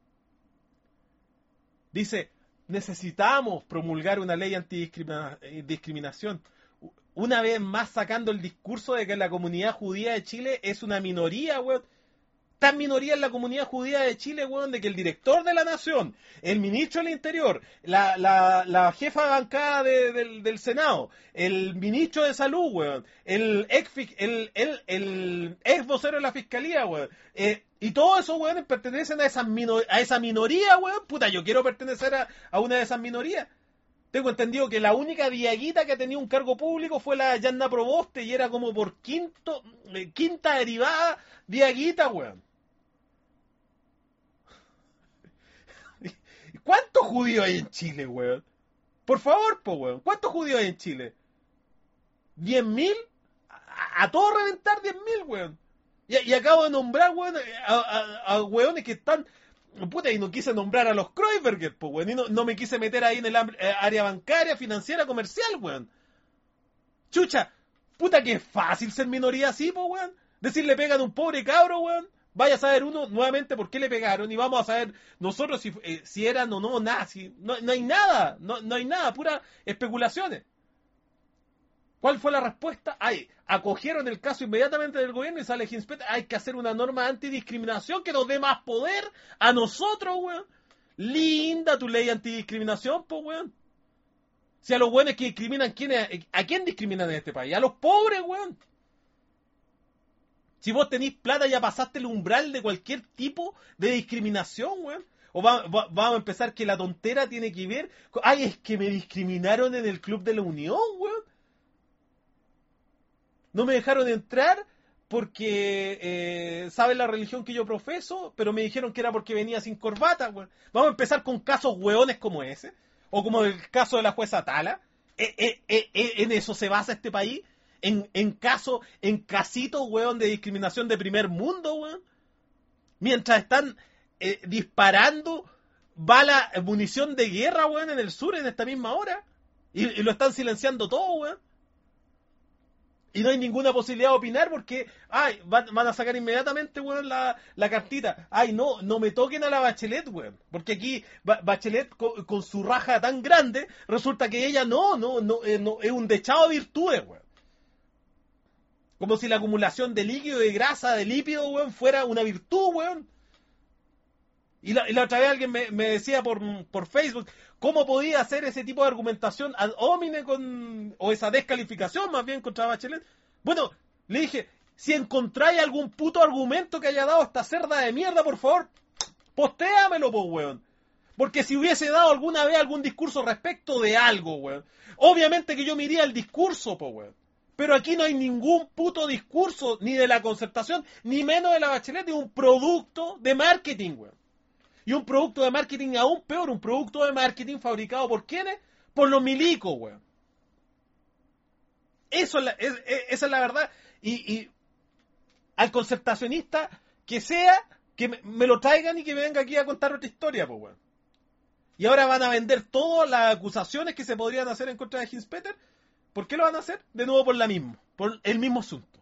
Dice, necesitamos promulgar una ley antidiscriminación. Una vez más sacando el discurso de que la comunidad judía de Chile es una minoría, weón. Tan minoría en la comunidad judía de Chile, weón, de que el director de la nación, el ministro del Interior, la, la, la jefa de bancada de, del, del Senado, el ministro de Salud, weón, el ex, el, el, el ex vocero de la Fiscalía, weón, eh, y todos esos weones pertenecen a esa, minor, a esa minoría, weón. Puta, yo quiero pertenecer a, a una de esas minorías. Tengo entendido que la única diaguita que tenía un cargo público fue la Yanna Proboste y era como por quinto, eh, quinta derivada diaguita, weón. ¿Cuántos judíos hay en Chile, weón? Por favor, po, weón. ¿Cuántos judíos hay en Chile? ¿diez mil? A, a todo reventar diez mil, weón. Y, y acabo de nombrar, weón, a, a, a weones que están... Puta, y no quise nombrar a los Kreuzberger, po, weón. Y no, no me quise meter ahí en el área bancaria, financiera, comercial, weón. Chucha, puta que es fácil ser minoría así, po, weón. Decirle pegan a un pobre cabro, weón. Vaya a saber uno nuevamente por qué le pegaron y vamos a saber nosotros si, eh, si eran o no nazis. No, no hay nada, no, no hay nada, puras especulaciones. ¿Cuál fue la respuesta? Ay, acogieron el caso inmediatamente del gobierno y sale Hinspeter. Hay que hacer una norma antidiscriminación que nos dé más poder a nosotros, weón. Linda tu ley antidiscriminación, pues, weón. Si a los buenos que discriminan, ¿quién es? ¿A quién discriminan en este país? A los pobres, weón. Si vos tenés plata ya pasaste el umbral de cualquier tipo de discriminación, weón. O va, va, vamos a empezar que la tontera tiene que ver con, ay, es que me discriminaron en el Club de la Unión, weón. No me dejaron entrar porque eh, saben la religión que yo profeso, pero me dijeron que era porque venía sin corbata, weón. Vamos a empezar con casos weones como ese, o como el caso de la jueza Tala. Eh, eh, eh, eh, ¿En eso se basa este país? En, en caso, en casitos, weón, de discriminación de primer mundo, weón. Mientras están eh, disparando bala, munición de guerra, weón, en el sur en esta misma hora. Y, y lo están silenciando todo, weón. Y no hay ninguna posibilidad de opinar porque, ay, van, van a sacar inmediatamente, weón, la, la cartita. Ay, no, no me toquen a la Bachelet, weón. Porque aquí Bachelet con, con su raja tan grande, resulta que ella no, no, no, eh, no es un dechado de virtudes, weón. Como si la acumulación de líquido, de grasa, de lípido, weón, fuera una virtud, weón. Y la, y la otra vez alguien me, me decía por, por Facebook, ¿cómo podía hacer ese tipo de argumentación ad hominem con, o esa descalificación más bien contra Bachelet? Bueno, le dije, si encontráis algún puto argumento que haya dado esta cerda de mierda, por favor, postéamelo, po, weón. Porque si hubiese dado alguna vez algún discurso respecto de algo, weón, obviamente que yo me iría al discurso, po, weón. Pero aquí no hay ningún puto discurso, ni de la Concertación, ni menos de la Bachelet, de un producto de marketing, weón. Y un producto de marketing aún peor, un producto de marketing fabricado por ¿quiénes? Por los milicos, weón. Eso es la, es, es, esa es la verdad. Y, y al concertacionista que sea, que me, me lo traigan y que me venga aquí a contar otra historia, pues, weón. Y ahora van a vender todas las acusaciones que se podrían hacer en contra de Hinspeter. ¿Por qué lo van a hacer? De nuevo por la misma, por el mismo asunto.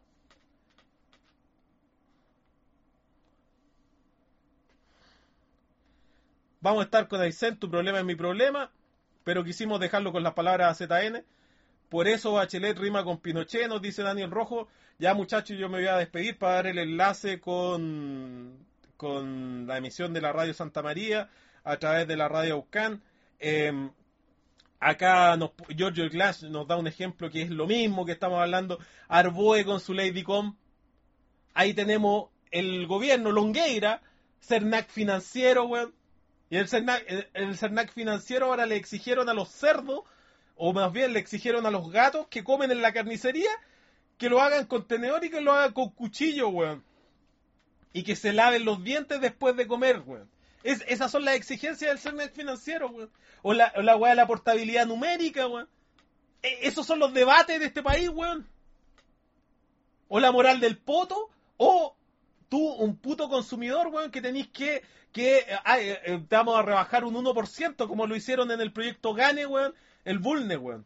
Vamos a estar con Aysén, tu problema es mi problema, pero quisimos dejarlo con las palabras A Z N. Por eso Bachelet rima con Pinochet, nos dice Daniel Rojo. Ya, muchachos, yo me voy a despedir para dar el enlace con, con la emisión de la Radio Santa María a través de la Radio Aucán. Eh, acá nos, Giorgio Glass nos da un ejemplo que es lo mismo que estamos hablando. Arboe con su Ladycom. Ahí tenemos el gobierno, Longueira, Cernac financiero, weón. Y el Cernac, el, el Cernac financiero ahora le exigieron a los cerdos, o más bien le exigieron a los gatos que comen en la carnicería, que lo hagan con tenedor y que lo hagan con cuchillo, weón. Y que se laven los dientes después de comer, weón. Es, esas son las exigencias del Cernac financiero, weón. O la, o la weá de la portabilidad numérica, weón. E, esos son los debates de este país, weón. O la moral del poto, o tú, un puto consumidor, weón, que tenéis que, que ay, eh, te vamos a rebajar un uno por ciento, como lo hicieron en el proyecto Gane, weón, el Vulne, weón.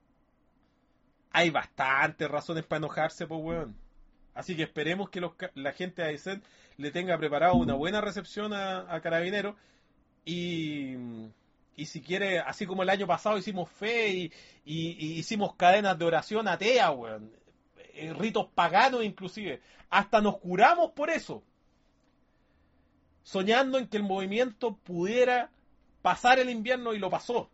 Hay bastantes razones para enojarse, pues, weón. Así que esperemos que los, la gente de Aysén le tenga preparado una buena recepción a, a Carabineros. Y, y si quiere, así como el año pasado hicimos fe y, y, y hicimos cadenas de oración atea, weón. Ritos paganos inclusive. Hasta nos curamos por eso. Soñando en que el movimiento pudiera pasar el invierno y lo pasó.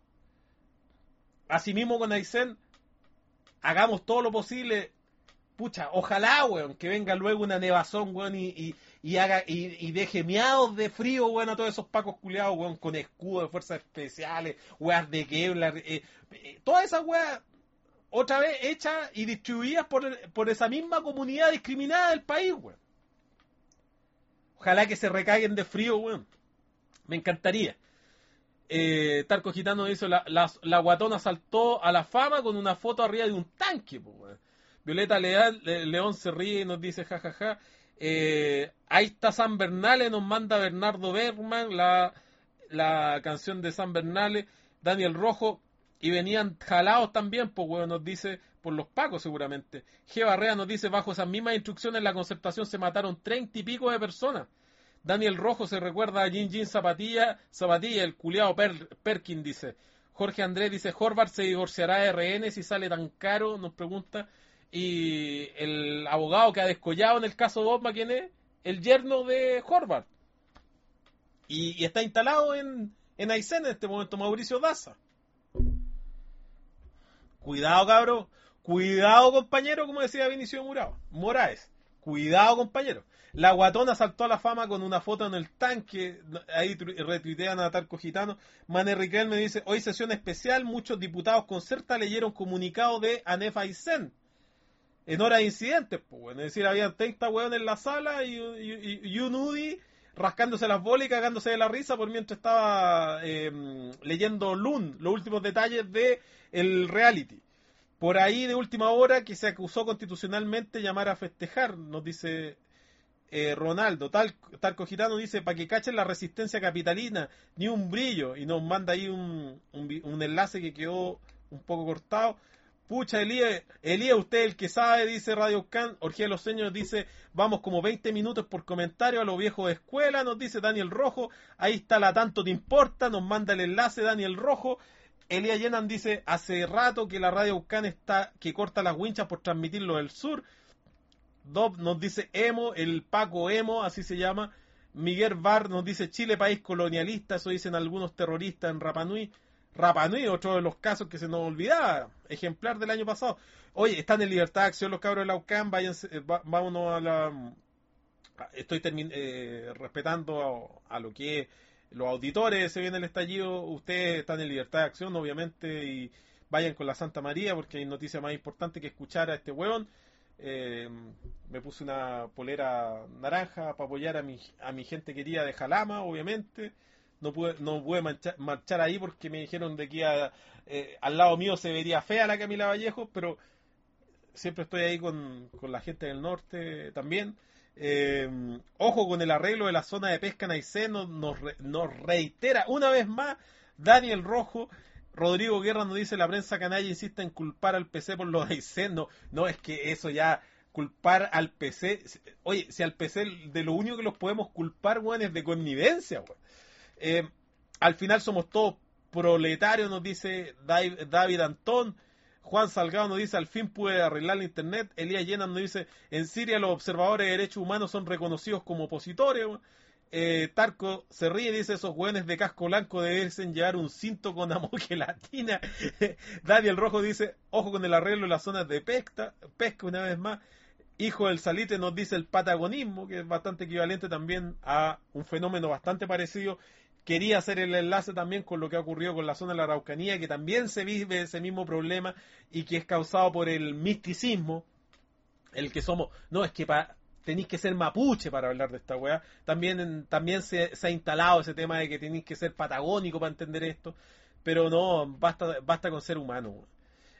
Asimismo con Aysén, hagamos todo lo posible. Pucha, ojalá, weón, que venga luego una nevazón, weón, y, y, y haga y, y deje miados de frío, weón, a todos esos pacos culiados, weón, con escudos de fuerzas especiales, weas de Kevlar, eh, eh, todas esas weas otra vez hechas y distribuidas por, por esa misma comunidad discriminada del país, weón. Ojalá que se recaguen de frío, weón. Me encantaría. Eh, Tarco Gitano dice, la, la, la guatona saltó a la fama con una foto arriba de un tanque, pues, weón. Violeta Leal, Le, León se ríe y nos dice, jajaja. Ja, ja. eh, ahí está San Bernales, nos manda Bernardo Bergman, la, la canción de San Bernales. Daniel Rojo, y venían jalados también, pues, weón, nos dice, por los pacos seguramente. G. Barrea nos dice, bajo esas mismas instrucciones, la concertación se mataron treinta y pico de personas. Daniel Rojo se recuerda a Jin Jin Zapatilla, Zapatilla, el culiao per, Perkin, dice. Jorge Andrés dice, Horvath se divorciará de R N si sale tan caro, nos pregunta. Y el abogado que ha descollado en el caso Bosma, ¿quién es? El yerno de Horvath. Y, y está instalado en, en Aysén en este momento, Mauricio Daza. Cuidado, cabrón. Cuidado, compañero, como decía Vinicio Murao, Moraes. Cuidado, compañero. La guatona saltó a la fama con una foto en el tanque. Ahí retuitean a Tarco Gitano. Mané Riquel me dice, hoy sesión especial, muchos diputados concerta leyeron comunicado de ANEF Aysén. En hora de incidentes, pues, bueno. Es decir, había treinta hueones en la sala y, y, y un U D I rascándose las bolas y cagándose de la risa por mientras estaba eh, leyendo Lund, los últimos detalles de el reality. Por ahí de última hora que se acusó constitucionalmente llamar a festejar, nos dice eh, Ronaldo. Tal, Tarco Gitano dice, para que cachen la resistencia capitalina, ni un brillo, y nos manda ahí un, un, un enlace que quedó un poco cortado. Pucha, Elías, Elías, usted el que sabe, dice Radio Can. Orgía de los Sueños dice, vamos como veinte minutos por comentario a los viejos de escuela, nos dice Daniel Rojo. Ahí está la tanto te importa, nos manda el enlace Daniel Rojo. Elías Llenan dice, hace rato que la Radio Can está que corta las winchas por transmitirlo del sur. Dob nos dice Emo, el Paco Emo, así se llama. Miguel Bar nos dice, Chile país colonialista, eso dicen algunos terroristas en Rapa Nui. Rapa Nui, otro de los casos que se nos olvidaba, ejemplar del año pasado. Oye, están en libertad de acción los cabros de la U C A M, váyanse, va, vámonos a la... Estoy termin, eh, respetando a, a lo que es los auditores, se viene el estallido, ustedes están en libertad de acción, obviamente, y vayan con la Santa María, porque hay noticia más importante que escuchar a este hueón. Eh, me puse una polera naranja para apoyar a mi, a mi gente querida de Jalama, obviamente. No pude, no pude marchar, marchar ahí porque me dijeron de que a, eh, al lado mío se vería fea la Camila Vallejo, pero siempre estoy ahí con, con la gente del norte también. Eh, ojo con el arreglo de la zona de pesca en Aysén, nos, nos, nos reitera una vez más Daniel Rojo. Rodrigo Guerra nos dice: la prensa canalla insiste en culpar al P C por los Aysén. No, no, es que eso ya, culpar al P C. Oye, si al P C de lo único que los podemos culpar, weón, es de connivencia, weón. Eh, al final somos todos proletarios, nos dice David, David Antón. Juan Salgado nos dice: al fin pude arreglar la internet. Elías Llenas nos dice: en Siria los observadores de derechos humanos son reconocidos como opositores. Eh, Tarco se ríe y dice: esos hueones de casco blanco deben llevar un cinto con amogelatina. Daniel Rojo dice: ojo con el arreglo de las zonas de pesca, pesca una vez más. Hijo del Salite nos dice: el patagonismo, que es bastante equivalente también a un fenómeno bastante parecido. Quería hacer el enlace también con lo que ha ocurrido con la zona de la Araucanía, que también se vive ese mismo problema y que es causado por el misticismo, el que somos, no, es que pa, tenéis que ser mapuche para hablar de esta weá. También, también se, se ha instalado ese tema de que tenéis que ser patagónico para entender esto, pero no, basta, basta con ser humano, weá.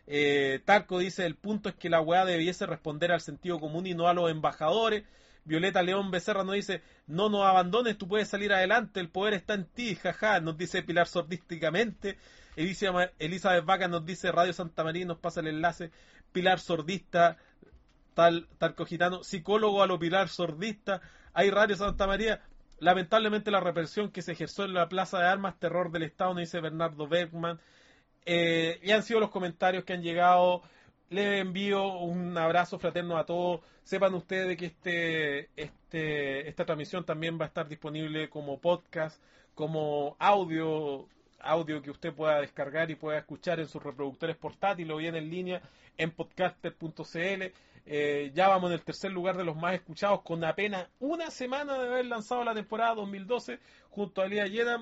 Eh, Tarco dice: el punto es que la weá debiese responder al sentido común y no a los embajadores. Violeta León Becerra nos dice: no nos abandones, tú puedes salir adelante, el poder está en ti, jaja, nos dice Pilar sordísticamente. Elizabeth Vaca nos dice: Radio Santa María, nos pasa el enlace. Pilar sordista, tal Tarco Gitano, psicólogo a lo Pilar sordista. Hay Radio Santa María. Lamentablemente la represión que se ejerció en la Plaza de Armas, terror del Estado, nos dice Bernardo Bergman. Eh, y han sido los comentarios que han llegado. Les envío un abrazo fraterno a todos. Sepan ustedes que este, este, esta transmisión también va a estar disponible como podcast, como audio, audio que usted pueda descargar y pueda escuchar en sus reproductores portátiles o bien en línea en podcaster punto c l. Eh, ya vamos en el tercer lugar de los más escuchados, con apenas una semana de haber lanzado la temporada dos mil doce junto a Elías Llenas.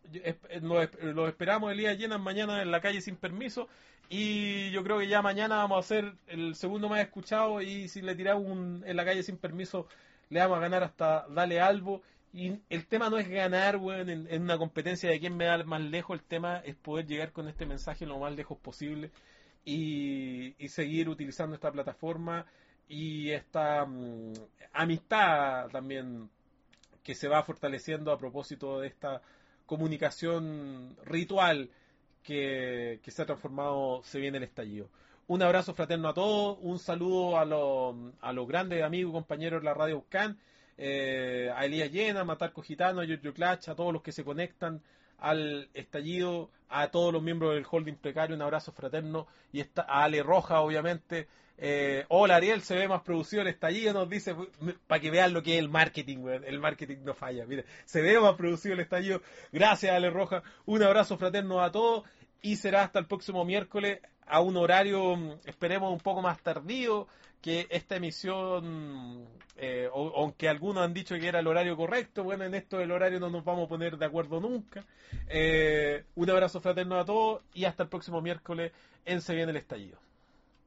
Los esperamos, Elías Llenas, mañana en La Calle Sin Permiso. Y yo creo que ya mañana vamos a hacer el segundo más escuchado. Y si le tiramos un En La Calle Sin Permiso, le vamos a ganar hasta Dale Albo. Y el tema no es ganar, weón, en, en una competencia de quién me da más lejos. El tema es poder llegar con este mensaje lo más lejos posible. Y, y seguir utilizando esta plataforma y esta um, amistad también que se va fortaleciendo a propósito de esta comunicación ritual que, que se ha transformado Se Viene el Estallido. Un abrazo fraterno a todos, un saludo a los, a los grandes amigos y compañeros de la Radio Ucán, eh, a Elías Llenas, a Matarco Gitano, a Giorgio Clach, a todos los que se conectan al estallido, a todos los miembros del holding precario, un abrazo fraterno, y está, a Ale Roja, obviamente. Eh, hola Ariel, se ve más producido el estallido, nos dice, para que vean lo que es el marketing, weón. El marketing no falla, mire, se ve más producido el estallido. Gracias, Ale Roja, un abrazo fraterno a todos, y será hasta el próximo miércoles a un horario, esperemos, un poco más tardío que esta emisión, eh, o, aunque algunos han dicho que era el horario correcto. Bueno, en esto del horario no nos vamos a poner de acuerdo nunca. Eh, un abrazo fraterno a todos y hasta el próximo miércoles en Se Viene el Estallido.